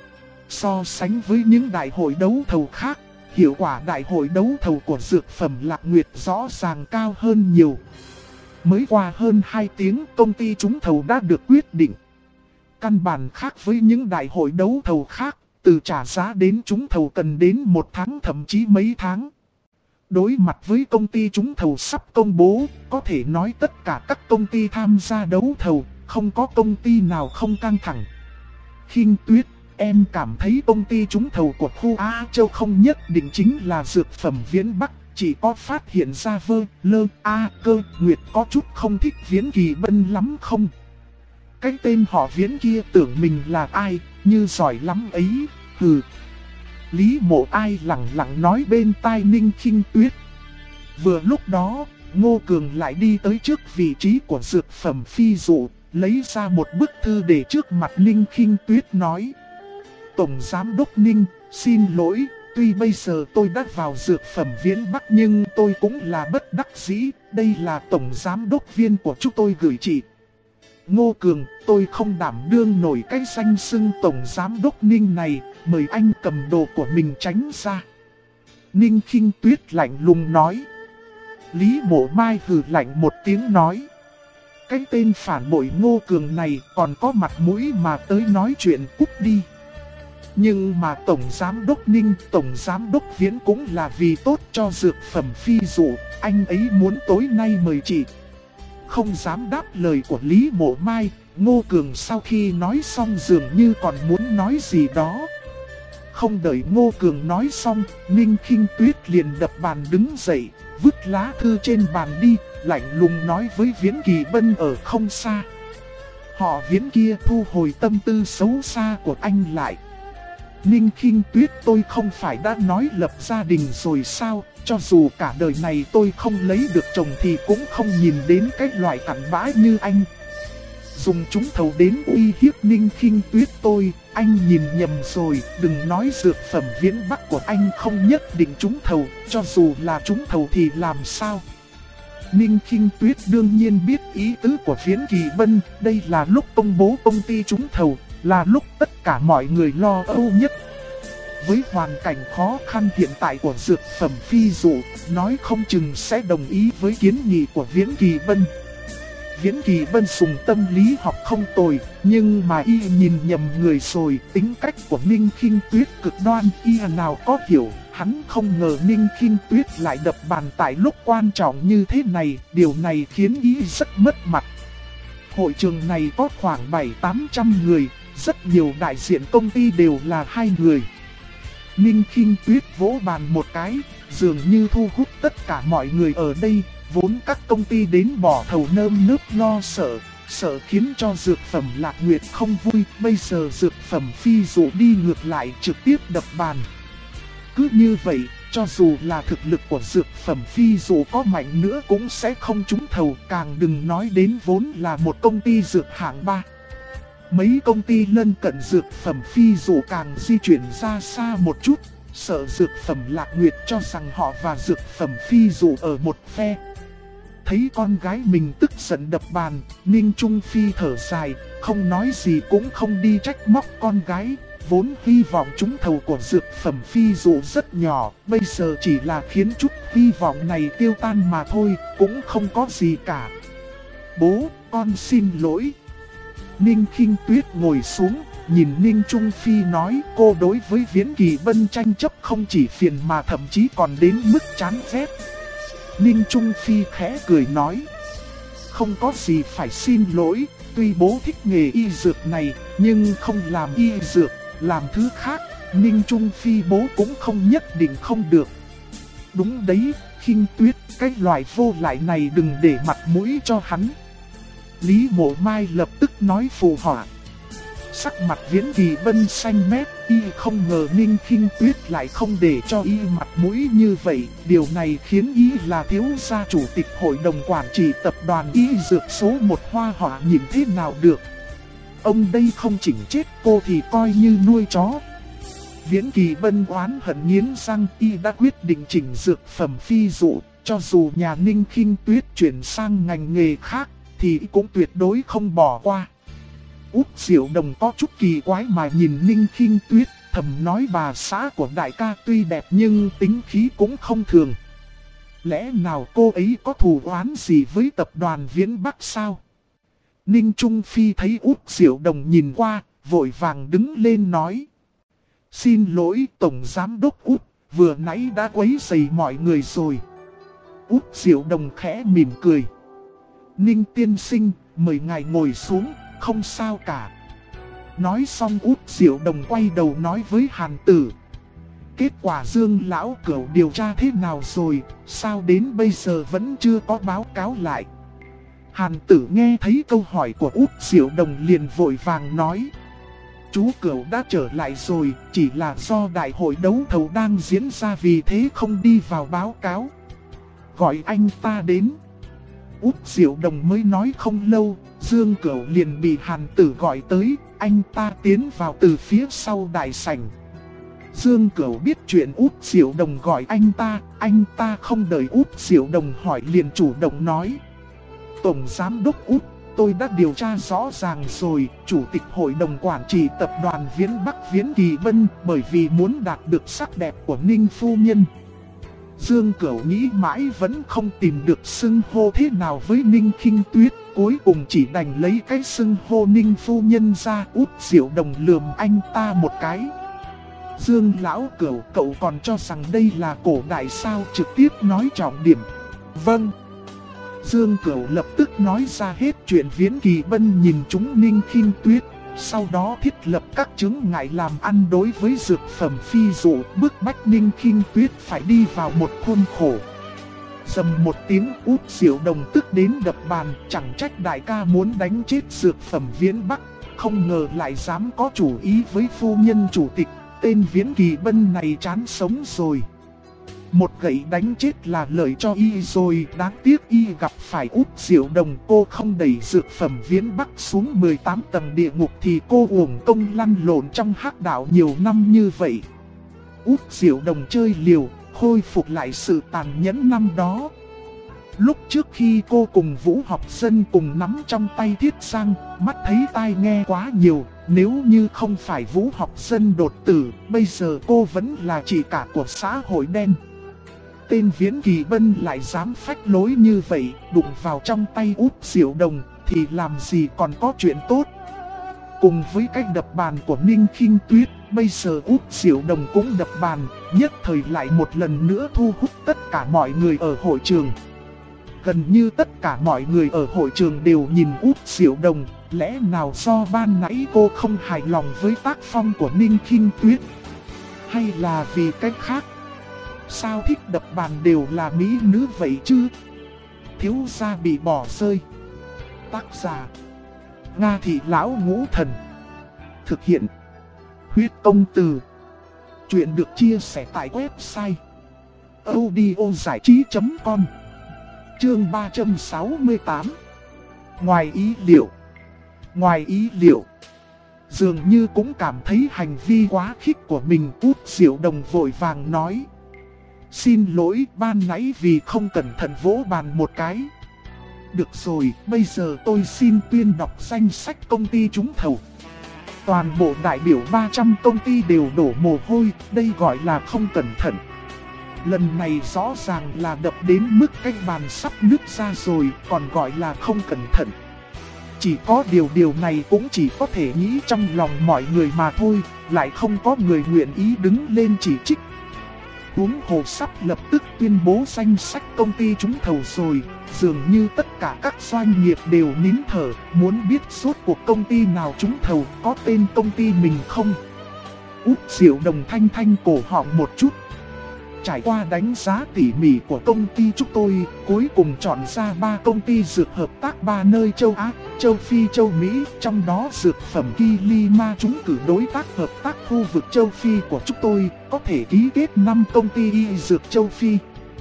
So sánh với những đại hội đấu thầu khác, hiệu quả đại hội đấu thầu của dược phẩm Lạc Nguyệt rõ ràng cao hơn nhiều. Mới qua hơn 2 tiếng công ty trúng thầu đã được quyết định. Căn bản khác với những đại hội đấu thầu khác, từ trả giá đến trúng thầu cần đến 1 tháng thậm chí mấy tháng. Đối mặt với công ty trúng thầu sắp công bố, có thể nói tất cả các công ty tham gia đấu thầu, không có công ty nào không căng thẳng. Khinh Tuyết, em cảm thấy công ty trúng thầu của khu Á Châu không nhất định chính là dược phẩm Viễn Bắc, chỉ có phát hiện ra Cơ Nguyệt có chút không thích Viễn Kỳ Bân lắm không? Cái tên họ Viễn kia tưởng mình là ai, như giỏi lắm ấy, hừ. Lý Mộ Ai lặng lặng nói bên tai Ninh Khinh Tuyết. Vừa lúc đó, Ngô Cường lại đi tới trước vị trí của dược phẩm phi dụ, lấy ra một bức thư để trước mặt Ninh Khinh Tuyết nói. Tổng Giám đốc Ninh, xin lỗi, tuy bây giờ tôi đã vào dược phẩm Viễn Bắc nhưng tôi cũng là bất đắc dĩ, đây là Tổng Giám đốc viên của chúng tôi gửi chị. Ngô Cường, tôi không đảm đương nổi cái danh xưng Tổng Giám đốc Ninh này, mời anh cầm đồ của mình tránh ra. Ninh Khinh Tuyết lạnh lùng nói. Lý Mộ Mai hừ lạnh một tiếng nói. Cái tên phản bội Ngô Cường này còn có mặt mũi mà tới nói chuyện, cút đi. Nhưng mà Tổng Giám đốc Ninh, Tổng Giám đốc Viễn cũng là vì tốt cho dược phẩm phi dụ, anh ấy muốn tối nay mời chị. Không dám đáp lời của Lý Mộ Mai, Ngô Cường sau khi nói xong dường như còn muốn nói gì đó. Không đợi Ngô Cường nói xong, Ninh Khinh Tuyết liền đập bàn đứng dậy, vứt lá thư trên bàn đi, lạnh lùng nói với Viễn Kỳ Bân ở không xa. Họ Viễn kia thu hồi tâm tư xấu xa của anh lại. Ninh Khinh Tuyết, tôi không phải đã nói lập gia đình rồi sao? Cho dù cả đời này tôi không lấy được chồng thì cũng không nhìn đến cái loại cặn bã như anh. Dùng trúng thầu đến uy hiếp Ninh Khinh Tuyết tôi, anh nhìn nhầm rồi, đừng nói dược phẩm Viễn Bắc của anh không nhất định trúng thầu, cho dù là trúng thầu thì làm sao? Ninh Khinh Tuyết đương nhiên biết ý tứ của Viễn Kỳ Bân, đây là lúc công bố công ty trúng thầu, là lúc tất cả mọi người lo âu nhất. Với hoàn cảnh khó khăn hiện tại của dược phẩm phi dụ, nói không chừng sẽ đồng ý với kiến nghị của Viễn Kỳ Bân. Viễn Kỳ Bân dùng tâm lý học không tồi, nhưng mà y nhìn nhầm người rồi, tính cách của Ninh Khinh Tuyết cực đoan, y nào có hiểu, hắn không ngờ Ninh Khinh Tuyết lại đập bàn tại lúc quan trọng như thế này, điều này khiến y rất mất mặt. Hội trường này có khoảng 700-800 người, rất nhiều đại diện công ty đều là 2 người. Ninh Khinh Tuyết vỗ bàn một cái, dường như thu hút tất cả mọi người ở đây. Vốn các công ty đến bỏ thầu nơm nớp lo sợ khiến cho dược phẩm Lạc Nguyệt không vui. Bây giờ dược phẩm phi dụ đi ngược lại trực tiếp đập bàn. Cứ như vậy, cho dù là thực lực của dược phẩm phi dụ có mạnh nữa cũng sẽ không trúng thầu. Càng đừng nói đến vốn là một công ty dược hạng 3. Mấy công ty lân cận dược phẩm phi dụ càng di chuyển ra xa một chút, sợ dược phẩm Lạc Nguyệt cho rằng họ và dược phẩm phi dụ ở một phe. Thấy con gái mình tức giận đập bàn, Ninh Trung Phi thở dài, không nói gì cũng không đi trách móc con gái. Vốn hy vọng trúng thầu của dược phẩm phi dụ rất nhỏ, bây giờ chỉ là khiến chút hy vọng này tiêu tan mà thôi, cũng không có gì cả. Bố, con xin lỗi. Ninh Khinh Tuyết ngồi xuống, nhìn Ninh Trung Phi nói, cô đối với Viễn Kỳ Bân tranh chấp không chỉ phiền mà thậm chí còn đến mức chán ghét. Ninh Trung Phi khẽ cười nói, không có gì phải xin lỗi, tuy bố thích nghề y dược này, nhưng không làm y dược, làm thứ khác, Ninh Trung Phi bố cũng không nhất định không được. Đúng đấy, Khinh Tuyết, cái loại vô lại này đừng để mặt mũi cho hắn. Lý Mộ Mai lập tức nói phù họa. Sắc mặt Viễn Kỳ Bân xanh mét, y không ngờ Ninh Khinh Tuyết lại không để cho y mặt mũi như vậy. Điều này khiến y là thiếu gia chủ tịch hội đồng quản trị tập đoàn y dược số 1 Hoa Họa nhìn thế nào được. Ông đây không chỉnh chết cô thì coi như nuôi chó. Viễn Kỳ Bân oán hận nghiến răng, y đã quyết định chỉnh dược phẩm phi dụ, cho dù nhà Ninh Khinh Tuyết chuyển sang ngành nghề khác thì cũng tuyệt đối không bỏ qua. Út Diệu Đồng có chút kỳ quái mà nhìn Ninh Khinh Tuyết, thầm nói bà xã của đại ca tuy đẹp nhưng tính khí cũng không thường. Lẽ nào cô ấy có thù oán gì với tập đoàn Viễn Bắc sao? Ninh Trung Phi thấy Út Diệu Đồng nhìn qua, vội vàng đứng lên nói. Xin lỗi Tổng Giám Đốc Út, vừa nãy đã quấy rầy mọi người rồi. Út Diệu Đồng khẽ mỉm cười. Ninh tiên sinh, mời ngài ngồi xuống, không sao cả. Nói xong Út Diệu Đồng quay đầu nói với Hàn Tử. Kết quả Dương Lão Cửu điều tra thế nào rồi, sao đến bây giờ vẫn chưa có báo cáo lại? Hàn Tử nghe thấy câu hỏi của Út Diệu Đồng liền vội vàng nói. Chú Cửu đã trở lại rồi, chỉ là do đại hội đấu thầu đang diễn ra vì thế không đi vào báo cáo. Gọi anh ta đến. Út Diệu Đồng mới nói không lâu, Dương Cửu liền bị Hàn Tử gọi tới, anh ta tiến vào từ phía sau đại sảnh. Dương Cửu biết chuyện Út Diệu Đồng gọi anh ta không đợi Út Diệu Đồng hỏi liền chủ động nói. Tổng Giám Đốc Út, tôi đã điều tra rõ ràng rồi, Chủ tịch Hội đồng Quản trị Tập đoàn Viễn Bắc Viễn Kỳ Bân bởi vì muốn đạt được sắc đẹp của Ninh Phu Nhân. Dương Cửu nghĩ mãi vẫn không tìm được xưng hô thế nào với Ninh Khinh Tuyết, cuối cùng chỉ đành lấy cái xưng hô Ninh Phu Nhân ra. Út Diệu Đồng lườm anh ta một cái. Dương Lão Cửu, cậu còn cho rằng đây là cổ đại sao, trực tiếp nói trọng điểm. Vâng. Dương Cửu lập tức nói ra hết chuyện Viễn Kỳ Bân nhìn trúng Ninh Khinh Tuyết, sau đó thiết lập các chứng ngại làm ăn đối với dược phẩm phi dụ, bức bách Ninh Khinh Tuyết phải đi vào một khuôn khổ. Dầm một tiếng, Út Diệu Đồng tức đến đập bàn, chẳng trách đại ca muốn đánh chết dược phẩm Viễn Bắc, không ngờ lại dám có chủ ý với phu nhân chủ tịch, Tên Viễn Kỳ Bân này chán sống rồi. Một gậy đánh chết là lợi cho y rồi, đáng tiếc y gặp phải Út Diệu Đồng. Cô không đẩy dược phẩm Viễn Bắc xuống 18 tầng địa ngục thì cô uổng công lăn lộn trong hắc đạo nhiều năm như vậy. Út Diệu Đồng chơi liều, khôi phục lại sự tàn nhẫn năm đó. Lúc trước khi cô cùng Vũ Học Dân cùng nắm trong tay Thiết Giang, mắt thấy tai nghe quá nhiều. Nếu như không phải Vũ Học Dân đột tử, bây giờ cô vẫn là chị cả của xã hội đen. Tên Viễn Kỳ Bân lại dám phách lối như vậy, đụng vào trong tay Út Diệu Đồng thì làm gì còn có chuyện tốt. Cùng với cách đập bàn của Ninh Khinh Tuyết, bây giờ Út Diệu Đồng cũng đập bàn, nhất thời lại một lần nữa thu hút tất cả mọi người ở hội trường. Gần như tất cả mọi người ở hội trường đều nhìn Út Diệu Đồng, lẽ nào do ban nãy cô không hài lòng với tác phong của Ninh Khinh Tuyết? Hay là vì cách khác? Sao thích đập bàn đều là mỹ nữ vậy chứ? Thiếu gia bị bỏ rơi. Tác giả: Nga Thị Lão Ngũ Thần. Thực hiện: Huyết Công Từ. Chuyện được chia sẻ tại website audiozảichí.com. Chương 368. Ngoài ý liệu. Ngoài ý liệu. Dường như cũng cảm thấy hành vi quá khích của mình, Út Diệu Đồng vội vàng nói: Xin lỗi, ban nãy vì không cẩn thận vỗ bàn một cái. Được rồi, bây giờ tôi xin tuyên đọc danh sách công ty trúng thầu. Toàn bộ đại biểu 300 công ty đều đổ mồ hôi, đây gọi là không cẩn thận. Lần này rõ ràng là đập đến mức cái bàn sắp nứt ra rồi, còn gọi là không cẩn thận. Chỉ có điều này cũng chỉ có thể nghĩ trong lòng mọi người mà thôi, lại không có người nguyện ý đứng lên chỉ trích. Huống hồ sắp lập tức tuyên bố danh sách công ty trúng thầu rồi, dường như tất cả các doanh nghiệp đều nín thở, muốn biết suốt cuộc công ty nào trúng thầu, có tên công ty mình không. Út Diệu Đồng thanh cổ họng một chút. Trải qua đánh giá tỉ mỉ của công ty chúng tôi, cuối cùng chọn ra 3 công ty dược hợp tác 3 nơi châu Á, châu Phi, châu Mỹ, trong đó dược phẩm Kilima trúng cử đối tác hợp tác khu vực châu Phi của chúng tôi, có thể ký kết 5 công ty y dược châu Phi.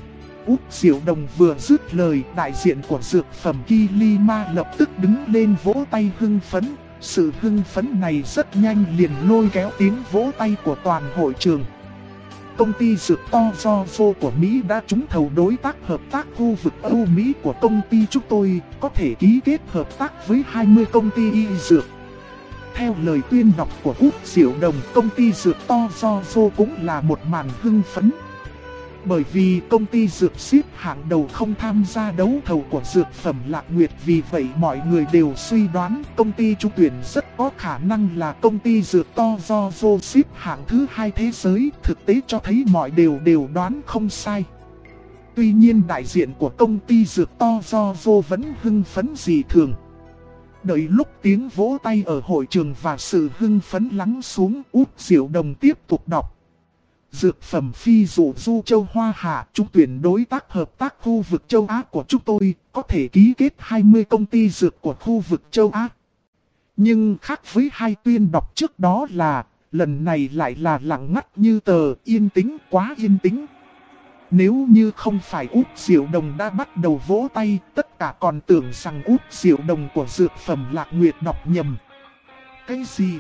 Út Diệu Đồng vừa dứt lời, đại diện của dược phẩm Kilima lập tức đứng lên vỗ tay hưng phấn. Sự hưng phấn này rất nhanh liền lôi kéo tiếng vỗ tay của toàn hội trường. Công ty dược to do vô của Mỹ đã trúng thầu đối tác hợp tác khu vực Âu Mỹ của công ty chúng tôi, có thể ký kết hợp tác với 20 công ty y dược. Theo lời tuyên đọc của Út Diệu Đồng, công ty dược to do vô cũng là một màn hưng phấn. Bởi vì công ty dược xếp hạng đầu không tham gia đấu thầu của dược phẩm Lạc Nguyệt, vì vậy mọi người đều suy đoán công ty trúng tuyển rất có khả năng là công ty dược to do vô xếp hạng thứ 2 thế giới. Thực tế cho thấy mọi đều đoán không sai. Tuy nhiên đại diện của công ty dược to do vô vẫn hưng phấn dị thường. Đợi lúc tiếng vỗ tay ở hội trường và sự hưng phấn lắng xuống, Út Diệu Đồng tiếp tục đọc. Dược phẩm phi dụ du châu Hoa Hạ trúng tuyển đối tác hợp tác khu vực châu Á của chúng tôi, có thể ký kết 20 công ty dược của khu vực châu Á. Nhưng khác với 2 tuyên đọc trước đó là, lần này lại là lặng ngắt như tờ, yên tĩnh, quá yên tĩnh. Nếu như không phải Út Diệu Đồng đã bắt đầu vỗ tay, tất cả còn tưởng rằng Út Diệu Đồng của dược phẩm Lạc Nguyệt đọc nhầm. Cái gì?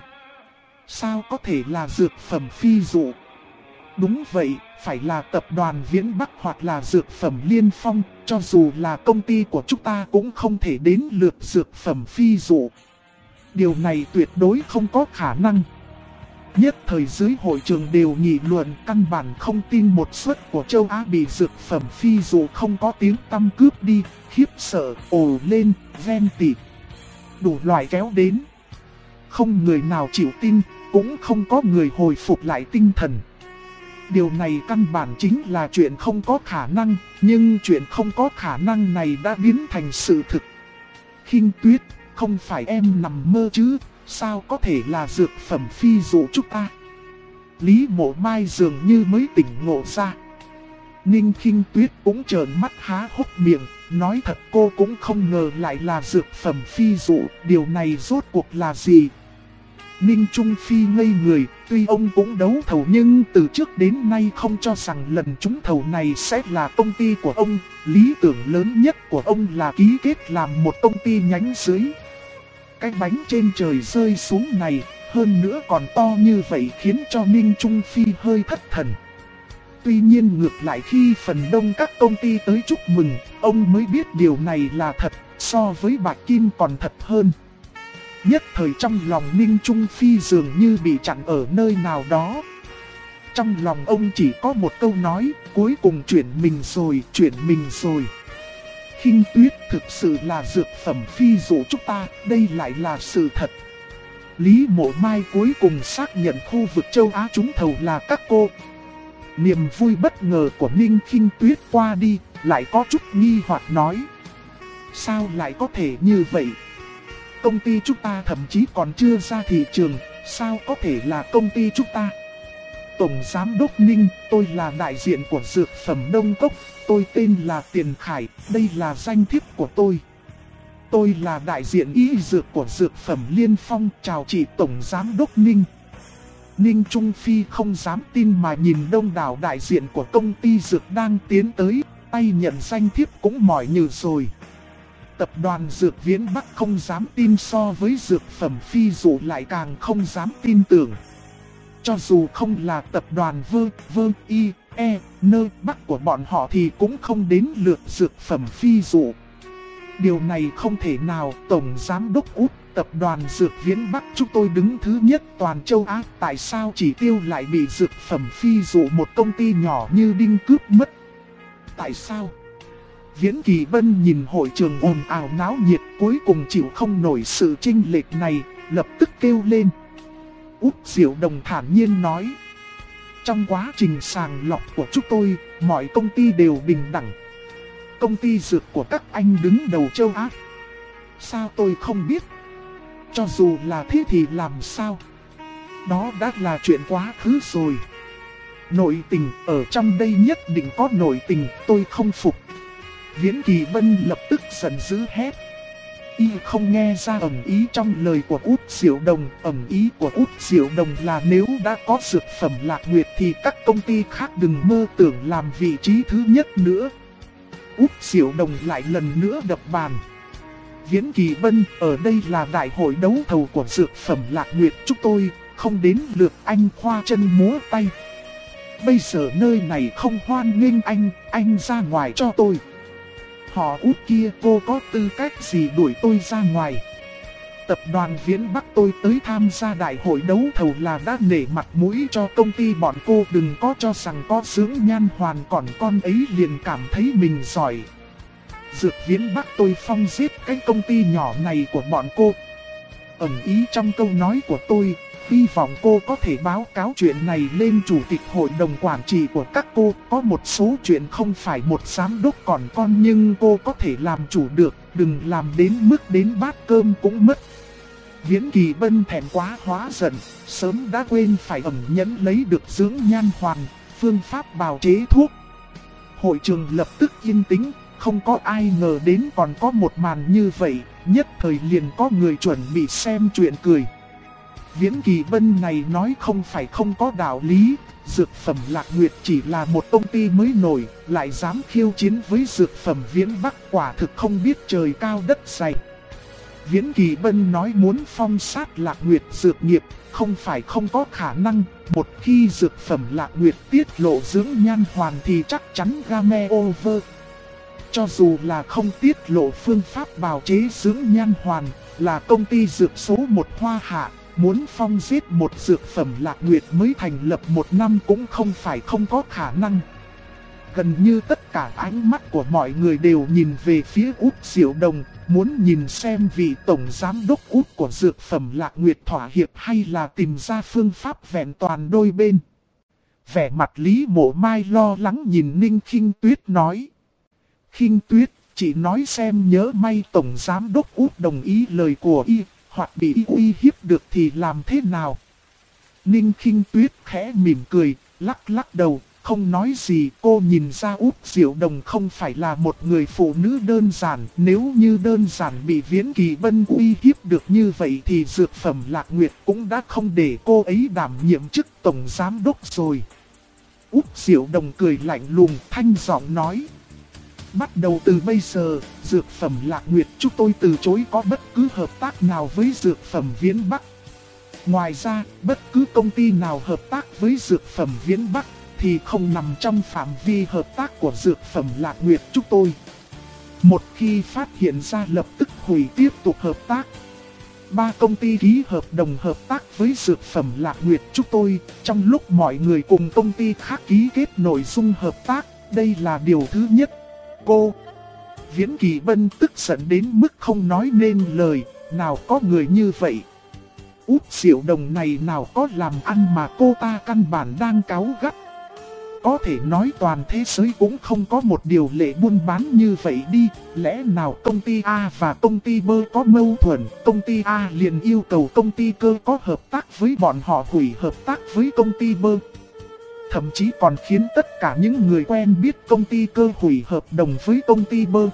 Sao có thể là dược phẩm phi dụ? Đúng vậy, phải là tập đoàn Viễn Bắc hoặc là dược phẩm Liên Phong, cho dù là công ty của chúng ta cũng không thể đến lượt dược phẩm phi dụ. Điều này tuyệt đối không có khả năng. Nhất thời dưới hội trường đều nghị luận, căn bản không tin một suất của châu Á bị dược phẩm phi dụ không có tiếng tăm cướp đi, khiếp sợ, ồ lên, ven tỉ. Đủ loại kéo đến. Không người nào chịu tin, cũng không có người hồi phục lại tinh thần. Điều này căn bản chính là chuyện không có khả năng, nhưng chuyện không có khả năng này đã biến thành sự thực. Khinh Tuyết, không phải em nằm mơ chứ, sao có thể là dược phẩm phi dụ chúng ta? Lý Mộ Mai dường như mới tỉnh ngộ ra. Ninh Khinh Tuyết cũng trợn mắt há hốc miệng, nói thật cô cũng không ngờ lại là dược phẩm phi dụ, điều này rốt cuộc là gì? Ninh Trung Phi ngây người, tuy ông cũng đấu thầu nhưng từ trước đến nay không cho rằng lần trúng thầu này sẽ là công ty của ông. Lý tưởng lớn nhất của ông là ký kết làm một công ty nhánh dưới. Cái bánh trên trời rơi xuống này, hơn nữa còn to như vậy khiến cho Ninh Trung Phi hơi thất thần. Tuy nhiên ngược lại khi phần đông các công ty tới chúc mừng, ông mới biết điều này là thật, so với Bạch Kim còn thật hơn. Nhất thời trong lòng Ninh Trung Phi dường như bị chặn ở nơi nào đó. Trong lòng ông chỉ có một câu nói, cuối cùng chuyển mình rồi. Khinh Tuyết thực sự là dược phẩm phi dụ chúng ta, đây lại là sự thật. Lý Mộ Mai cuối cùng xác nhận khu vực châu Á trúng thầu là các cô. Niềm vui bất ngờ của Ninh Khinh Tuyết qua đi, lại có chút nghi hoặc nói. Sao lại có thể như vậy? Công ty chúng ta thậm chí còn chưa ra thị trường, sao có thể là công ty chúng ta? Tổng Giám đốc Ninh, tôi là đại diện của dược phẩm Đông Cốc, tôi tên là Tiền Khải, đây là danh thiếp của tôi. Tôi là đại diện y dược của dược phẩm Liên Phong, chào chị Tổng Giám đốc Ninh. Ninh Trung Phi không dám tin mà nhìn đông đảo đại diện của công ty dược đang tiến tới, tay nhận danh thiếp cũng mỏi nhừ rồi. Tập đoàn Dược Viễn Bắc không dám tin, so với dược phẩm phi dụ lại càng không dám tin tưởng. Cho dù không là tập đoàn Bắc của bọn họ thì cũng không đến lượt dược phẩm phi dụ. Điều này không thể nào. Tổng Giám đốc Út, tập đoàn Dược Viễn Bắc chúng tôi đứng thứ nhất toàn châu Á, tại sao chỉ tiêu lại bị dược phẩm phi dụ một công ty nhỏ như Đinh cướp mất? Tại sao? Viễn Kỳ Bân nhìn hội trường ồn ào náo nhiệt, cuối cùng chịu không nổi sự chênh lệch này, lập tức kêu lên. Út Diệu Đồng thản nhiên nói. Trong quá trình sàng lọc của chúng tôi, mọi công ty đều bình đẳng. Công ty dược của các anh đứng đầu châu Á. Sao tôi không biết? Cho dù là thế thì làm sao? Đó đã là chuyện quá khứ rồi. Nội tình, ở trong đây nhất định có nội tình, tôi không phục. Viễn Kỳ Bân lập tức giận dữ hét. Y không nghe ra ẩn ý trong lời của Út Diệu Đồng. Ẩn ý của Út Diệu Đồng là nếu đã có dược phẩm Lạc Nguyệt thì các công ty khác đừng mơ tưởng làm vị trí thứ nhất nữa. Út Diệu Đồng lại lần nữa đập bàn. Viễn Kỳ Bân, ở đây là đại hội đấu thầu của dược phẩm Lạc Nguyệt chúng tôi, không đến lượt anh khoa chân múa tay. Bây giờ nơi này không hoan nghênh anh ra ngoài cho tôi. Họ Út kia, cô có tư cách gì đuổi tôi ra ngoài? Tập đoàn Viễn Bắc tôi tới tham gia đại hội đấu thầu là đã nể mặt mũi cho công ty bọn cô, đừng có cho rằng có dưỡng nhan hoàn còn con ấy liền cảm thấy mình giỏi. Dược Viễn Bắc tôi phong giết cái công ty nhỏ này của bọn cô. Ẩn ý trong câu nói của tôi, hy vọng cô có thể báo cáo chuyện này lên chủ tịch hội đồng quản trị của các cô. Có một số chuyện không phải một giám đốc còn con nhưng cô có thể làm chủ được, đừng làm đến mức đến bát cơm cũng mất. Viễn Kỳ Bân thẹn quá hóa giận, sớm đã quên phải ẩn nhẫn lấy được dưỡng nhan hoàn, phương pháp bào chế thuốc. Hội trường lập tức yên tĩnh, không có ai ngờ đến còn có một màn như vậy, nhất thời liền có người chuẩn bị xem chuyện cười. Viễn Kỳ Bân này nói không phải không có đạo lý, dược phẩm Lạc Nguyệt chỉ là một công ty mới nổi, lại dám khiêu chiến với dược phẩm Viễn Bắc, quả thực không biết trời cao đất dày. Viễn Kỳ Bân nói muốn phong sát Lạc Nguyệt dược nghiệp, không phải không có khả năng, một khi dược phẩm Lạc Nguyệt tiết lộ dưỡng nhan hoàn thì chắc chắn game over. Cho dù là không tiết lộ phương pháp bào chế dưỡng nhan hoàn, là công ty dược số 1 Hoa Hạ, muốn phong giết một dược phẩm Lạc Nguyệt mới thành lập 1 năm cũng không phải không có khả năng. Gần như tất cả ánh mắt của mọi người đều nhìn về phía Út Diệu Đồng, muốn nhìn xem vị tổng giám đốc Út của dược phẩm Lạc Nguyệt thỏa hiệp hay là tìm ra phương pháp vẹn toàn đôi bên. Vẻ mặt Lý Mộ Mai lo lắng nhìn Ninh Khinh Tuyết nói. Khinh Tuyết, chị nói xem nhớ may tổng giám đốc Út đồng ý lời của y, hoặc bị y uy hiếp được thì làm thế nào? Ninh Khinh Tuyết khẽ mỉm cười, lắc lắc đầu, không nói gì. Cô nhìn ra Út Diệu Đồng không phải là một người phụ nữ đơn giản. Nếu như đơn giản bị Viễn Kỳ Bân uy hiếp được như vậy thì Dược Phẩm Lạc Nguyệt cũng đã không để cô ấy đảm nhiệm chức tổng giám đốc rồi. Út Diệu Đồng cười lạnh lùng, thanh giọng nói. Bắt đầu từ bây giờ, Dược Phẩm Lạc Nguyệt chúng tôi từ chối có bất cứ hợp tác nào với Dược Phẩm Viễn Bắc. Ngoài ra, bất cứ công ty nào hợp tác với Dược Phẩm Viễn Bắc thì không nằm trong phạm vi hợp tác của Dược Phẩm Lạc Nguyệt chúng tôi. Một khi phát hiện ra lập tức hủy tiếp tục hợp tác. 3 công ty ký hợp đồng hợp tác với Dược Phẩm Lạc Nguyệt chúng tôi, trong lúc mọi người cùng công ty khác ký kết nội dung hợp tác, đây là điều thứ nhất. Cô Viễn Kỳ Bân tức giận đến mức không nói nên lời, nào có người như vậy. Út Diệu Đồng này nào có làm ăn mà cô ta căn bản đang cáu gắt. Có thể nói toàn thế giới cũng không có một điều lệ buôn bán như vậy đi. Lẽ nào công ty A và công ty B có mâu thuẫn, công ty A liền yêu cầu công ty cơ có hợp tác với bọn họ hủy hợp tác với công ty B. Thậm chí còn khiến tất cả những người quen biết công ty cơ hủy hợp đồng với công ty B.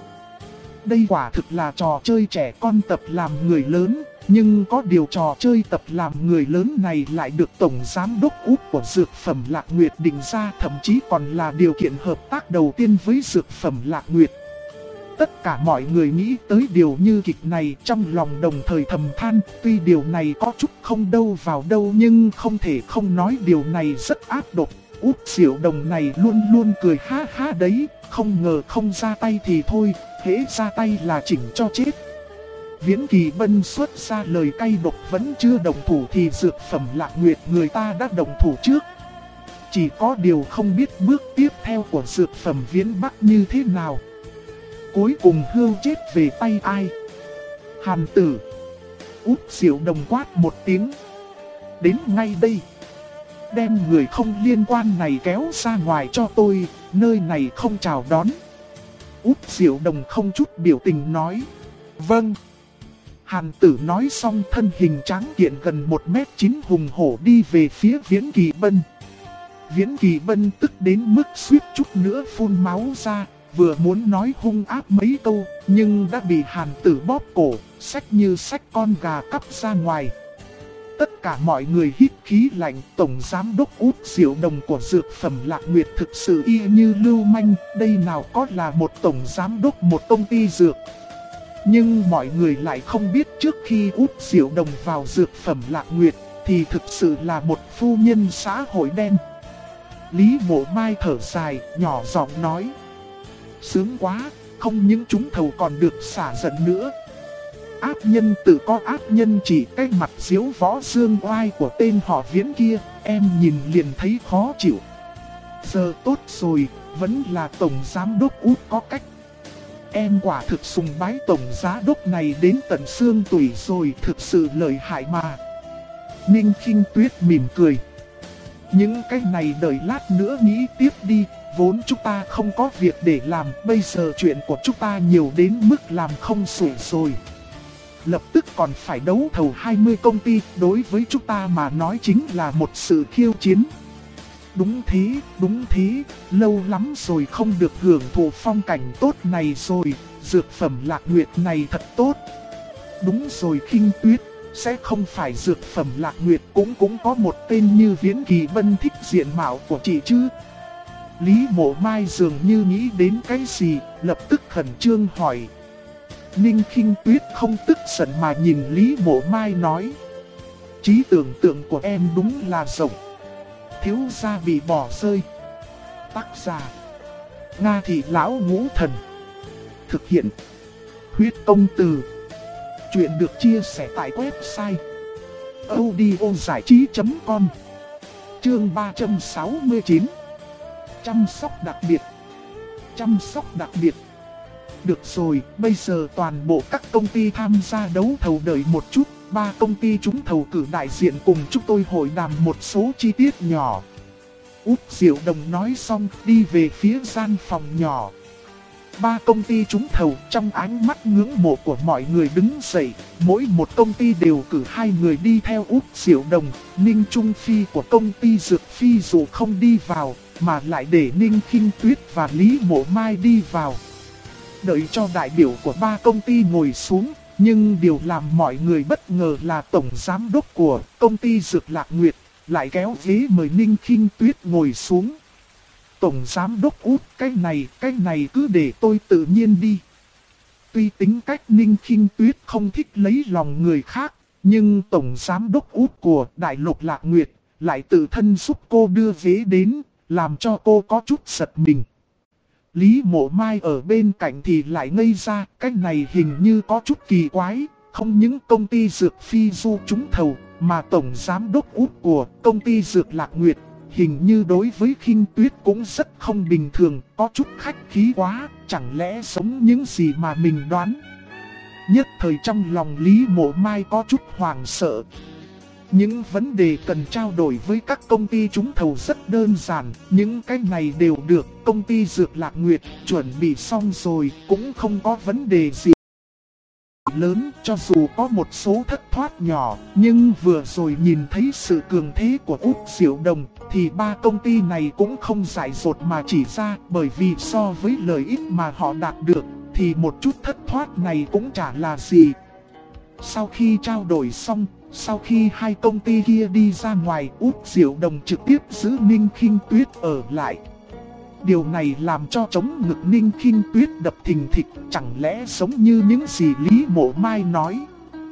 Đây quả thực là trò chơi trẻ con tập làm người lớn. Nhưng có điều trò chơi tập làm người lớn này lại được Tổng Giám đốc Út của Dược Phẩm Lạc Nguyệt định ra, thậm chí còn là điều kiện hợp tác đầu tiên với Dược Phẩm Lạc Nguyệt. Tất cả mọi người nghĩ tới điều như kịch này trong lòng đồng thời thầm than, tuy điều này có chút không đâu vào đâu nhưng không thể không nói điều này rất ác độc. Út Diệu Đồng này luôn luôn cười ha ha đấy, không ngờ không ra tay thì thôi, hễ ra tay là chỉnh cho chết. Viễn Kỳ Bân xuất ra lời cay độc, vẫn chưa đồng thủ thì Dược Phẩm Lạc Nguyệt người ta đã đồng thủ trước. Chỉ có điều không biết bước tiếp theo của Dược Phẩm Viễn Bắc như thế nào. Cuối cùng hươu chết về tay ai? Hàn Tử. Út Diệu Đồng quát một tiếng. Đến ngay đây. Đem người không liên quan này kéo ra ngoài cho tôi, nơi này không chào đón. Út Diệu Đồng không chút biểu tình nói. Vâng. Hàn Tử nói xong thân hình tráng kiện gần 1m9 hùng hổ đi về phía Viễn Kỳ Bân. Viễn Kỳ Bân tức đến mức suýt chút nữa phun máu ra, vừa muốn nói hung ác mấy câu, nhưng đã bị Hàn Tử bóp cổ, xách như xách con gà cắp ra ngoài. Tất cả mọi người hít khí lạnh, Tổng Giám đốc Út Diệu Đồng của Dược Phẩm Lạc Nguyệt thực sự y như lưu manh, đây nào có là một Tổng Giám đốc một công ty dược. Nhưng mọi người lại không biết trước khi Út Diệu Đồng vào Dược Phẩm Lạc Nguyệt thì thực sự là một phu nhân xã hội đen. Lý Mộ Mai thở dài, nhỏ giọng nói. Sướng quá, không những trúng thầu còn được xả giận nữa. Ác nhân tự có ác nhân, chỉ cái mặt diếu võ dương oai của tên họ Viễn kia, em nhìn liền thấy khó chịu. Giờ tốt rồi, vẫn là Tổng Giám đốc Út có cách. Em quả thực sùng bái Tổng Giám đốc này đến tận xương tủy rồi, thực sự lợi hại mà. Ninh Khinh Tuyết mỉm cười. Những cái này đợi lát nữa nghĩ tiếp đi, vốn chúng ta không có việc để làm, bây giờ chuyện của chúng ta nhiều đến mức làm không xuể rồi. Lập tức còn phải đấu thầu 20 công ty, đối với chúng ta mà nói chính là một sự khiêu chiến. Đúng thế, lâu lắm rồi không được hưởng thụ phong cảnh tốt này rồi, Dược Phẩm Lạc Nguyệt này thật tốt. Đúng rồi Khinh Tuyết, sẽ không phải Dược Phẩm Lạc Nguyệt cũng có một tên như Viễn Kỳ Bân thích diện mạo của chị chứ? Lý Mộ Mai dường như nghĩ đến cái gì, lập tức khẩn trương hỏi. Ninh Khinh Tuyết không tức giận mà nhìn Lý Mộ Mai nói. Trí tưởng tượng của em đúng là rộng. Thiếu gia bị bỏ rơi. Tác giả Nga Thị Lão Ngũ Thần. Thực hiện Huyết Công Từ. Chuyện được chia sẻ tại website audiozảichí.com. Chương 369. Chăm sóc đặc biệt. Chăm sóc đặc biệt. Được rồi, bây giờ toàn bộ các công ty tham gia đấu thầu đợi một chút. 3 công ty trúng thầu cử đại diện cùng chúng tôi hội đàm một số chi tiết nhỏ. Út Diệu Đồng nói xong đi về phía gian phòng nhỏ. 3 công ty trúng thầu, trong ánh mắt ngưỡng mộ của mọi người đứng dậy. Mỗi một công ty đều cử 2 người đi theo Út Diệu Đồng. Ninh Trung Phi của công ty Dược Phi dù không đi vào, mà lại để Ninh Khinh Tuyết và Lý Mộ Mai đi vào. Đợi cho đại biểu của ba công ty ngồi xuống, nhưng điều làm mọi người bất ngờ là tổng giám đốc của công ty Dược Lạc Nguyệt lại kéo ghế mời Ninh Khinh Tuyết ngồi xuống. Tổng giám đốc út, cái này cứ để tôi tự nhiên đi. Tuy tính cách Ninh Khinh Tuyết không thích lấy lòng người khác, nhưng tổng giám đốc út của Đại Lục Lạc Nguyệt lại tự thân giúp cô đưa ghế đến, làm cho cô có chút giật mình. Lý Mộ Mai ở bên cạnh thì lại ngây ra, cái này hình như có chút kỳ quái, không những công ty Dược Phi Du trúng thầu, mà tổng giám đốc út của công ty Dược Lạc Nguyệt hình như đối với Khinh Tuyết cũng rất không bình thường, có chút khách khí quá, chẳng lẽ giống những gì mà mình đoán. Nhất thời trong lòng Lý Mộ Mai có chút hoảng sợ. Những vấn đề cần trao đổi với các công ty trúng thầu rất đơn giản, những cái này đều được công ty Dược Lạc Nguyệt chuẩn bị xong rồi, cũng không có vấn đề gì lớn, cho dù có một số thất thoát nhỏ, nhưng vừa rồi nhìn thấy sự cường thế của Út Diệu Đồng, thì ba công ty này cũng không dại dột mà chỉ ra, bởi vì so với lợi ích mà họ đạt được, thì một chút thất thoát này cũng chả là gì. Sau khi trao đổi xong, sau khi hai công ty kia đi ra ngoài, Út Diệu Đồng trực tiếp giữ Ninh Khinh Tuyết ở lại. Điều này làm cho trống ngực Ninh Khinh Tuyết đập thình thịch, chẳng lẽ giống như những gì Lý Mộ Mai nói.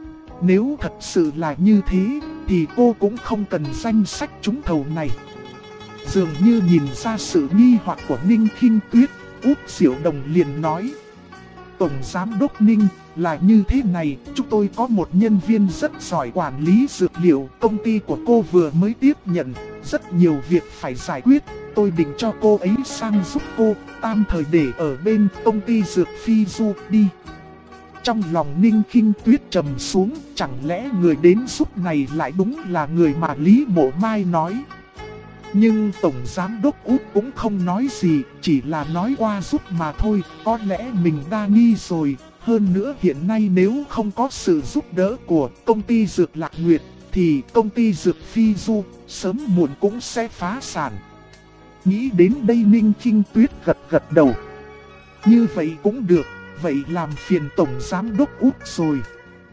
Nếu thật sự là như thế, thì cô cũng không cần danh sách trúng thầu này. Dường như nhìn ra sự nghi hoặc của Ninh Khinh Tuyết, Út Diệu Đồng liền nói: Tổng giám đốc Ninh, là như thế này, chúng tôi có một nhân viên rất giỏi quản lý dược liệu, công ty của cô vừa mới tiếp nhận, rất nhiều việc phải giải quyết, tôi định cho cô ấy sang giúp cô, tạm thời để ở bên công ty Dược Phi Du đi. Trong lòng Ninh Khinh Tuyết trầm xuống, chẳng lẽ người đến giúp này lại đúng là người mà Lý Mộ Mai nói. Nhưng Tổng Giám đốc Út cũng không nói gì, chỉ là nói qua giúp mà thôi, có lẽ mình đa nghi rồi. Hơn nữa hiện nay nếu không có sự giúp đỡ của công ty Dược Lạc Nguyệt, thì công ty Dược Phi Du sớm muộn cũng sẽ phá sản. Nghĩ đến đây Ninh Khinh Tuyết gật đầu. Như vậy cũng được, vậy làm phiền Tổng Giám đốc Út rồi.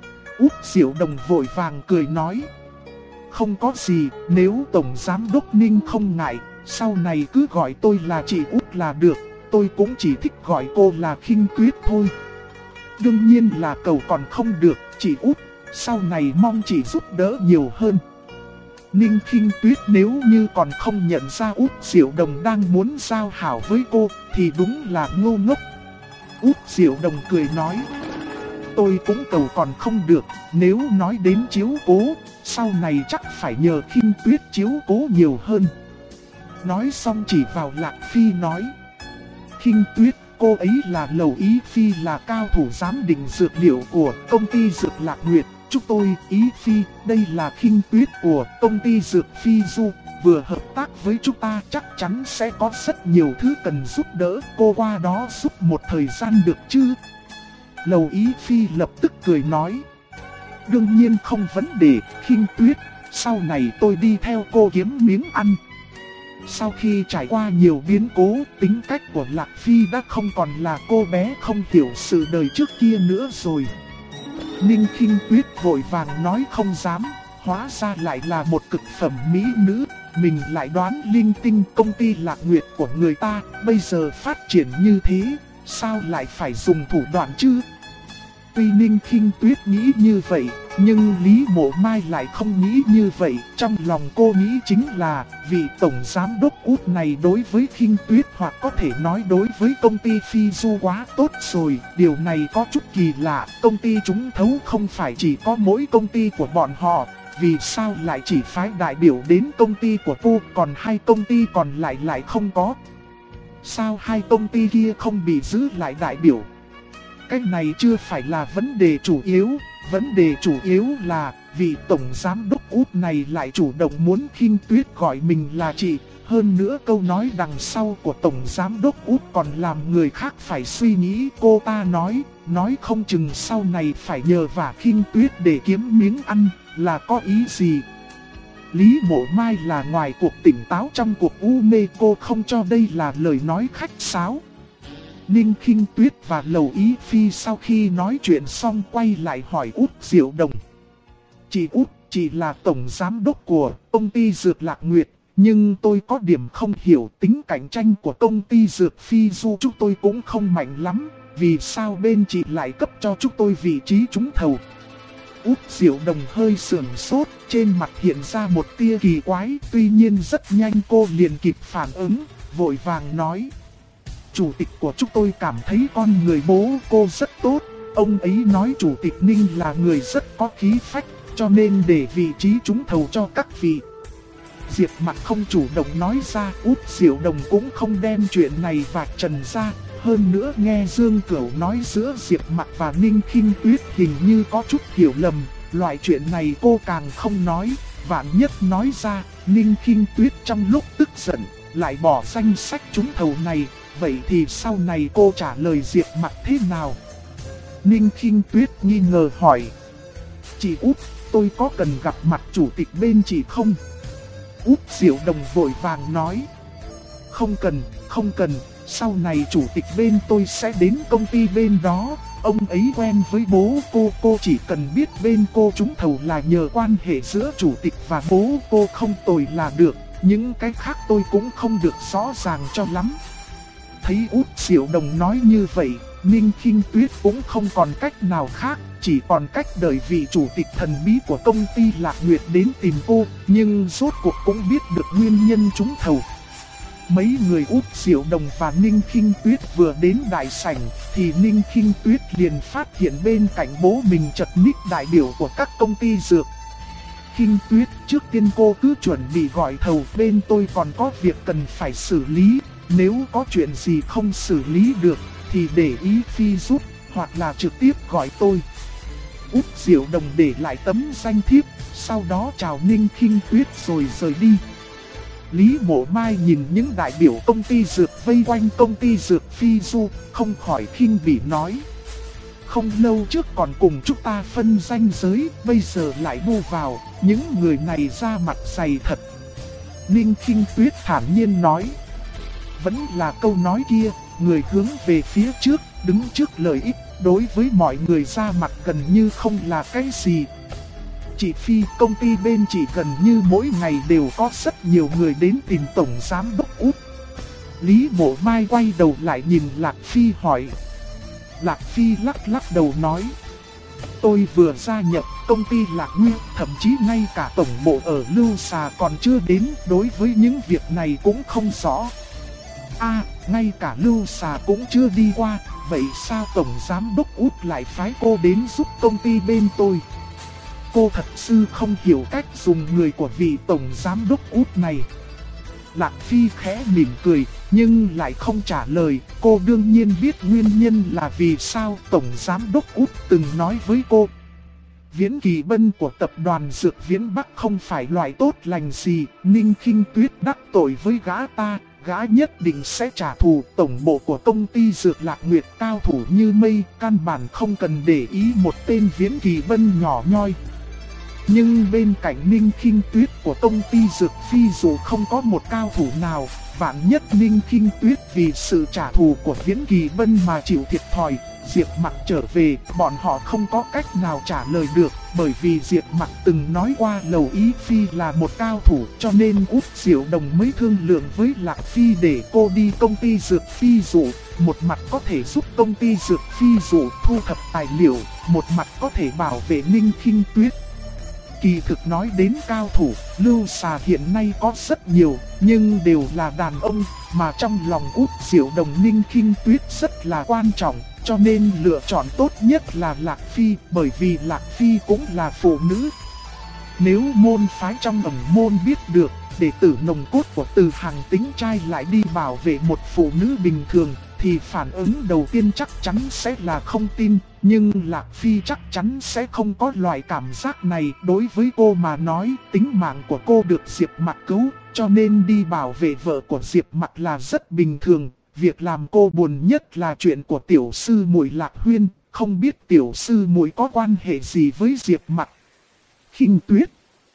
Út Diệu Đồng vội vàng cười nói: Không có gì, nếu Tổng Giám đốc Ninh không ngại, sau này cứ gọi tôi là chị Út là được, tôi cũng chỉ thích gọi cô là Khinh Tuyết thôi. Đương nhiên là cầu còn không được, chị Út, sau này mong chị giúp đỡ nhiều hơn. Ninh Khinh Tuyết nếu như còn không nhận ra Út Diệu Đồng đang muốn giao hảo với cô, thì đúng là ngu ngốc. Út Diệu Đồng cười nói: Tôi cũng cầu còn không được, nếu nói đến chiếu cố, sau này chắc phải nhờ Khinh Tuyết chiếu cố nhiều hơn. Nói xong chỉ vào Lạc Phi nói: Khinh Tuyết, cô ấy là Lầu Ý Phi, là cao thủ giám định dược liệu của công ty Dược Lạc Nguyệt. Chúc tôi, Ý Phi, đây là Khinh Tuyết của công ty Dược Phi Du, vừa hợp tác với chúng ta chắc chắn sẽ có rất nhiều thứ cần giúp đỡ, cô qua đó giúp một thời gian được chứ? Lầu Ý Phi lập tức cười nói: Đương nhiên không vấn đề, Khinh Tuyết, sau này tôi đi theo cô kiếm miếng ăn. Sau khi trải qua nhiều biến cố, tính cách của Lạc Phi đã không còn là cô bé không hiểu sự đời trước kia nữa rồi. Ninh Khinh Tuyết vội vàng nói không dám, hóa ra lại là một cực phẩm mỹ nữ, mình lại đoán linh tinh công ty Lạc Nguyệt của người ta, bây giờ phát triển như thế, sao lại phải dùng thủ đoạn chứ? Tuy Ninh Khinh Tuyết nghĩ như vậy, nhưng Lý Mộ Mai lại không nghĩ như vậy. Trong lòng cô nghĩ chính là vị Tổng Giám đốc Út này đối với Khinh Tuyết, hoặc có thể nói đối với công ty Phi Du quá tốt rồi. Điều này có chút kỳ lạ, công ty trúng thấu không phải chỉ có mỗi công ty của bọn họ, vì sao lại chỉ phái đại biểu đến công ty của cô, còn hai công ty còn lại lại không có? Sao hai công ty kia không bị giữ lại đại biểu? Cái này chưa phải là vấn đề chủ yếu, vấn đề chủ yếu là vị Tổng Giám đốc Út này lại chủ động muốn Khinh Tuyết gọi mình là chị. Hơn nữa câu nói đằng sau của Tổng Giám đốc Út còn làm người khác phải suy nghĩ. Cô ta nói không chừng sau này phải nhờ vả Khinh Tuyết để kiếm miếng ăn, là có ý gì? Lý Mộ Mai là ngoài cuộc tỉnh táo trong cuộc u mê, cô không cho đây là lời nói khách sáo. Ninh Khinh Tuyết và Lầu Ý Phi sau khi nói chuyện xong quay lại hỏi Út Diệu Đồng. Chị Út, chị là tổng giám đốc của công ty Dược Lạc Nguyệt, nhưng tôi có điểm không hiểu, tính cạnh tranh của công ty Dược Phi Du chúng tôi cũng không mạnh lắm. Vì sao bên chị lại cấp cho chúng tôi vị trí trúng thầu? Út Diệu Đồng hơi sườn sốt, trên mặt hiện ra một tia kỳ quái, tuy nhiên rất nhanh cô liền kịp phản ứng, vội vàng nói. Chủ tịch của chúng tôi cảm thấy con người bố cô rất tốt, ông ấy nói chủ tịch Ninh là người rất có khí phách, cho nên để vị trí trúng thầu cho các vị. Diệp Mặc không chủ động nói ra, Út Diệu Đồng cũng không đem chuyện này vạch trần ra. Hơn nữa nghe Dương Cửu nói giữa Diệp Mặc và Ninh Khinh Tuyết hình như có chút hiểu lầm, loại chuyện này cô càng không nói, vạn nhất nói ra, Ninh Khinh Tuyết trong lúc tức giận, lại bỏ danh sách trúng thầu này, vậy thì sau này cô trả lời Diệp Mặc thế nào? Ninh Khinh Tuyết nghi ngờ hỏi. Chị Út, tôi có cần gặp mặt chủ tịch bên chị không? Út Diệu Đồng vội vàng nói. Không cần, sau này chủ tịch bên tôi sẽ đến công ty bên đó, ông ấy quen với bố cô chỉ cần biết bên cô trúng thầu là nhờ quan hệ giữa chủ tịch và bố cô không tồi là được, những cái khác tôi cũng không được rõ ràng cho lắm. Thấy Út Diệu Đồng nói như vậy, Ninh Khinh Tuyết cũng không còn cách nào khác, chỉ còn cách đợi vị chủ tịch thần bí của công ty Lạc Nguyệt đến tìm cô, nhưng rốt cuộc cũng biết được nguyên nhân trúng thầu. Mấy người Út Diệu Đồng và Ninh Khinh Tuyết vừa đến đại sảnh, thì Ninh Khinh Tuyết liền phát hiện bên cạnh bố mình chật ních đại biểu của các công ty dược. Khinh Tuyết, trước tiên cô cứ chuẩn bị gọi thầu, bên tôi còn có việc cần phải xử lý, nếu có chuyện gì không xử lý được, thì để Ý Phi giúp, hoặc là trực tiếp gọi tôi. Út Diệu Đồng để lại tấm danh thiếp, sau đó chào Ninh Khinh Tuyết rồi rời đi. Lý Mộ Mai nhìn những đại biểu công ty dược vây quanh công ty Dược Phi Du, không khỏi khinh bỉ nói. Không lâu trước còn cùng chúng ta phân ranh giới, bây giờ lại bu vào, những người này ra mặt dày thật. Ninh Khinh Tuyết thản nhiên nói. Vẫn là câu nói kia, người hướng về phía trước, đứng trước lợi ích, đối với mọi người ra mặt gần như không là cái gì. Chị Phi, công ty bên chị gần như mỗi ngày đều có rất nhiều người đến tìm tổng giám đốc Út. Lý Mộ Mai quay đầu lại nhìn Lạc Phi hỏi. Lạc Phi lắc lắc đầu nói. Tôi vừa gia nhập công ty Lạc Nguyệt, thậm chí ngay cả tổng bộ ở Lưu Xà còn chưa đến, đối với những việc này cũng không rõ. Ngay cả Lưu Xà cũng chưa đi qua, vậy sao tổng giám đốc Út lại phái cô đến giúp công ty bên tôi? Cô thật sự không hiểu cách dùng người của vị tổng giám đốc Út này. Lạc Phi khẽ mỉm cười, nhưng lại không trả lời. Cô đương nhiên biết nguyên nhân là vì sao tổng giám đốc Út từng nói với cô. Viễn Kỳ Bân của tập đoàn Dược Viễn Bắc không phải loại tốt lành gì. Ninh Khinh Tuyết đắc tội với gã nhất định sẽ trả thù. Tổng bộ của công ty Dược Lạc Nguyệt cao thủ như mây, căn bản không cần để ý một tên Viễn Kỳ Bân nhỏ nhoi. Nhưng bên cạnh Ninh Khinh Tuyết của công ty Dược Phi dù không có một cao thủ nào, vạn nhất Ninh Khinh Tuyết vì sự trả thù của Viễn Kỳ Bân mà chịu thiệt thòi, Diệp Mặc trở về, bọn họ không có cách nào trả lời được, bởi vì Diệp Mặc từng nói qua Lầu Ý Phi là một cao thủ, cho nên Út Diệu Đồng mới thương lượng với Lạc Phi để cô đi công ty Dược Phi dụ, một mặt có thể giúp công ty Dược Phi dụ thu thập tài liệu, một mặt có thể bảo vệ Ninh Khinh Tuyết. Kỳ thực nói đến cao thủ, Lưu Xà hiện nay có rất nhiều, nhưng đều là đàn ông, mà trong lòng Út Diệu Đồng Ninh Khinh Tuyết rất là quan trọng, cho nên lựa chọn tốt nhất là Lạc Phi, bởi vì Lạc Phi cũng là phụ nữ. Nếu môn phái trong ẩn môn biết được, đệ tử nồng cốt của Từ Hàng tính trai lại đi bảo vệ một phụ nữ bình thường, thì phản ứng đầu tiên chắc chắn sẽ là không tin, nhưng Lạc Phi chắc chắn sẽ không có loại cảm giác này. Đối với cô mà nói, tính mạng của cô được Diệp Mặc cứu, cho nên đi bảo vệ vợ của Diệp Mặc là rất bình thường. Việc làm cô buồn nhất là chuyện của tiểu sư muội Lạc Huyên, không biết tiểu sư muội có quan hệ gì với Diệp Mặc. Khinh Tuyết,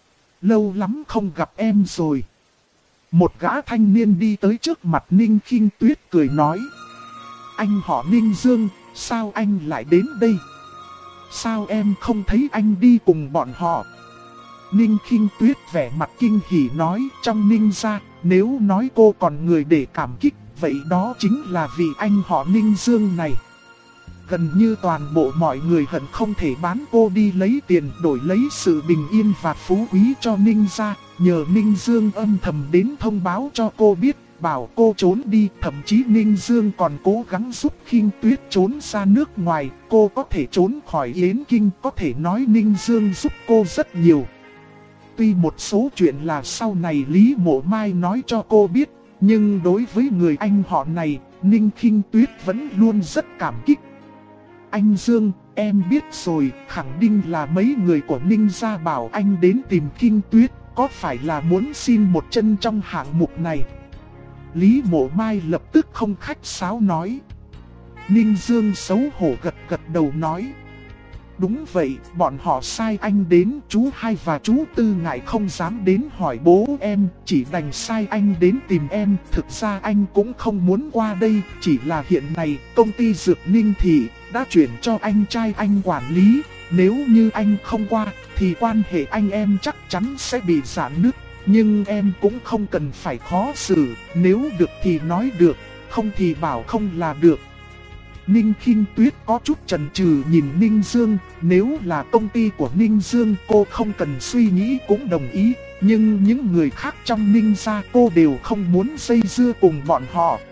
lâu lắm không gặp em rồi. Một gã thanh niên đi tới trước mặt Ninh Khinh Tuyết cười nói. Anh họ Ninh Dương, sao anh lại đến đây? Sao em không thấy anh đi cùng bọn họ? Ninh Khinh Tuyết vẻ mặt kinh hỉ nói, trong Ninh gia, nếu nói cô còn người để cảm kích, vậy đó chính là vì anh họ Ninh Dương này. Gần như toàn bộ mọi người hận không thể bán cô đi lấy tiền đổi lấy sự bình yên và phú quý cho Ninh gia. Nhờ Ninh Dương âm thầm đến thông báo cho cô biết, bảo cô trốn đi. Thậm chí Ninh Dương còn cố gắng giúp Khinh Tuyết trốn ra nước ngoài. Cô có thể trốn khỏi Yến Kinh, có thể nói Ninh Dương giúp cô rất nhiều. Tuy một số chuyện là sau này Lý Mộ Mai nói cho cô biết, nhưng đối với người anh họ này, Ninh Khinh Tuyết vẫn luôn rất cảm kích. Anh Dương, em biết rồi, khẳng định là mấy người của Ninh gia bảo anh đến tìm Khinh Tuyết, có phải là muốn xin một chân trong hạng mục này? Lý Mộ Mai lập tức không khách sáo nói. Ninh Dương xấu hổ gật gật đầu nói. Đúng vậy, bọn họ sai anh đến, chú Hai và chú Tư ngại không dám đến hỏi bố em, chỉ đành sai anh đến tìm em. Thực ra anh cũng không muốn qua đây, chỉ là hiện nay công ty Dược Ninh Thị đã chuyển cho anh trai anh quản lý. Nếu như anh không qua, thì quan hệ anh em chắc chắn sẽ bị rạn nứt. Nhưng em cũng không cần phải khó xử, nếu được thì nói được, không thì bảo không là được. Ninh Khinh Tuyết có chút chần chừ nhìn Ninh Dương, nếu là công ty của Ninh Dương cô không cần suy nghĩ cũng đồng ý. Nhưng những người khác trong Ninh gia cô đều không muốn dây dưa cùng bọn họ.